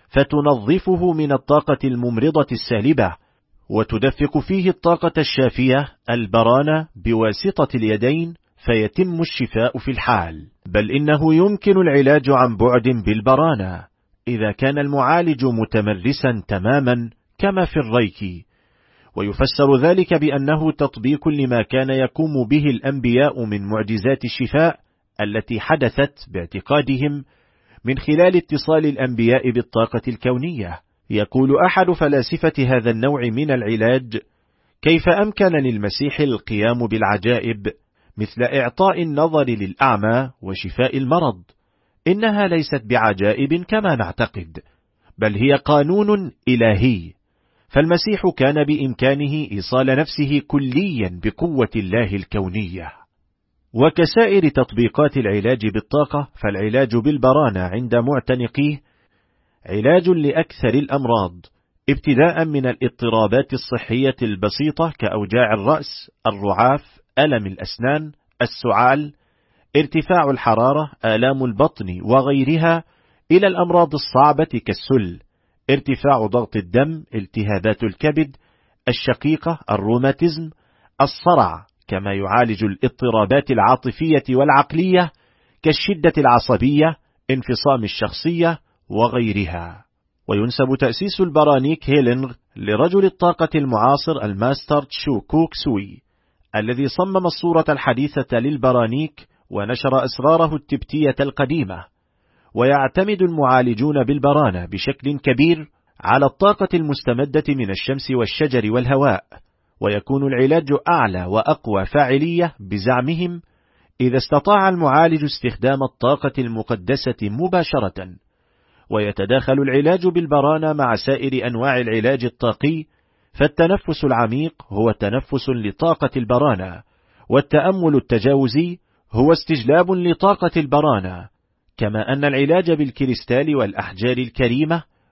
فتنظفه من الطاقة الممرضة السالبة وتدفق فيه الطاقة الشافية البرانا بواسطة اليدين فيتم الشفاء في الحال. بل إنه يمكن العلاج عن بعد بالبرانا إذا كان المعالج متمرسا تماما كما في الريكي، ويفسر ذلك بأنه تطبيق لما كان يقوم به الأنبياء من معجزات الشفاء التي حدثت باعتقادهم من خلال اتصال الأنبياء بالطاقة الكونية. يقول أحد فلاسفة هذا النوع من العلاج: كيف أمكن للمسيح القيام بالعجائب مثل إعطاء النظر للأعمى وشفاء المرض؟ إنها ليست بعجائب كما نعتقد، بل هي قانون إلهي، فالمسيح كان بإمكانه إيصال نفسه كليا بقوة الله الكونية. وكسائر تطبيقات العلاج بالطاقة، فالعلاج بالبرانة عند معتنقيه علاج لأكثر الأمراض، ابتداء من الاضطرابات الصحية البسيطة كأوجاع الرأس، الرعاف، ألم الأسنان، السعال، ارتفاع الحرارة، آلام البطن وغيرها، إلى الأمراض الصعبة كالسل، ارتفاع ضغط الدم، التهابات الكبد، الشقيقة، الروماتيزم، الصرع، كما يعالج الاضطرابات العاطفية والعقلية كالشدة العصبية، انفصام الشخصية وغيرها. وينسب تأسيس البرانيك هيلينغ لرجل الطاقة المعاصر الماستر تشو كوك سوي، الذي صمم الصورة الحديثة للبرانيك ونشر أسراره التبتية القديمة. ويعتمد المعالجون بالبرانة بشكل كبير على الطاقة المستمدة من الشمس والشجر والهواء، ويكون العلاج أعلى وأقوى فاعلية بزعمهم إذا استطاع المعالج استخدام الطاقة المقدسة مباشرة. ويتداخل العلاج بالبرانة مع سائر أنواع العلاج الطاقي، فالتنفس العميق هو تنفس لطاقة البرانة، والتأمل التجاوزي هو استجلاب لطاقة البرانة، كما أن العلاج بالكريستال والأحجار الكريمة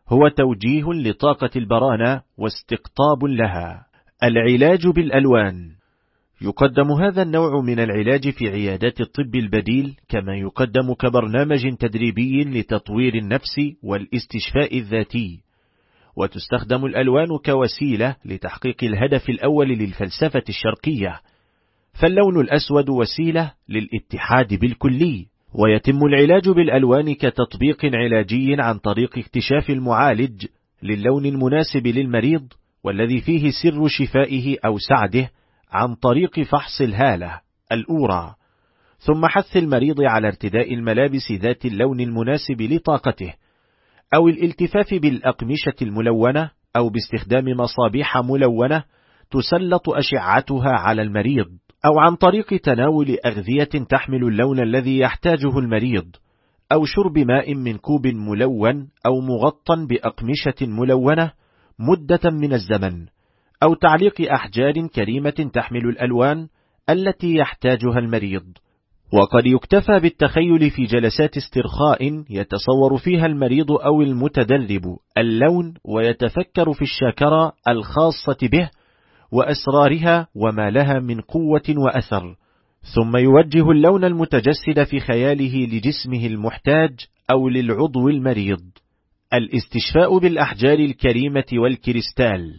هو توجيه لطاقة البرانة واستقطاب لها. العلاج بالألوان. يقدم هذا النوع من العلاج في عيادات الطب البديل، كما يقدم كبرنامج تدريبي لتطوير النفس والاستشفاء الذاتي. وتستخدم الألوان كوسيلة لتحقيق الهدف الأول للفلسفة الشرقية، فاللون الأسود وسيلة للاتحاد بالكلي. ويتم العلاج بالألوان كتطبيق علاجي عن طريق اكتشاف المعالج للون المناسب للمريض، والذي فيه سر شفائه أو سعده، عن طريق فحص الهالة الأورا، ثم حث المريض على ارتداء الملابس ذات اللون المناسب لطاقته، أو الالتفاف بالأقمشة الملونة، أو باستخدام مصابيح ملونة تسلط أشعتها على المريض، أو عن طريق تناول أغذية تحمل اللون الذي يحتاجه المريض، أو شرب ماء من كوب ملون أو مغطى بأقمشة ملونة مدة من الزمن، أو تعليق أحجار كريمة تحمل الألوان التي يحتاجها المريض. وقد يكتفى بالتخيل في جلسات استرخاء يتصور فيها المريض أو المتدرب اللون، ويتفكر في الشاكرة الخاصة به وأسرارها وما لها من قوة وأثر، ثم يوجه اللون المتجسد في خياله لجسمه المحتاج أو للعضو المريض. الاستشفاء بالأحجار الكريمة والكريستال.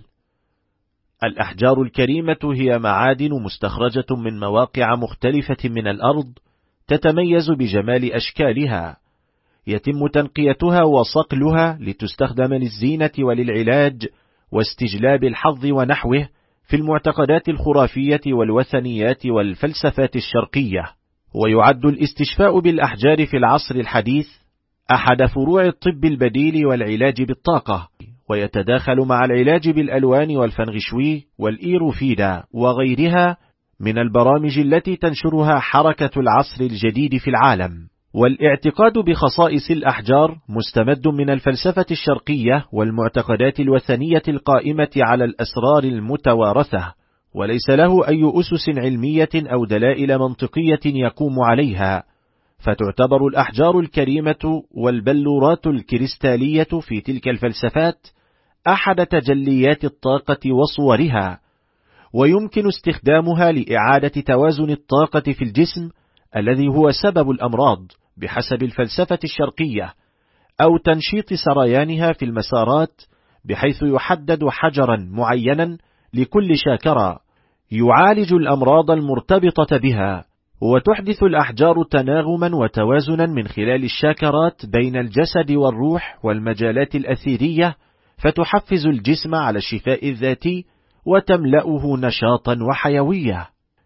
الأحجار الكريمة هي معادن مستخرجة من مواقع مختلفة من الأرض، تتميز بجمال أشكالها، يتم تنقيتها وصقلها لتستخدم للزينة وللعلاج واستجلاب الحظ ونحوه في المعتقدات الخرافية والوثنيات والفلسفات الشرقية. ويعد الاستشفاء بالأحجار في العصر الحديث أحد فروع الطب البديل والعلاج بالطاقة، ويتداخل مع العلاج بالألوان والفنغشوي والإيروفيدا وغيرها من البرامج التي تنشرها حركة العصر الجديد في العالم. والاعتقاد بخصائص الأحجار مستمد من الفلسفة الشرقية والمعتقدات الوثنية القائمة على الأسرار المتوارثة، وليس له أي أسس علمية أو دلائل منطقية يقوم عليها، فتعتبر الأحجار الكريمة والبلورات الكريستالية في تلك الفلسفات أحد تجليات الطاقة وصورها، ويمكن استخدامها لإعادة توازن الطاقة في الجسم الذي هو سبب الأمراض بحسب الفلسفة الشرقية، أو تنشيط سريانها في المسارات، بحيث يحدد حجرا معينا لكل شاكرة يعالج الأمراض المرتبطة بها. وتحدث الأحجار تناغما وتوازنا من خلال الشاكرات بين الجسد والروح والمجالات الأثيرية، فتحفز الجسم على الشفاء الذاتي وتملأه نشاطا وحيوية.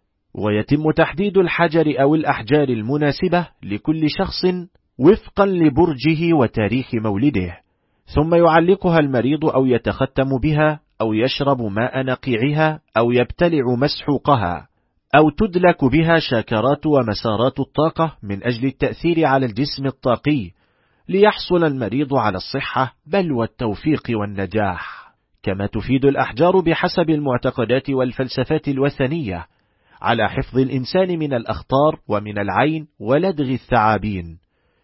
ويتم تحديد الحجر أو الأحجار المناسبة لكل شخص وفقا لبرجه وتاريخ مولده، ثم يعلقها المريض أو يتختم بها أو يشرب ماء نقيعها أو يبتلع مسحوقها، أو تدلك بها شاكرات ومسارات الطاقة من أجل التأثير على الجسم الطاقي، ليحصل المريض على الصحة بل والتوفيق والنجاح. كما تفيد الأحجار بحسب المعتقدات والفلسفات الوثنية على حفظ الإنسان من الأخطار ومن العين ولدغ الثعابين،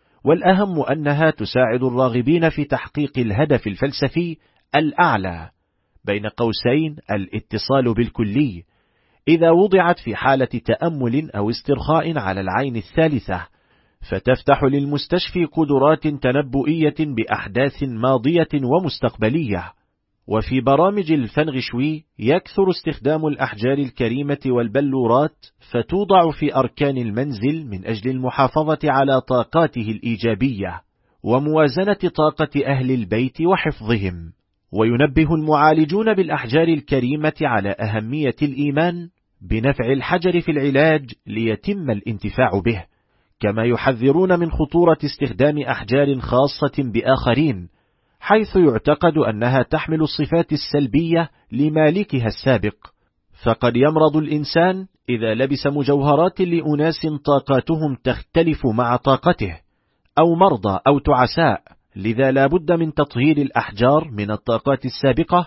والأهم أنها تساعد الراغبين في تحقيق الهدف الفلسفي الأعلى، بين قوسين الاتصال بالكلي، إذا وضعت في حالة تأمل أو استرخاء على العين الثالثة، فتفتح للمستشفي قدرات تنبؤية بأحداث ماضية ومستقبلية. وفي برامج الفنغشوي يكثر استخدام الأحجار الكريمة والبلورات، فتوضع في أركان المنزل من أجل المحافظة على طاقاته الإيجابية وموازنة طاقة أهل البيت وحفظهم. وينبه المعالجون بالأحجار الكريمة على أهمية الإيمان بنفع الحجر في العلاج ليتم الانتفاع به، كما يحذرون من خطورة استخدام أحجار خاصة بآخرين، حيث يعتقد أنها تحمل الصفات السلبية لمالكها السابق. فقد يمرض الإنسان إذا لبس مجوهرات لأناس طاقاتهم تختلف مع طاقته، أو مرضى أو تعساء، لذا لا بد من تطهير الأحجار من الطاقات السابقة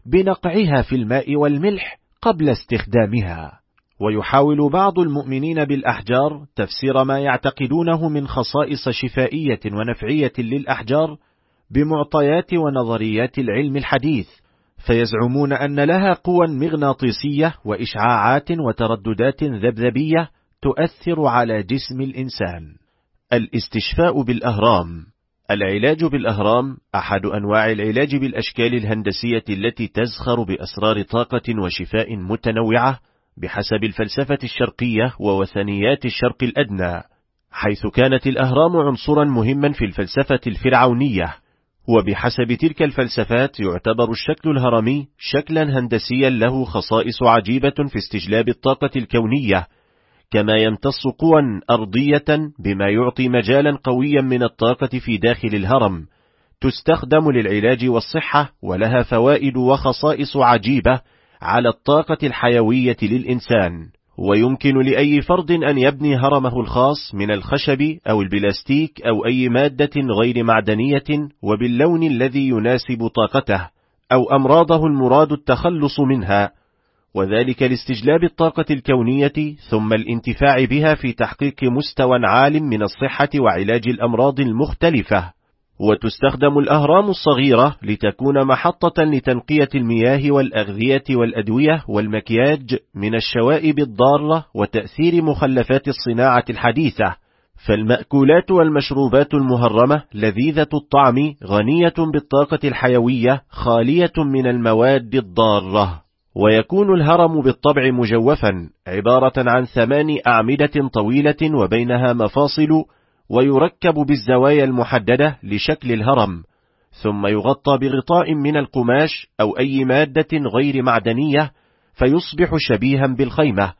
بنقعها في الماء والملح قبل استخدامها. ويحاول بعض المؤمنين بالأحجار تفسير ما يعتقدونه من خصائص شفائية ونفعية للأحجار بمعطيات ونظريات العلم الحديث، فيزعمون أن لها قوى مغناطيسية وإشعاعات وترددات ذبذبية تؤثر على جسم الإنسان. الاستشفاء بالأهرام. العلاج بالأهرام أحد أنواع العلاج بالأشكال الهندسية التي تزخر بأسرار طاقة وشفاء متنوعة بحسب الفلسفة الشرقية ووثنيات الشرق الأدنى، حيث كانت الأهرام عنصرا مهما في الفلسفة الفرعونية، وبحسب تلك الفلسفات يعتبر الشكل الهرمي شكلا هندسيا له خصائص عجيبة في استجلاب الطاقة الكونية، كما يمتص قوى أرضية بما يعطي مجالا قويا من الطاقة في داخل الهرم، تستخدم للعلاج والصحة، ولها فوائد وخصائص عجيبة على الطاقة الحيوية للإنسان. ويمكن لأي فرد أن يبني هرمه الخاص من الخشب أو البلاستيك أو أي مادة غير معدنية وباللون الذي يناسب طاقته أو أمراضه المراد التخلص منها، وذلك لاستجلاب الطاقة الكونية ثم الانتفاع بها في تحقيق مستوى عال من الصحة وعلاج الأمراض المختلفة. وتستخدم الأهرام الصغيرة لتكون محطة لتنقية المياه والأغذية والأدوية والمكياج من الشوائب الضارة وتأثير مخلفات الصناعة الحديثة، فالمأكولات والمشروبات المهرمة لذيذة الطعم غنية بالطاقة الحيوية خالية من المواد الضارة. ويكون الهرم بالطبع مجوفا، عبارة عن ثمان أعمدة طويلة وبينها مفاصل، ويركب بالزوايا المحددة لشكل الهرم، ثم يغطى بغطاء من القماش أو أي مادة غير معدنية فيصبح شبيها بالخيمة،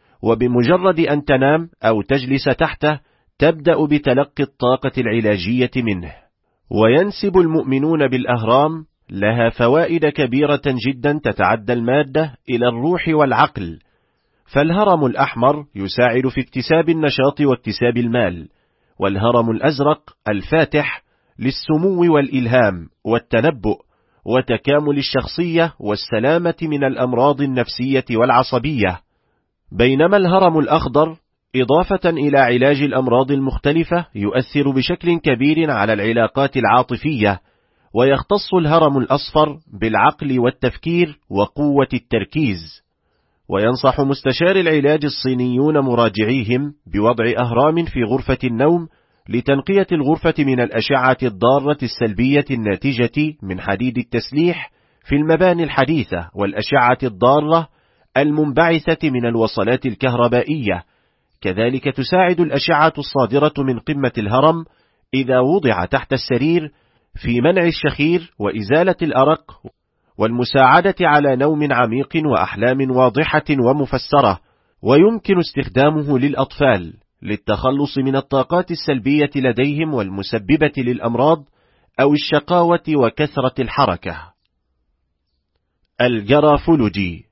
وبمجرد أن تنام أو تجلس تحته تبدأ بتلقي الطاقة العلاجية منه. وينسب المؤمنون بالأهرام لها فوائد كبيرة جدا تتعدى المادة إلى الروح والعقل، فالهرم الأحمر يساعد في اكتساب النشاط واكتساب المال، والهرم الأزرق الفاتح للسمو والإلهام والتنبؤ وتكامل الشخصية والسلامة من الأمراض النفسية والعصبية، بينما الهرم الأخضر إضافة إلى علاج الأمراض المختلفة يؤثر بشكل كبير على العلاقات العاطفية، ويختص الهرم الأصفر بالعقل والتفكير وقوة التركيز. وينصح مستشار العلاج الصينيون مراجعيهم بوضع أهرام في غرفة النوم لتنقية الغرفة من الأشعة الضارة السلبية الناتجة من حديد التسليح في المباني الحديثة والأشعة الضارة المنبعثة من الوصلات الكهربائية. كذلك تساعد الأشعة الصادرة من قمة الهرم إذا وضع تحت السرير في منع الشخير وإزالة الأرق والمساعدة على نوم عميق وأحلام واضحة ومفسرة. ويمكن استخدامه للأطفال للتخلص من الطاقات السلبية لديهم والمسببة للأمراض أو الشقاوة وكثرة الحركة. الجرافولوجي،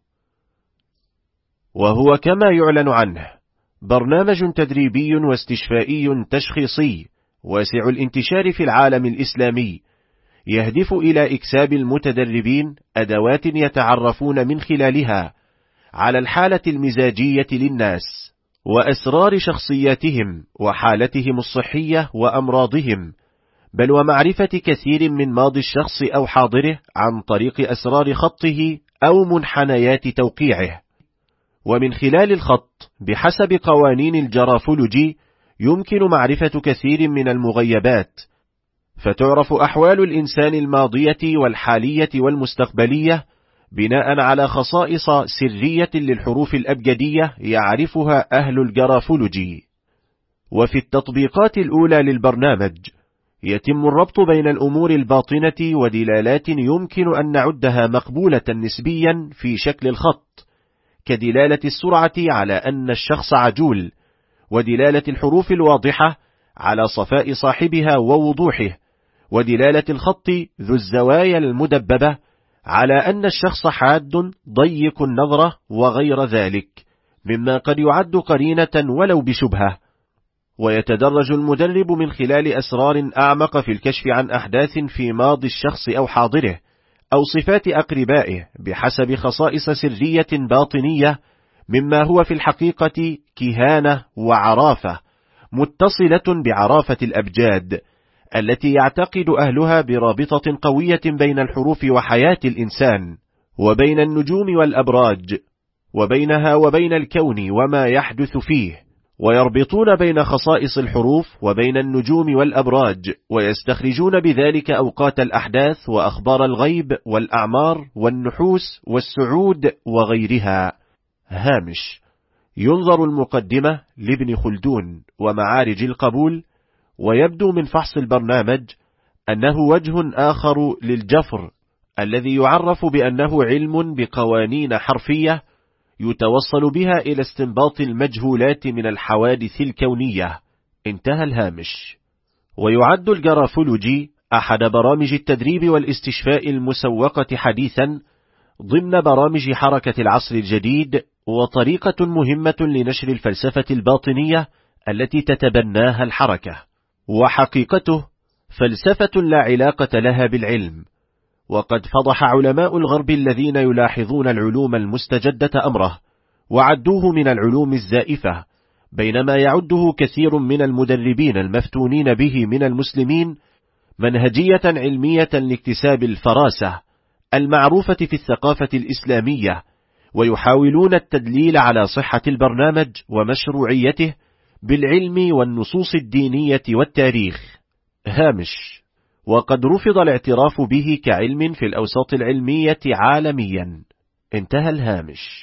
وهو كما يعلن عنه برنامج تدريبي واستشفائي تشخيصي واسع الانتشار في العالم الإسلامي، يهدف إلى إكساب المتدربين أدوات يتعرفون من خلالها على الحالة المزاجية للناس وأسرار شخصياتهم وحالتهم الصحية وأمراضهم، بل ومعرفة كثير من ماضي الشخص أو حاضره عن طريق أسرار خطه أو منحنيات توقيعه. ومن خلال الخط بحسب قوانين الجرافولوجي يمكن معرفة كثير من المغيبات، فتعرف أحوال الإنسان الماضية والحالية والمستقبلية بناء على خصائص سرية للحروف الأبجدية يعرفها أهل الجرافولوجي. وفي التطبيقات الأولى للبرنامج يتم الربط بين الأمور الباطنة ودلالات يمكن أن نعدها مقبولة نسبيا في شكل الخط، كدلالة السرعة على أن الشخص عجول، ودلالة الحروف الواضحة على صفاء صاحبها ووضوحه، ودلالة الخط ذو الزوايا المدببة على أن الشخص حاد ضيق النظرة وغير ذلك، مما قد يعد قرينة ولو بشبهة. ويتدرج المدرب من خلال أسرار أعمق في الكشف عن أحداث في ماضي الشخص أو حاضره أو صفات أقربائه بحسب خصائص سرية باطنية، مما هو في الحقيقة كهانة وعرافة متصلة بعرافة الأبجاد التي يعتقد أهلها برابطة قوية بين الحروف وحياة الإنسان، وبين النجوم والأبراج، وبينها وبين الكون وما يحدث فيه، ويربطون بين خصائص الحروف وبين النجوم والأبراج، ويستخرجون بذلك أوقات الأحداث وأخبار الغيب والأعمار والنحوس والسعود وغيرها. هامش: ينظر المقدمة لابن خلدون ومعارج القبول، ويبدو من فحص البرنامج أنه وجه آخر للجفر الذي يعرف بأنه علم بقوانين حرفية يتوصل بها إلى استنباط المجهولات من الحوادث الكونية. انتهى الهامش. ويعد الجرافولوجي أحد برامج التدريب والاستشفاء المسوقة حديثا ضمن برامج حركة العصر الجديد، وطريقة مهمة لنشر الفلسفة الباطنية التي تتبناها الحركة. وحقيقته فلسفة لا علاقة لها بالعلم، وقد فضح علماء الغرب الذين يلاحظون العلوم المستجدة أمره وعدوه من العلوم الزائفة، بينما يعده كثير من المدربين المفتونين به من المسلمين منهجية علمية لاكتساب الفراسة المعروفة في الثقافة الإسلامية، ويحاولون التدليل على صحة البرنامج ومشروعيته بالعلم والنصوص الدينية والتاريخ. هامش: وقد رفض الاعتراف به كعلم في الأوساط العلمية عالميا. انتهى الهامش.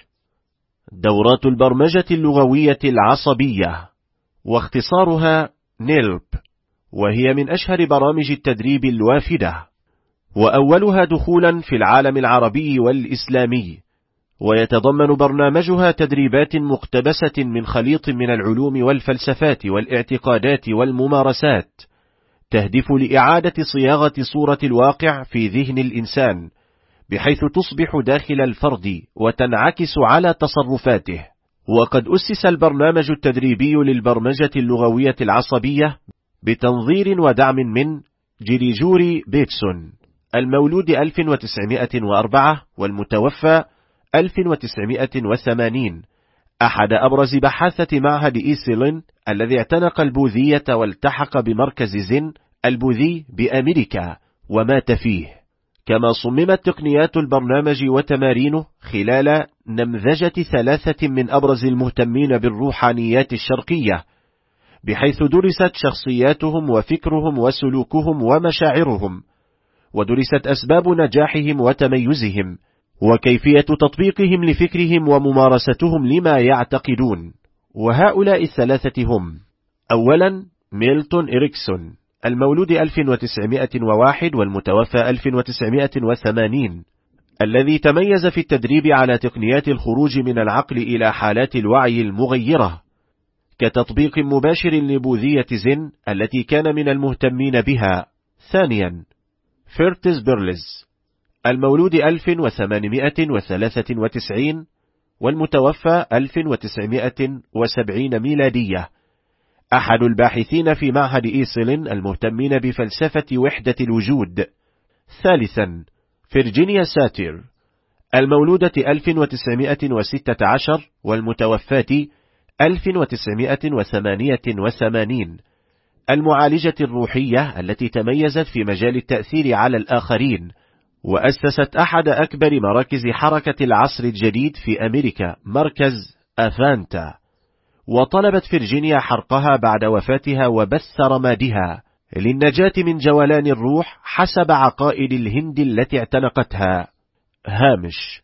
دورات البرمجة اللغوية العصبية، واختصارها نيلب، وهي من أشهر برامج التدريب الوافدة، وأولها دخولا في العالم العربي والإسلامي، ويتضمن برنامجها تدريبات مقتبسة من خليط من العلوم والفلسفات والاعتقادات والممارسات، تهدف لإعادة صياغة صورة الواقع في ذهن الإنسان، بحيث تصبح داخل الفرد وتنعكس على تصرفاته. وقد أسس البرنامج التدريبي للبرمجة اللغوية العصبية بتنظير ودعم من جريجوري بيتسون، المولود ألف وتسعمائة وأربعة والمتوفى ألف وتسعمائة وثمانين، أحد أبرز بحاثة معهد إيسلين الذي اعتنق البوذية والتحق بمركز زن البوذي بأمريكا ومات فيه. كما صممت تقنيات البرنامج وتمارينه خلال نمذجة ثلاثة من أبرز المهتمين بالروحانيات الشرقية، بحيث درست شخصياتهم وفكرهم وسلوكهم ومشاعرهم، ودرست أسباب نجاحهم وتميزهم، وكيفية تطبيقهم لفكرهم وممارستهم لما يعتقدون. وهؤلاء الثلاثة هم: أولا ميلتون إريكسون، المولود ألف وتسعمائة وواحد والمتوفى ألف وتسعمائة وثمانين، الذي تميز في التدريب على تقنيات الخروج من العقل إلى حالات الوعي المغيرة، كتطبيق مباشر لبوذية زن التي كان من المهتمين بها. ثانيا فيرتز بيرلز، المولود ألف وثمانمائة وثلاثة وتسعين والمتوفى ألف وتسعمائة وسبعين ميلادية، أحد الباحثين في معهد إيسلين المهتمين بفلسفة وحدة الوجود. ثالثا فيرجينيا ساتير، المولودة ألف وتسعمائة وستة عشر والمتوفاة ألف وتسعمائة وثمانية وثمانين، المعالجة الروحية التي تميزت في مجال التأثير على الآخرين، وأسست أحد أكبر مراكز حركة العصر الجديد في أمريكا، مركز أفانتا. وطلبت فيرجينيا حرقها بعد وفاتها وبث رمادها للنجاة من جولان الروح حسب عقائد الهند التي اعتنقتها. هامش: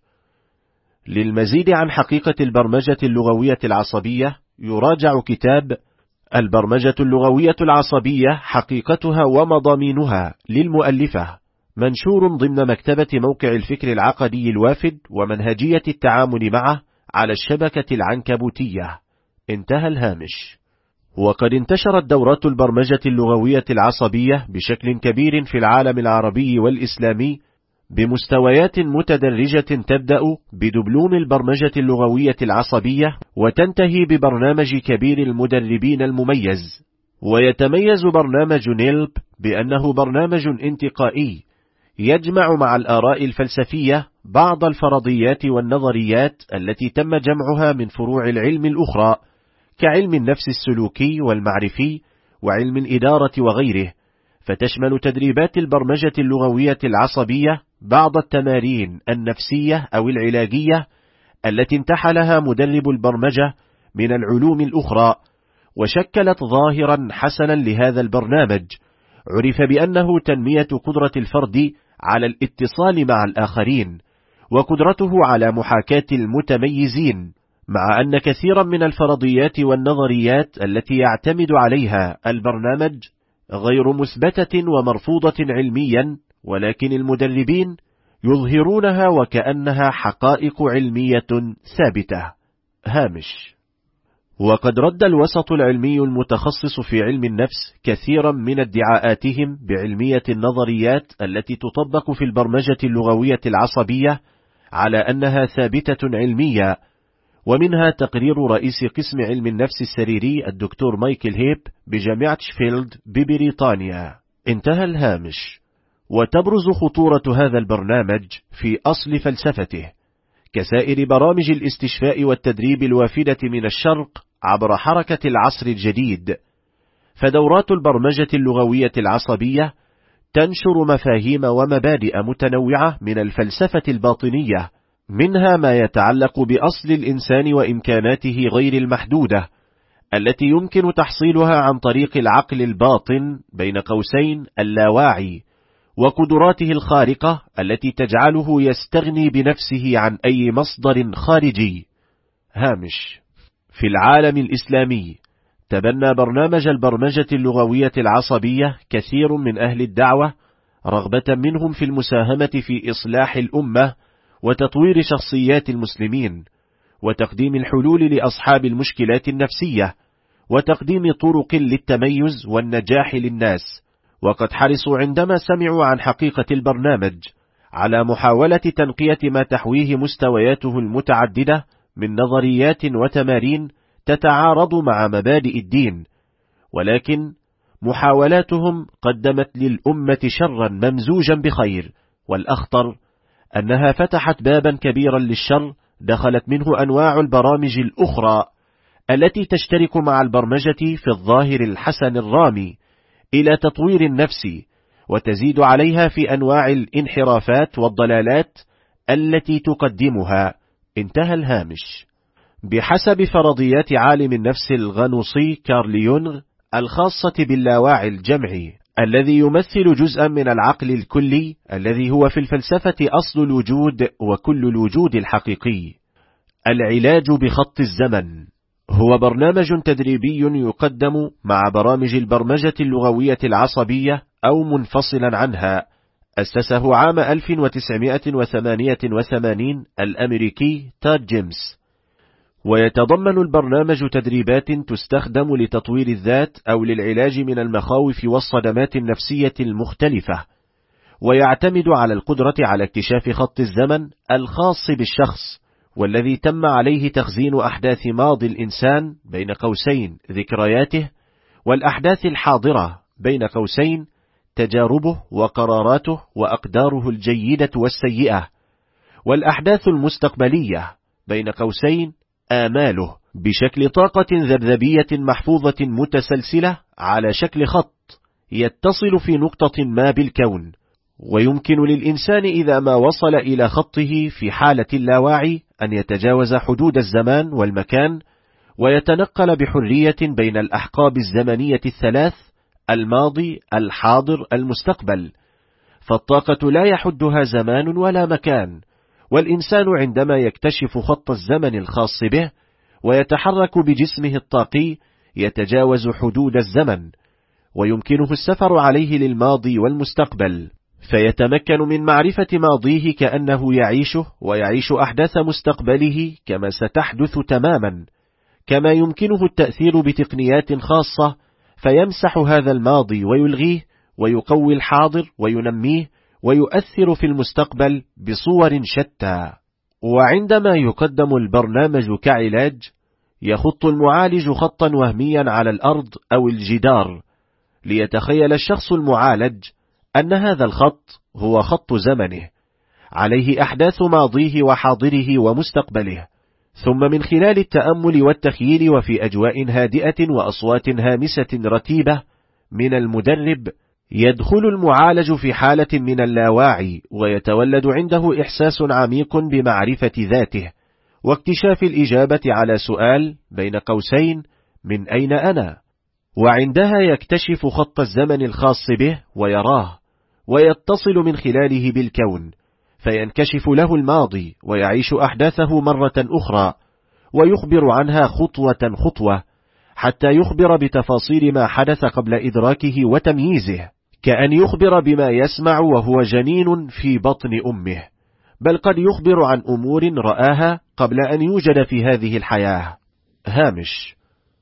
للمزيد عن حقيقة البرمجة اللغوية العصبية يراجع كتاب البرمجة اللغوية العصبية، حقيقتها ومضامينها، للمؤلفة، منشور ضمن مكتبة موقع الفكر العقدي الوافد ومنهجية التعامل معه على الشبكة العنكبوتية. انتهى الهامش. وقد انتشرت دورات البرمجة اللغوية العصبية بشكل كبير في العالم العربي والإسلامي بمستويات متدرجة، تبدأ بدبلوم البرمجة اللغوية العصبية وتنتهي ببرنامج كبير المدربين المميز. ويتميز برنامج نيلب بأنه برنامج انتقائي يجمع مع الآراء الفلسفية بعض الفرضيات والنظريات التي تم جمعها من فروع العلم الأخرى كعلم النفس السلوكي والمعرفي وعلم الإدارة وغيره، فتشمل تدريبات البرمجة اللغوية العصبية بعض التمارين النفسية أو العلاجية التي انتحلها مدرب البرمجة من العلوم الأخرى، وشكلت ظاهرا حسنا لهذا البرنامج عرف بأنه تنمية قدرة الفرد على الاتصال مع الآخرين وقدرته على محاكاة المتميزين، مع أن كثيرا من الفرضيات والنظريات التي يعتمد عليها البرنامج غير مثبتة ومرفوضة علميا، ولكن المدربين يظهرونها وكأنها حقائق علمية ثابتة. هامش. وقد رد الوسط العلمي المتخصص في علم النفس كثيرا من ادعاءاتهم بعلمية النظريات التي تطبق في البرمجة اللغوية العصبية على أنها ثابتة علمية، ومنها تقرير رئيس قسم علم النفس السريري الدكتور مايكل هيب بجامعة شفيلد ببريطانيا. انتهى الهامش. وتبرز خطورة هذا البرنامج في أصل فلسفته كسائر برامج الاستشفاء والتدريب الوافدة من الشرق عبر حركة العصر الجديد، فدورات البرمجة اللغوية العصبية تنشر مفاهيم ومبادئ متنوعة من الفلسفة الباطنية، منها ما يتعلق بأصل الإنسان وإمكاناته غير المحدودة التي يمكن تحصيلها عن طريق العقل الباطن بين قوسين اللاواعي، وقدراته الخارقة التي تجعله يستغني بنفسه عن أي مصدر خارجي. هامش. في العالم الإسلامي تبنى برنامج البرمجة اللغوية العصبية كثير من أهل الدعوة رغبة منهم في المساهمة في إصلاح الأمة وتطوير شخصيات المسلمين وتقديم الحلول لأصحاب المشكلات النفسية وتقديم طرق للتميز والنجاح للناس، وقد حرصوا عندما سمعوا عن حقيقة البرنامج على محاولة تنقية ما تحويه مستوياته المتعددة من نظريات وتمارين تتعارض مع مبادئ الدين، ولكن محاولاتهم قدمت للأمة شرا ممزوجا بخير، والأخطر أنها فتحت بابا كبيرا للشر دخلت منه أنواع البرامج الأخرى التي تشترك مع البرمجة في الظاهر الحسن الرامي إلى تطوير النفس، وتزيد عليها في أنواع الانحرافات والضلالات التي تقدمها. انتهى الهامش. بحسب فرضيات عالم النفس الغنوصي كارل يونغ الخاصة باللاواعي الجمعي الذي يمثل جزءا من العقل الكلي الذي هو في الفلسفة أصل الوجود وكل الوجود الحقيقي، العلاج بخط الزمن هو برنامج تدريبي يقدم مع برامج البرمجة اللغوية العصبية أو منفصلا عنها، أسسه عام ألف وتسعمائة وثمانية وثمانين الأمريكي تاد جيمس، ويتضمن البرنامج تدريبات تستخدم لتطوير الذات أو للعلاج من المخاوف والصدمات النفسية المختلفة، ويعتمد على القدرة على اكتشاف خط الزمن الخاص بالشخص والذي تم عليه تخزين أحداث ماضي الإنسان بين قوسين ذكرياته، والأحداث الحاضرة بين قوسين تجاربه وقراراته وأقداره الجيدة والسيئة، والأحداث المستقبلية بين قوسين آماله، بشكل طاقة ذبذبية محفوظة متسلسلة على شكل خط يتصل في نقطة ما بالكون. ويمكن للإنسان إذا ما وصل إلى خطه في حالة اللاواعي أن يتجاوز حدود الزمان والمكان ويتنقل بحرية بين الأحقاب الزمنية الثلاث: الماضي، الحاضر، المستقبل، فالطاقة لا يحدها زمان ولا مكان، والإنسان عندما يكتشف خط الزمن الخاص به ويتحرك بجسمه الطاقي يتجاوز حدود الزمن، ويمكنه السفر عليه للماضي والمستقبل، فيتمكن من معرفة ماضيه كأنه يعيشه، ويعيش أحداث مستقبله كما ستحدث تماما، كما يمكنه التأثير بتقنيات خاصة فيمسح هذا الماضي ويلغيه، ويقوي الحاضر وينميه، ويؤثر في المستقبل بصور شتى. وعندما يقدم البرنامج كعلاج يخط المعالج خطا وهميا على الأرض أو الجدار، ليتخيل الشخص المعالج أن هذا الخط هو خط زمنه عليه أحداث ماضيه وحاضره ومستقبله، ثم من خلال التأمل والتخييل وفي أجواء هادئة وأصوات هامسة رتيبة من المدرب يدخل المعالج في حالة من اللاواعي، ويتولد عنده إحساس عميق بمعرفة ذاته واكتشاف الإجابة على سؤال بين قوسين من أين أنا، وعندها يكتشف خط الزمن الخاص به ويراه، ويتصل من خلاله بالكون، فينكشف له الماضي ويعيش أحداثه مرة أخرى، ويخبر عنها خطوة خطوة حتى يخبر بتفاصيل ما حدث قبل إدراكه وتمييزه، كأن يخبر بما يسمع وهو جنين في بطن أمه، بل قد يخبر عن أمور رآها قبل أن يوجد في هذه الحياة. هامش.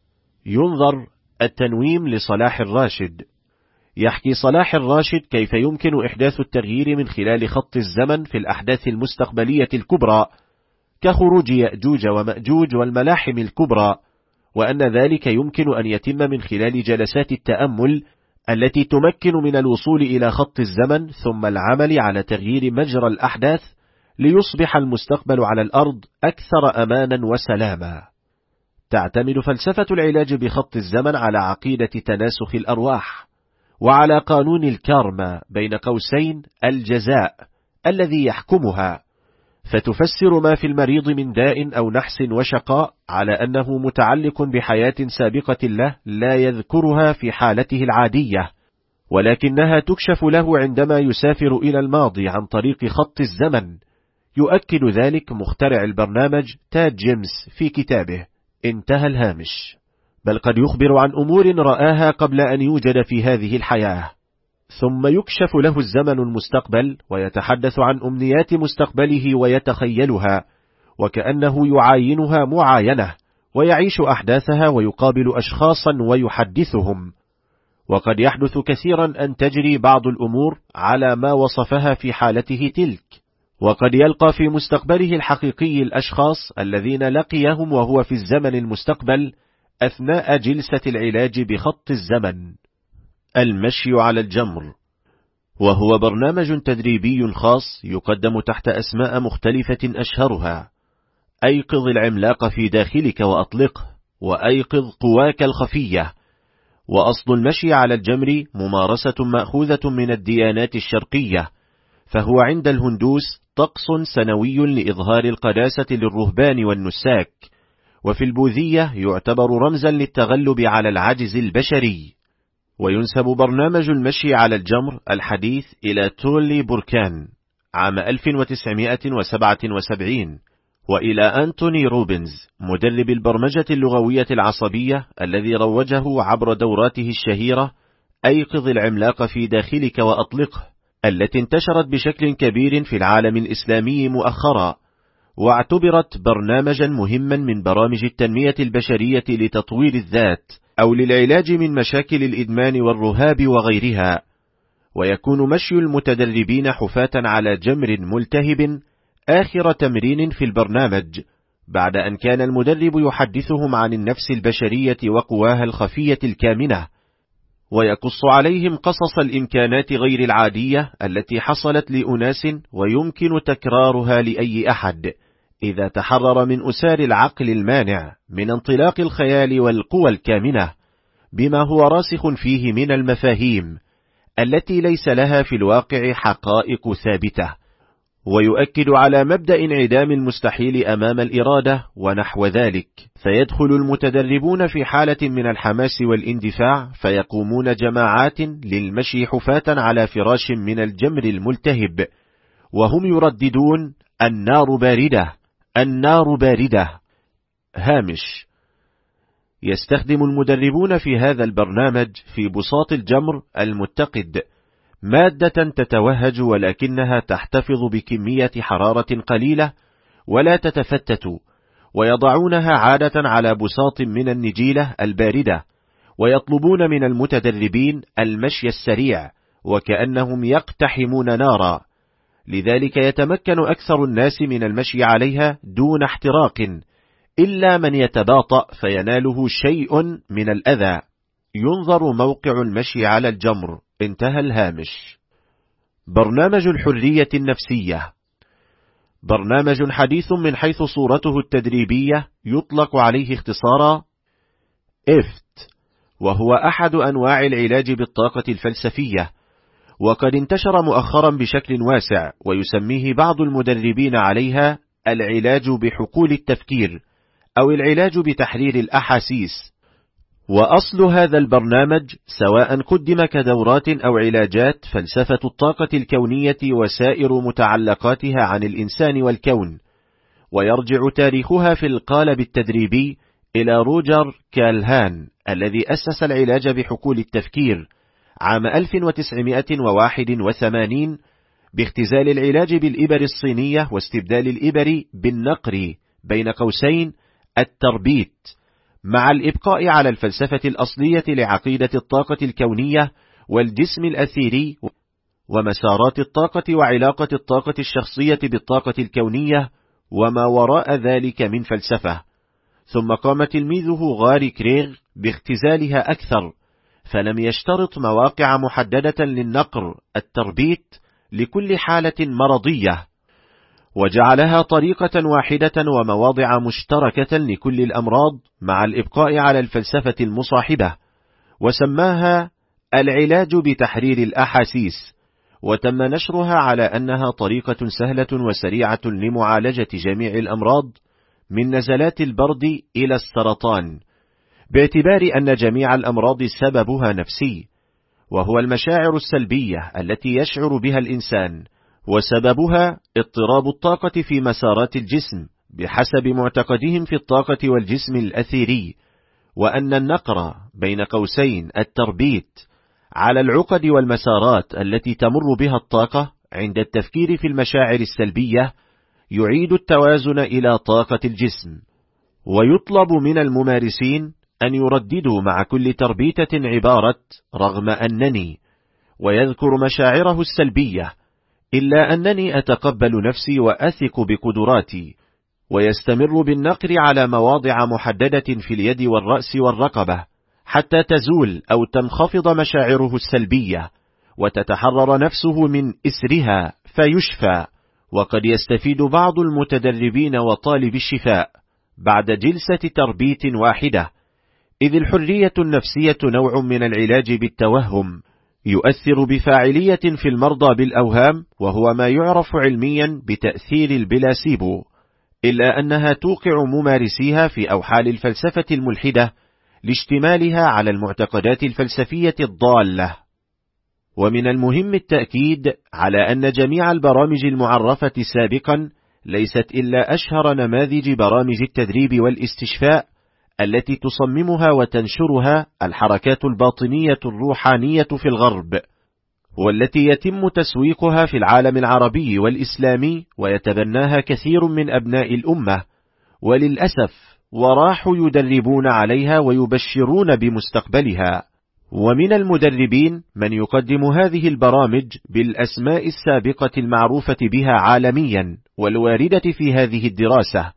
ينظر التنويم لصلاح الراشد. يحكي صلاح الراشد كيف يمكن إحداث التغيير من خلال خط الزمن في الأحداث المستقبلية الكبرى كخروج يأجوج ومأجوج والملاحم الكبرى، وأن ذلك يمكن أن يتم من خلال جلسات التأمل التي تمكن من الوصول إلى خط الزمن ثم العمل على تغيير مجرى الأحداث ليصبح المستقبل على الأرض أكثر أمانا وسلاما. تعتمد فلسفة العلاج بخط الزمن على عقيدة تناسخ الأرواح، وعلى قانون الكارما بين قوسين الجزاء الذي يحكمها، فتفسر ما في المريض من داء أو نحس وشقاء على أنه متعلق بحياة سابقة له لا يذكرها في حالته العادية، ولكنها تكشف له عندما يسافر إلى الماضي عن طريق خط الزمن. يؤكد ذلك مخترع البرنامج تاد جيمس في كتابه انتهى الهامش. بل قد يخبر عن أمور رآها قبل أن يوجد في هذه الحياة، ثم يكشف له الزمن المستقبل ويتحدث عن أمنيات مستقبله ويتخيلها، وكأنه يعاينها معاينة، ويعيش أحداثها ويقابل أشخاصا ويحدثهم. وقد يحدث كثيرا أن تجري بعض الأمور على ما وصفها في حالته تلك، وقد يلقى في مستقبله الحقيقي الأشخاص الذين لقيهم وهو في الزمن المستقبل أثناء جلسة العلاج بخط الزمن. المشي على الجمر، وهو برنامج تدريبي خاص يقدم تحت أسماء مختلفة أشهرها أيقظ العملاق في داخلك وأطلقه، وأيقظ قواك الخفية. وأصل المشي على الجمر ممارسة مأخوذة من الديانات الشرقية، فهو عند الهندوس طقس سنوي لإظهار القداسة للرهبان والنساك، وفي البوذية يعتبر رمزا للتغلب على العجز البشري. وينسب برنامج المشي على الجمر الحديث إلى تولي بوركان عام ألف وتسعمائة وسبعة وسبعين، وإلى أنتوني روبنز مدرب البرمجة اللغوية العصبية الذي روجه عبر دوراته الشهيرة أيقظ العملاق في داخلك وأطلقه، التي انتشرت بشكل كبير في العالم الإسلامي مؤخرا، واعتبرت برنامجا مهما من برامج التنمية البشرية لتطوير الذات أو للعلاج من مشاكل الإدمان والرهاب وغيرها. ويكون مشي المتدربين حفاة على جمر ملتهب آخر تمرين في البرنامج، بعد أن كان المدرب يحدثهم عن النفس البشرية وقواها الخفية الكامنة، ويقص عليهم قصص الإمكانات غير العادية التي حصلت لأناس ويمكن تكرارها لأي أحد إذا تحرر من أسار العقل المانع من انطلاق الخيال والقوى الكامنة بما هو راسخ فيه من المفاهيم التي ليس لها في الواقع حقائق ثابتة. ويؤكد على مبدأ انعدام المستحيل أمام الإرادة ونحو ذلك، فيدخل المتدربون في حالة من الحماس والاندفاع، فيقومون جماعات للمشي حفاة على فراش من الجمر الملتهب، وهم يرددون النار باردة النار باردة. هامش. يستخدم المدربون في هذا البرنامج في بساط الجمر المتقد مادة تتوهج ولكنها تحتفظ بكمية حرارة قليلة ولا تتفتت، ويضعونها عادة على بساط من النجيلة الباردة، ويطلبون من المتدربين المشي السريع وكأنهم يقتحمون نارا، لذلك يتمكن أكثر الناس من المشي عليها دون احتراق، إلا من يتباطأ فيناله شيء من الأذى. ينظر موقع المشي على الجمر انتهى الهامش. برنامج الحرية النفسية، برنامج حديث من حيث صورته التدريبية، يطلق عليه اختصارا إفت، وهو أحد أنواع العلاج بالطاقة الفلسفية، وقد انتشر مؤخرا بشكل واسع، ويسميه بعض المدربين عليها العلاج بحقول التفكير أو العلاج بتحرير الأحاسيس. وأصل هذا البرنامج سواء قدم كدورات أو علاجات فلسفة الطاقة الكونية وسائر متعلقاتها عن الإنسان والكون، ويرجع تاريخها في القالب التدريبي إلى روجر كالهان الذي أسس العلاج بحقول التفكير عام ألف وتسعمائة وواحد وثمانين باختزال العلاج بالإبر الصينية واستبدال الإبر بالنقر بين قوسين التربيت، مع الإبقاء على الفلسفة الأصلية لعقيدة الطاقة الكونية والجسم الأثيري ومسارات الطاقة وعلاقة الطاقة الشخصية بالطاقة الكونية وما وراء ذلك من فلسفة. ثم قام تلميذه غاري كريغ باختزالها أكثر، فلم يشترط مواقع محددة للنقر التربيت لكل حالة مرضية، وجعلها طريقة واحدة ومواضع مشتركة لكل الأمراض مع الإبقاء على الفلسفة المصاحبة، وسماها العلاج بتحرير الأحاسيس، وتم نشرها على أنها طريقة سهلة وسريعة لمعالجة جميع الأمراض من نزلات البرد إلى السرطان، باعتبار أن جميع الأمراض سببها نفسي، وهو المشاعر السلبية التي يشعر بها الإنسان، وسببها اضطراب الطاقة في مسارات الجسم بحسب معتقدهم في الطاقة والجسم الأثيري، وأن النقر بين قوسين التربيت على العقد والمسارات التي تمر بها الطاقة عند التفكير في المشاعر السلبية يعيد التوازن إلى طاقة الجسم. ويطلب من الممارسين أن يرددوا مع كل تربيتة عبارة رغم أنني، ويذكر مشاعره السلبية، إلا أنني أتقبل نفسي وأثق بقدراتي، ويستمر بالنقر على مواضع محددة في اليد والرأس والرقبة حتى تزول أو تنخفض مشاعره السلبية وتتحرر نفسه من إسرها فيشفى. وقد يستفيد بعض المتدربين وطالب الشفاء بعد جلسة تربيت واحدة، إذ الحرية النفسية نوع من العلاج بالتوهم يؤثر بفاعلية في المرضى بالأوهام، وهو ما يعرف علميا بتأثير البلاسيبو، إلا أنها توقع ممارسيها في أوحال الفلسفة الملحدة لاشتمالها على المعتقدات الفلسفية الضالة. ومن المهم التأكيد على أن جميع البرامج المعرفة سابقا ليست إلا أشهر نماذج برامج التدريب والاستشفاء التي تصممها وتنشرها الحركات الباطنية الروحانية في الغرب، والتي يتم تسويقها في العالم العربي والإسلامي ويتبناها كثير من أبناء الأمة، وللأسف وراحوا يدربون عليها ويبشرون بمستقبلها. ومن المدربين من يقدم هذه البرامج بالأسماء السابقة المعروفة بها عالميا والواردة في هذه الدراسة،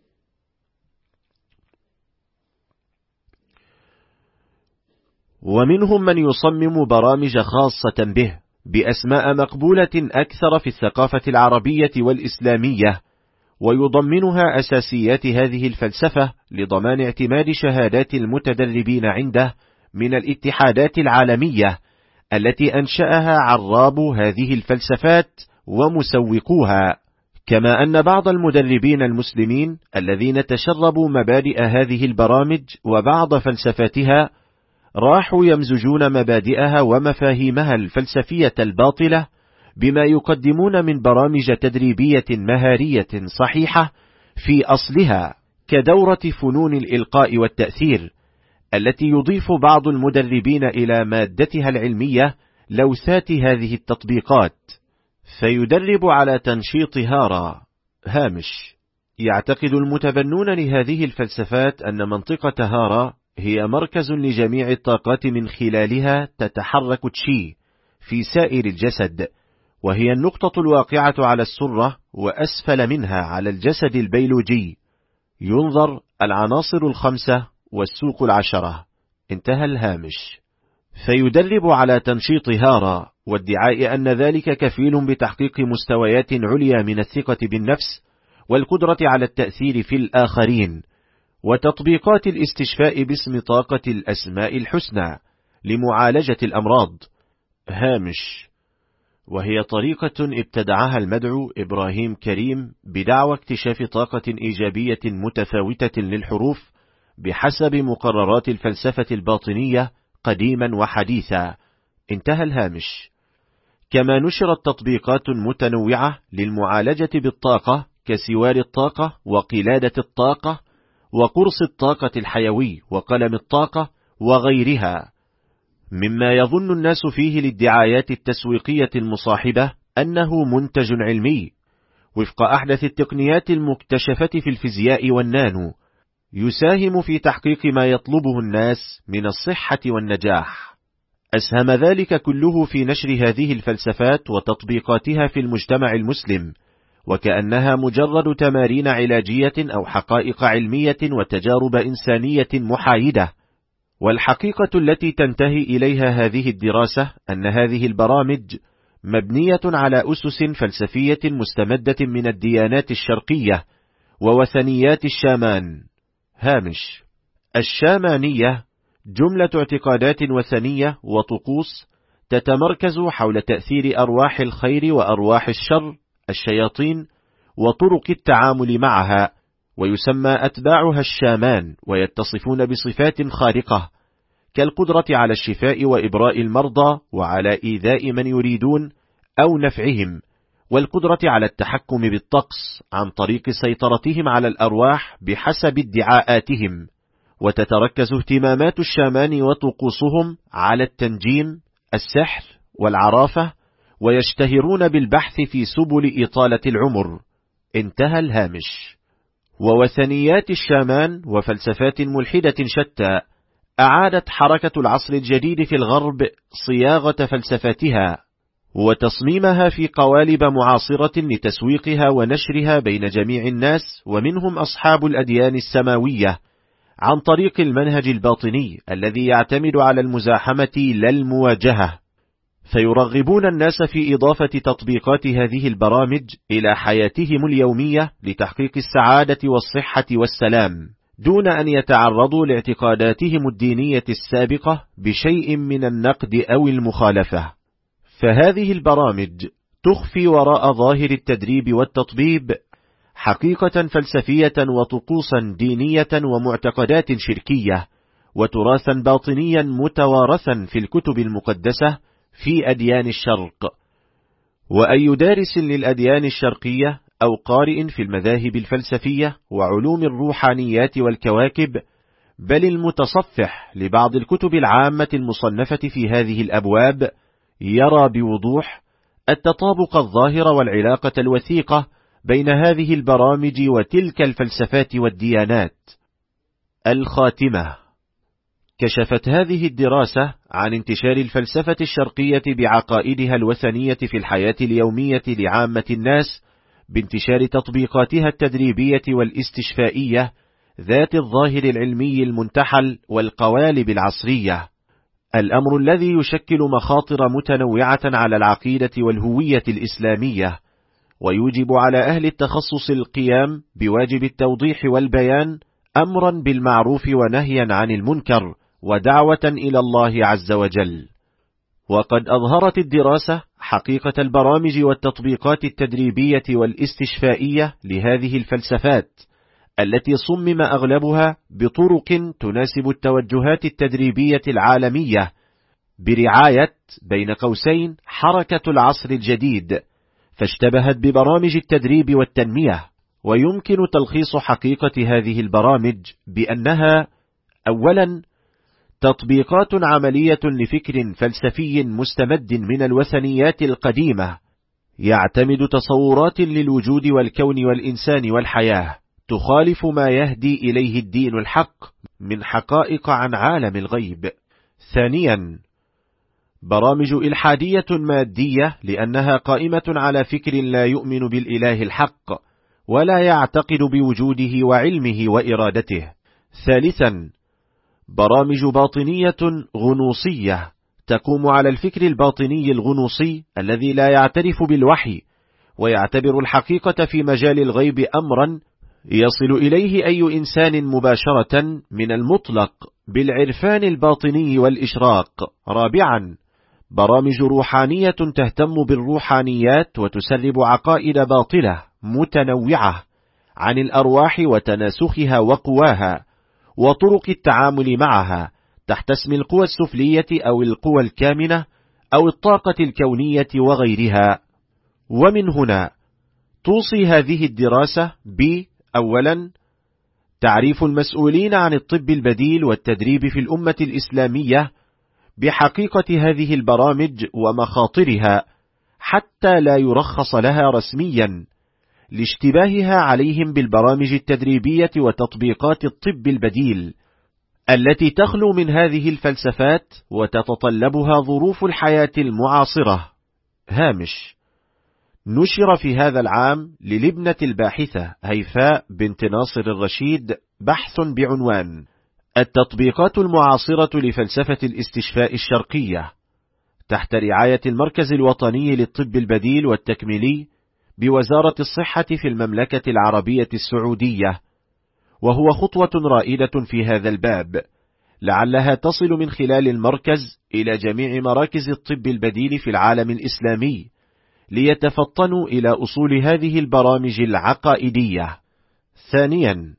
ومنهم من يصمم برامج خاصة به بأسماء مقبولة أكثر في الثقافة العربية والإسلامية، ويضمنها أساسيات هذه الفلسفة لضمان اعتماد شهادات المتدربين عنده من الاتحادات العالمية التي أنشأها عراب هذه الفلسفات ومسوقوها. كما أن بعض المدربين المسلمين الذين تشربوا مبادئ هذه البرامج وبعض فلسفاتها راحوا يمزجون مبادئها ومفاهيمها الفلسفية الباطلة بما يقدمون من برامج تدريبية مهارية صحيحة في أصلها، كدورة فنون الإلقاء والتأثير التي يضيف بعض المدربين إلى مادتها العلمية لوثات هذه التطبيقات، فيدرب على تنشيط هارا. هامش: يعتقد المتبنون لهذه الفلسفات أن منطقة هارا هي مركز لجميع الطاقات من خلالها تتحرك تشي في سائر الجسد، وهي النقطة الواقعة على السرة وأسفل منها على الجسد البيولوجي. ينظر العناصر الخمسة والسوق العشرة. انتهى الهامش. فيدرب على تنشيط هارا وادعاء أن ذلك كفيل بتحقيق مستويات عليا من الثقة بالنفس والقدرة على التأثير في الآخرين، وتطبيقات الاستشفاء باسم طاقة الأسماء الحسنى لمعالجة الأمراض. هامش: وهي طريقة ابتدعها المدعو إبراهيم كريم بدعوى اكتشاف طاقة إيجابية متفاوتة للحروف بحسب مقررات الفلسفة الباطنية قديما وحديثا. انتهى الهامش. كما نشرت تطبيقات متنوعة للمعالجة بالطاقة كسوار الطاقة وقلادة الطاقة وقرص الطاقة الحيوي وقلم الطاقة وغيرها، مما يظن الناس فيه للدعايات التسويقية المصاحبة أنه منتج علمي وفق أحدث التقنيات المكتشفة في الفيزياء والنانو، يساهم في تحقيق ما يطلبه الناس من الصحة والنجاح. أسهم ذلك كله في نشر هذه الفلسفات وتطبيقاتها في المجتمع المسلم، وكأنها مجرد تمارين علاجية أو حقائق علمية وتجارب إنسانية محايدة. والحقيقة التي تنتهي إليها هذه الدراسة أن هذه البرامج مبنية على أسس فلسفية مستمدة من الديانات الشرقية ووثنيات الشامان. هامش. الشامانية جملة اعتقادات وثنية وطقوس تتمركز حول تأثير أرواح الخير وأرواح الشر الشياطين وطرق التعامل معها، ويسمى أتباعها الشامان، ويتصفون بصفات خارقة كالقدرة على الشفاء وإبراء المرضى وعلى إيذاء من يريدون أو نفعهم، والقدرة على التحكم بالطقس عن طريق سيطرتهم على الأرواح بحسب ادعاءاتهم. وتتركز اهتمامات الشامان وطقوسهم على التنجيم، السحر والعرافة، ويشتهرون بالبحث في سبل إطالة العمر. انتهى الهامش. ووثنيات الشامان وفلسفات ملحدة شتى أعادت حركة العصر الجديد في الغرب صياغة فلسفاتها وتصميمها في قوالب معاصرة لتسويقها ونشرها بين جميع الناس، ومنهم أصحاب الأديان السماوية، عن طريق المنهج الباطني الذي يعتمد على المزاحمة لا المواجهة، فيرغبون الناس في إضافة تطبيقات هذه البرامج إلى حياتهم اليومية لتحقيق السعادة والصحة والسلام، دون أن يتعرضوا لاعتقاداتهم الدينية السابقة بشيء من النقد أو المخالفة. فهذه البرامج تخفي وراء ظاهر التدريب والتطبيب حقيقة فلسفية وطقوسا دينية ومعتقدات شركية وتراثا باطنيا متوارثا في الكتب المقدسة في أديان الشرق. وأي دارس للأديان الشرقية أو قارئ في المذاهب الفلسفية وعلوم الروحانيات والكواكب، بل المتصفح لبعض الكتب العامة المصنفة في هذه الأبواب، يرى بوضوح التطابق الظاهر والعلاقة الوثيقة بين هذه البرامج وتلك الفلسفات والديانات. الخاتمة. كشفت هذه الدراسة عن انتشار الفلسفة الشرقية بعقائدها الوثنية في الحياة اليومية لعامة الناس، بانتشار تطبيقاتها التدريبية والاستشفائية ذات الظاهر العلمي المنتحل والقوالب العصرية، الأمر الذي يشكل مخاطر متنوعة على العقيدة والهوية الإسلامية، ويوجب على أهل التخصص القيام بواجب التوضيح والبيان، أمرا بالمعروف ونهيا عن المنكر، ودعوة إلى الله عز وجل. وقد أظهرت الدراسة حقيقة البرامج والتطبيقات التدريبية والاستشفائية لهذه الفلسفات، التي صمم أغلبها بطرق تناسب التوجهات التدريبية العالمية برعاية بين قوسين حركة العصر الجديد، فاشتبهت ببرامج التدريب والتنمية. ويمكن تلخيص حقيقة هذه البرامج بأنها: أولا، تطبيقات عملية لفكر فلسفي مستمد من الوثنيات القديمة، يعتمد تصورات للوجود والكون والإنسان والحياة تخالف ما يهدي إليه الدين الحق من حقائق عن عالم الغيب. ثانيا، برامج إلحادية مادية، لأنها قائمة على فكر لا يؤمن بالإله الحق ولا يعتقد بوجوده وعلمه وإرادته. ثالثا، برامج باطنية غنوصية تقوم على الفكر الباطني الغنوصي الذي لا يعترف بالوحي، ويعتبر الحقيقة في مجال الغيب أمرا يصل إليه أي إنسان مباشرة من المطلق بالعرفان الباطني والإشراق. رابعا، برامج روحانية تهتم بالروحانيات وتسرب عقائد باطلة متنوعة عن الأرواح وتناسخها وقواها وطرق التعامل معها تحت اسم القوى السفلية أو القوى الكامنة أو الطاقة الكونية وغيرها. ومن هنا توصي هذه الدراسة ب أولا تعريف المسؤولين عن الطب البديل والتدريب في الأمة الإسلامية بحقيقة هذه البرامج ومخاطرها حتى لا يرخص لها رسميا لاشتباهها عليهم بالبرامج التدريبية وتطبيقات الطب البديل التي تخلو من هذه الفلسفات وتتطلبها ظروف الحياة المعاصرة. هامش: نشر في هذا العام للابنة الباحثة هيفاء بنت ناصر الرشيد بحث بعنوان التطبيقات المعاصرة لفلسفة الاستشفاء الشرقية تحت رعاية المركز الوطني للطب البديل والتكميلي بوزارة الصحة في المملكة العربية السعودية، وهو خطوة رائدة في هذا الباب لعلها تصل من خلال المركز إلى جميع مراكز الطب البديل في العالم الإسلامي ليتفطنوا إلى أصول هذه البرامج العقائدية. ثانيا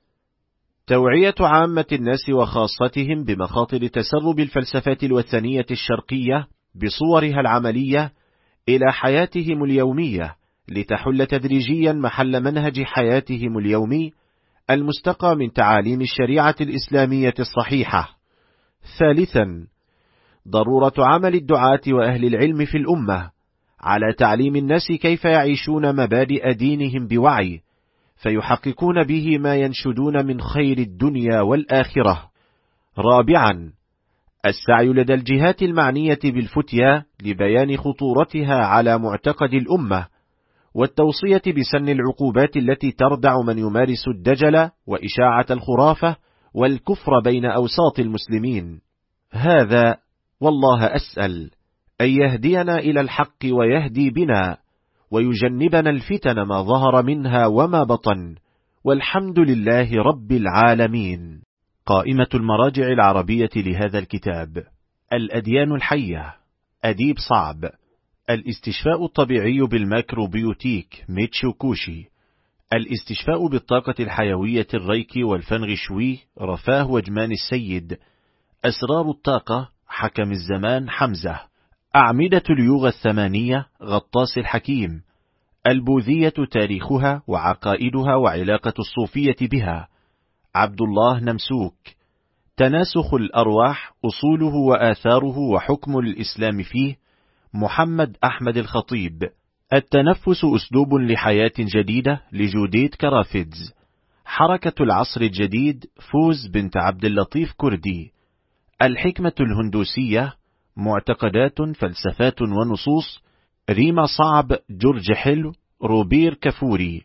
توعية عامة الناس وخاصتهم بمخاطر تسرب الفلسفات الوثنية الشرقية بصورها العملية إلى حياتهم اليومية لتحل تدريجيا محل منهج حياتهم اليومي المستقى من تعاليم الشريعة الإسلامية الصحيحة. ثالثا ضرورة عمل الدعاة وأهل العلم في الأمة على تعليم الناس كيف يعيشون مبادئ دينهم بوعي فيحققون به ما ينشدون من خير الدنيا والآخرة. رابعا السعي لدى الجهات المعنية بالفتيا لبيان خطورتها على معتقد الأمة والتوصية بسن العقوبات التي تردع من يمارس الدجل وإشاعة الخرافة والكفر بين أوساط المسلمين. هذا والله أسأل أن يهدينا إلى الحق ويهدي بنا ويجنبنا الفتن ما ظهر منها وما بطن، والحمد لله رب العالمين. قائمة المراجع العربية لهذا الكتاب: الأديان الحية، أديب صعب، الاستشفاء الطبيعي بالماكروبيوتيك ميتشو كوشي، الاستشفاء بالطاقة الحيوية الريكي والفنغ شوي رفاه وجمان السيد، أسرار الطاقة حكم الزمان حمزة، أعمدة اليوغا الثمانية غطاس الحكيم، البوذية تاريخها وعقائدها وعلاقة الصوفية بها عبد الله نمسوك، تناسخ الأرواح أصوله وآثاره وحكم الإسلام فيه محمد أحمد الخطيب، التنفس أسلوب لحياة جديدة لجوديت كرافيدز، حركة العصر الجديد فوز بنت عبد اللطيف كردي، الحكمة الهندوسية معتقدات فلسفات ونصوص ريما صعب جورج حلو روبير كفوري،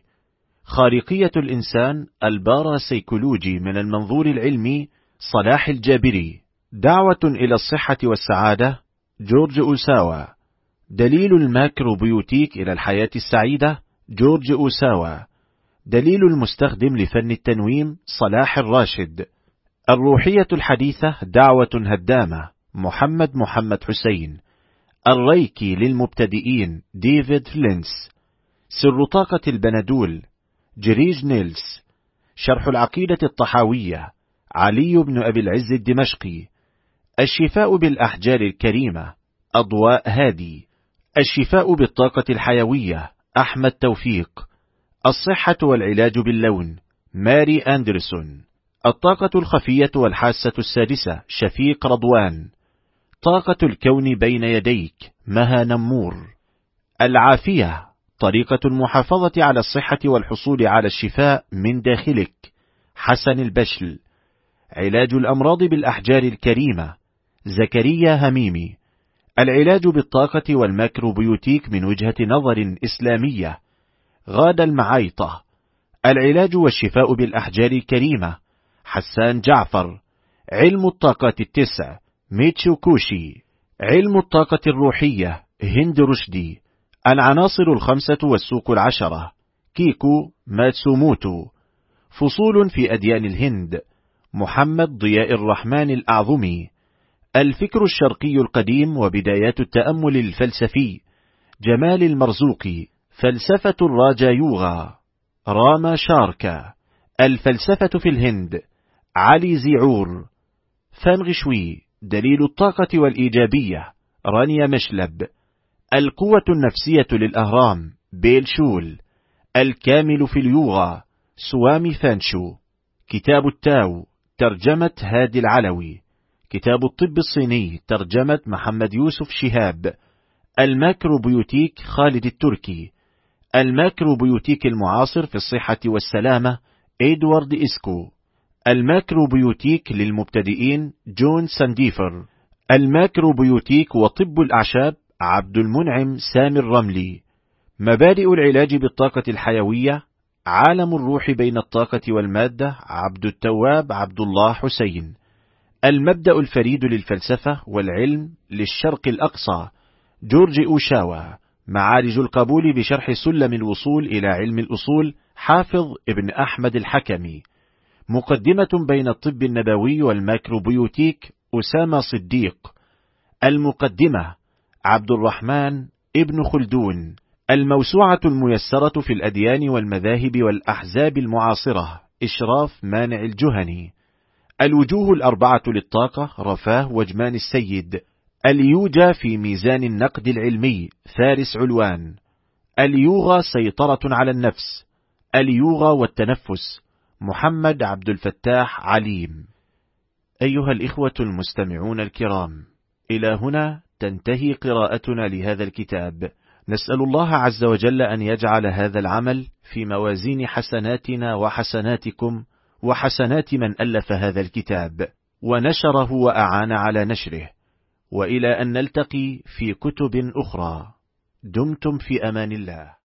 خارقية الإنسان الباراسيكولوجي من المنظور العلمي صلاح الجابري، دعوة إلى الصحة والسعادة جورج أوساوا، دليل الماكروبيوتيك إلى الحياة السعيدة جورج أوساوا، دليل المستخدم لفن التنويم صلاح الراشد، الروحية الحديثة دعوة هدامة محمد محمد حسين، الريكي للمبتدئين ديفيد فلينس، سر طاقة البندول جريج نيلس، شرح العقيدة الطحاوية علي بن أبي العز الدمشقي، الشفاء بالأحجار الكريمة أضواء هادي، الشفاء بالطاقة الحيوية أحمد توفيق، الصحة والعلاج باللون ماري أندرسون، الطاقة الخفية والحاسة السادسة شفيق رضوان، طاقة الكون بين يديك مها نمور، العافية طريقة المحافظة على الصحة والحصول على الشفاء من داخلك حسن البشل، علاج الأمراض بالأحجار الكريمة زكريا هميمي، العلاج بالطاقة والماكروبيوتيك من وجهة نظر إسلامية غادة المعايطة، العلاج والشفاء بالأحجار الكريمة حسان جعفر، علم الطاقات التسع ميتشو كوشي، علم الطاقة الروحية هند رشدي، العناصر الخمسة والسوق العشرة كيكو ماتسوموتو، فصول في أديان الهند محمد ضياء الرحمن الأعظمي، الفكر الشرقي القديم وبدايات التأمل الفلسفي، جمال المرزوقي. فلسفة الراجا يوغا، راما شاركا. الفلسفة في الهند، علي زيعور. فانغشوي، دليل الطاقة والإيجابية، رانيا مشلب. القوة النفسية للأهرام، بيل شول. الكامل في اليوغا، سوامي فانشو. كتاب التاو، ترجمة هادي العلوي. كتاب الطب الصيني، ترجمة محمد يوسف شهاب. الماكروبيوتيك، خالد التركي. الماكروبيوتيك المعاصر في الصحة والسلامة، إدوارد إسكو. الماكروبيوتيك للمبتدئين، جون سانديفر. الماكروبيوتيك وطب الأعشاب، عبد المنعم سامي الرملي. مبادئ العلاج بالطاقة الحيوية، عالم الروح بين الطاقة والمادة، عبد التواب عبد الله حسين. المبدأ الفريد للفلسفة والعلم للشرق الأقصى، جورج أوشاوا. معارج القبول بشرح سلم الوصول إلى علم الأصول، حافظ ابن أحمد الحكمي. مقدمة بين الطب النبوي والماكروبيوتيك، أسامة صديق. المقدمة، عبد الرحمن ابن خلدون. الموسوعة الميسرة في الأديان والمذاهب والأحزاب المعاصرة، إشراف مانع الجهني. الوجوه الأربعة للطاقة، رفاه وجمان السيد. اليوجا في ميزان النقد العلمي، فارس علوان. اليوغا سيطرة على النفس. اليوغا والتنفس، محمد عبد الفتاح عليم. أيها الإخوة المستمعون الكرام، إلى هنا تنتهي قراءتنا لهذا الكتاب. نسأل الله عز وجل أن يجعل هذا العمل في موازين حسناتنا وحسناتكم وحسنات من ألف هذا الكتاب ونشره وأعان على نشره، وإلى أن نلتقي في كتب أخرى. دمتم في أمان الله.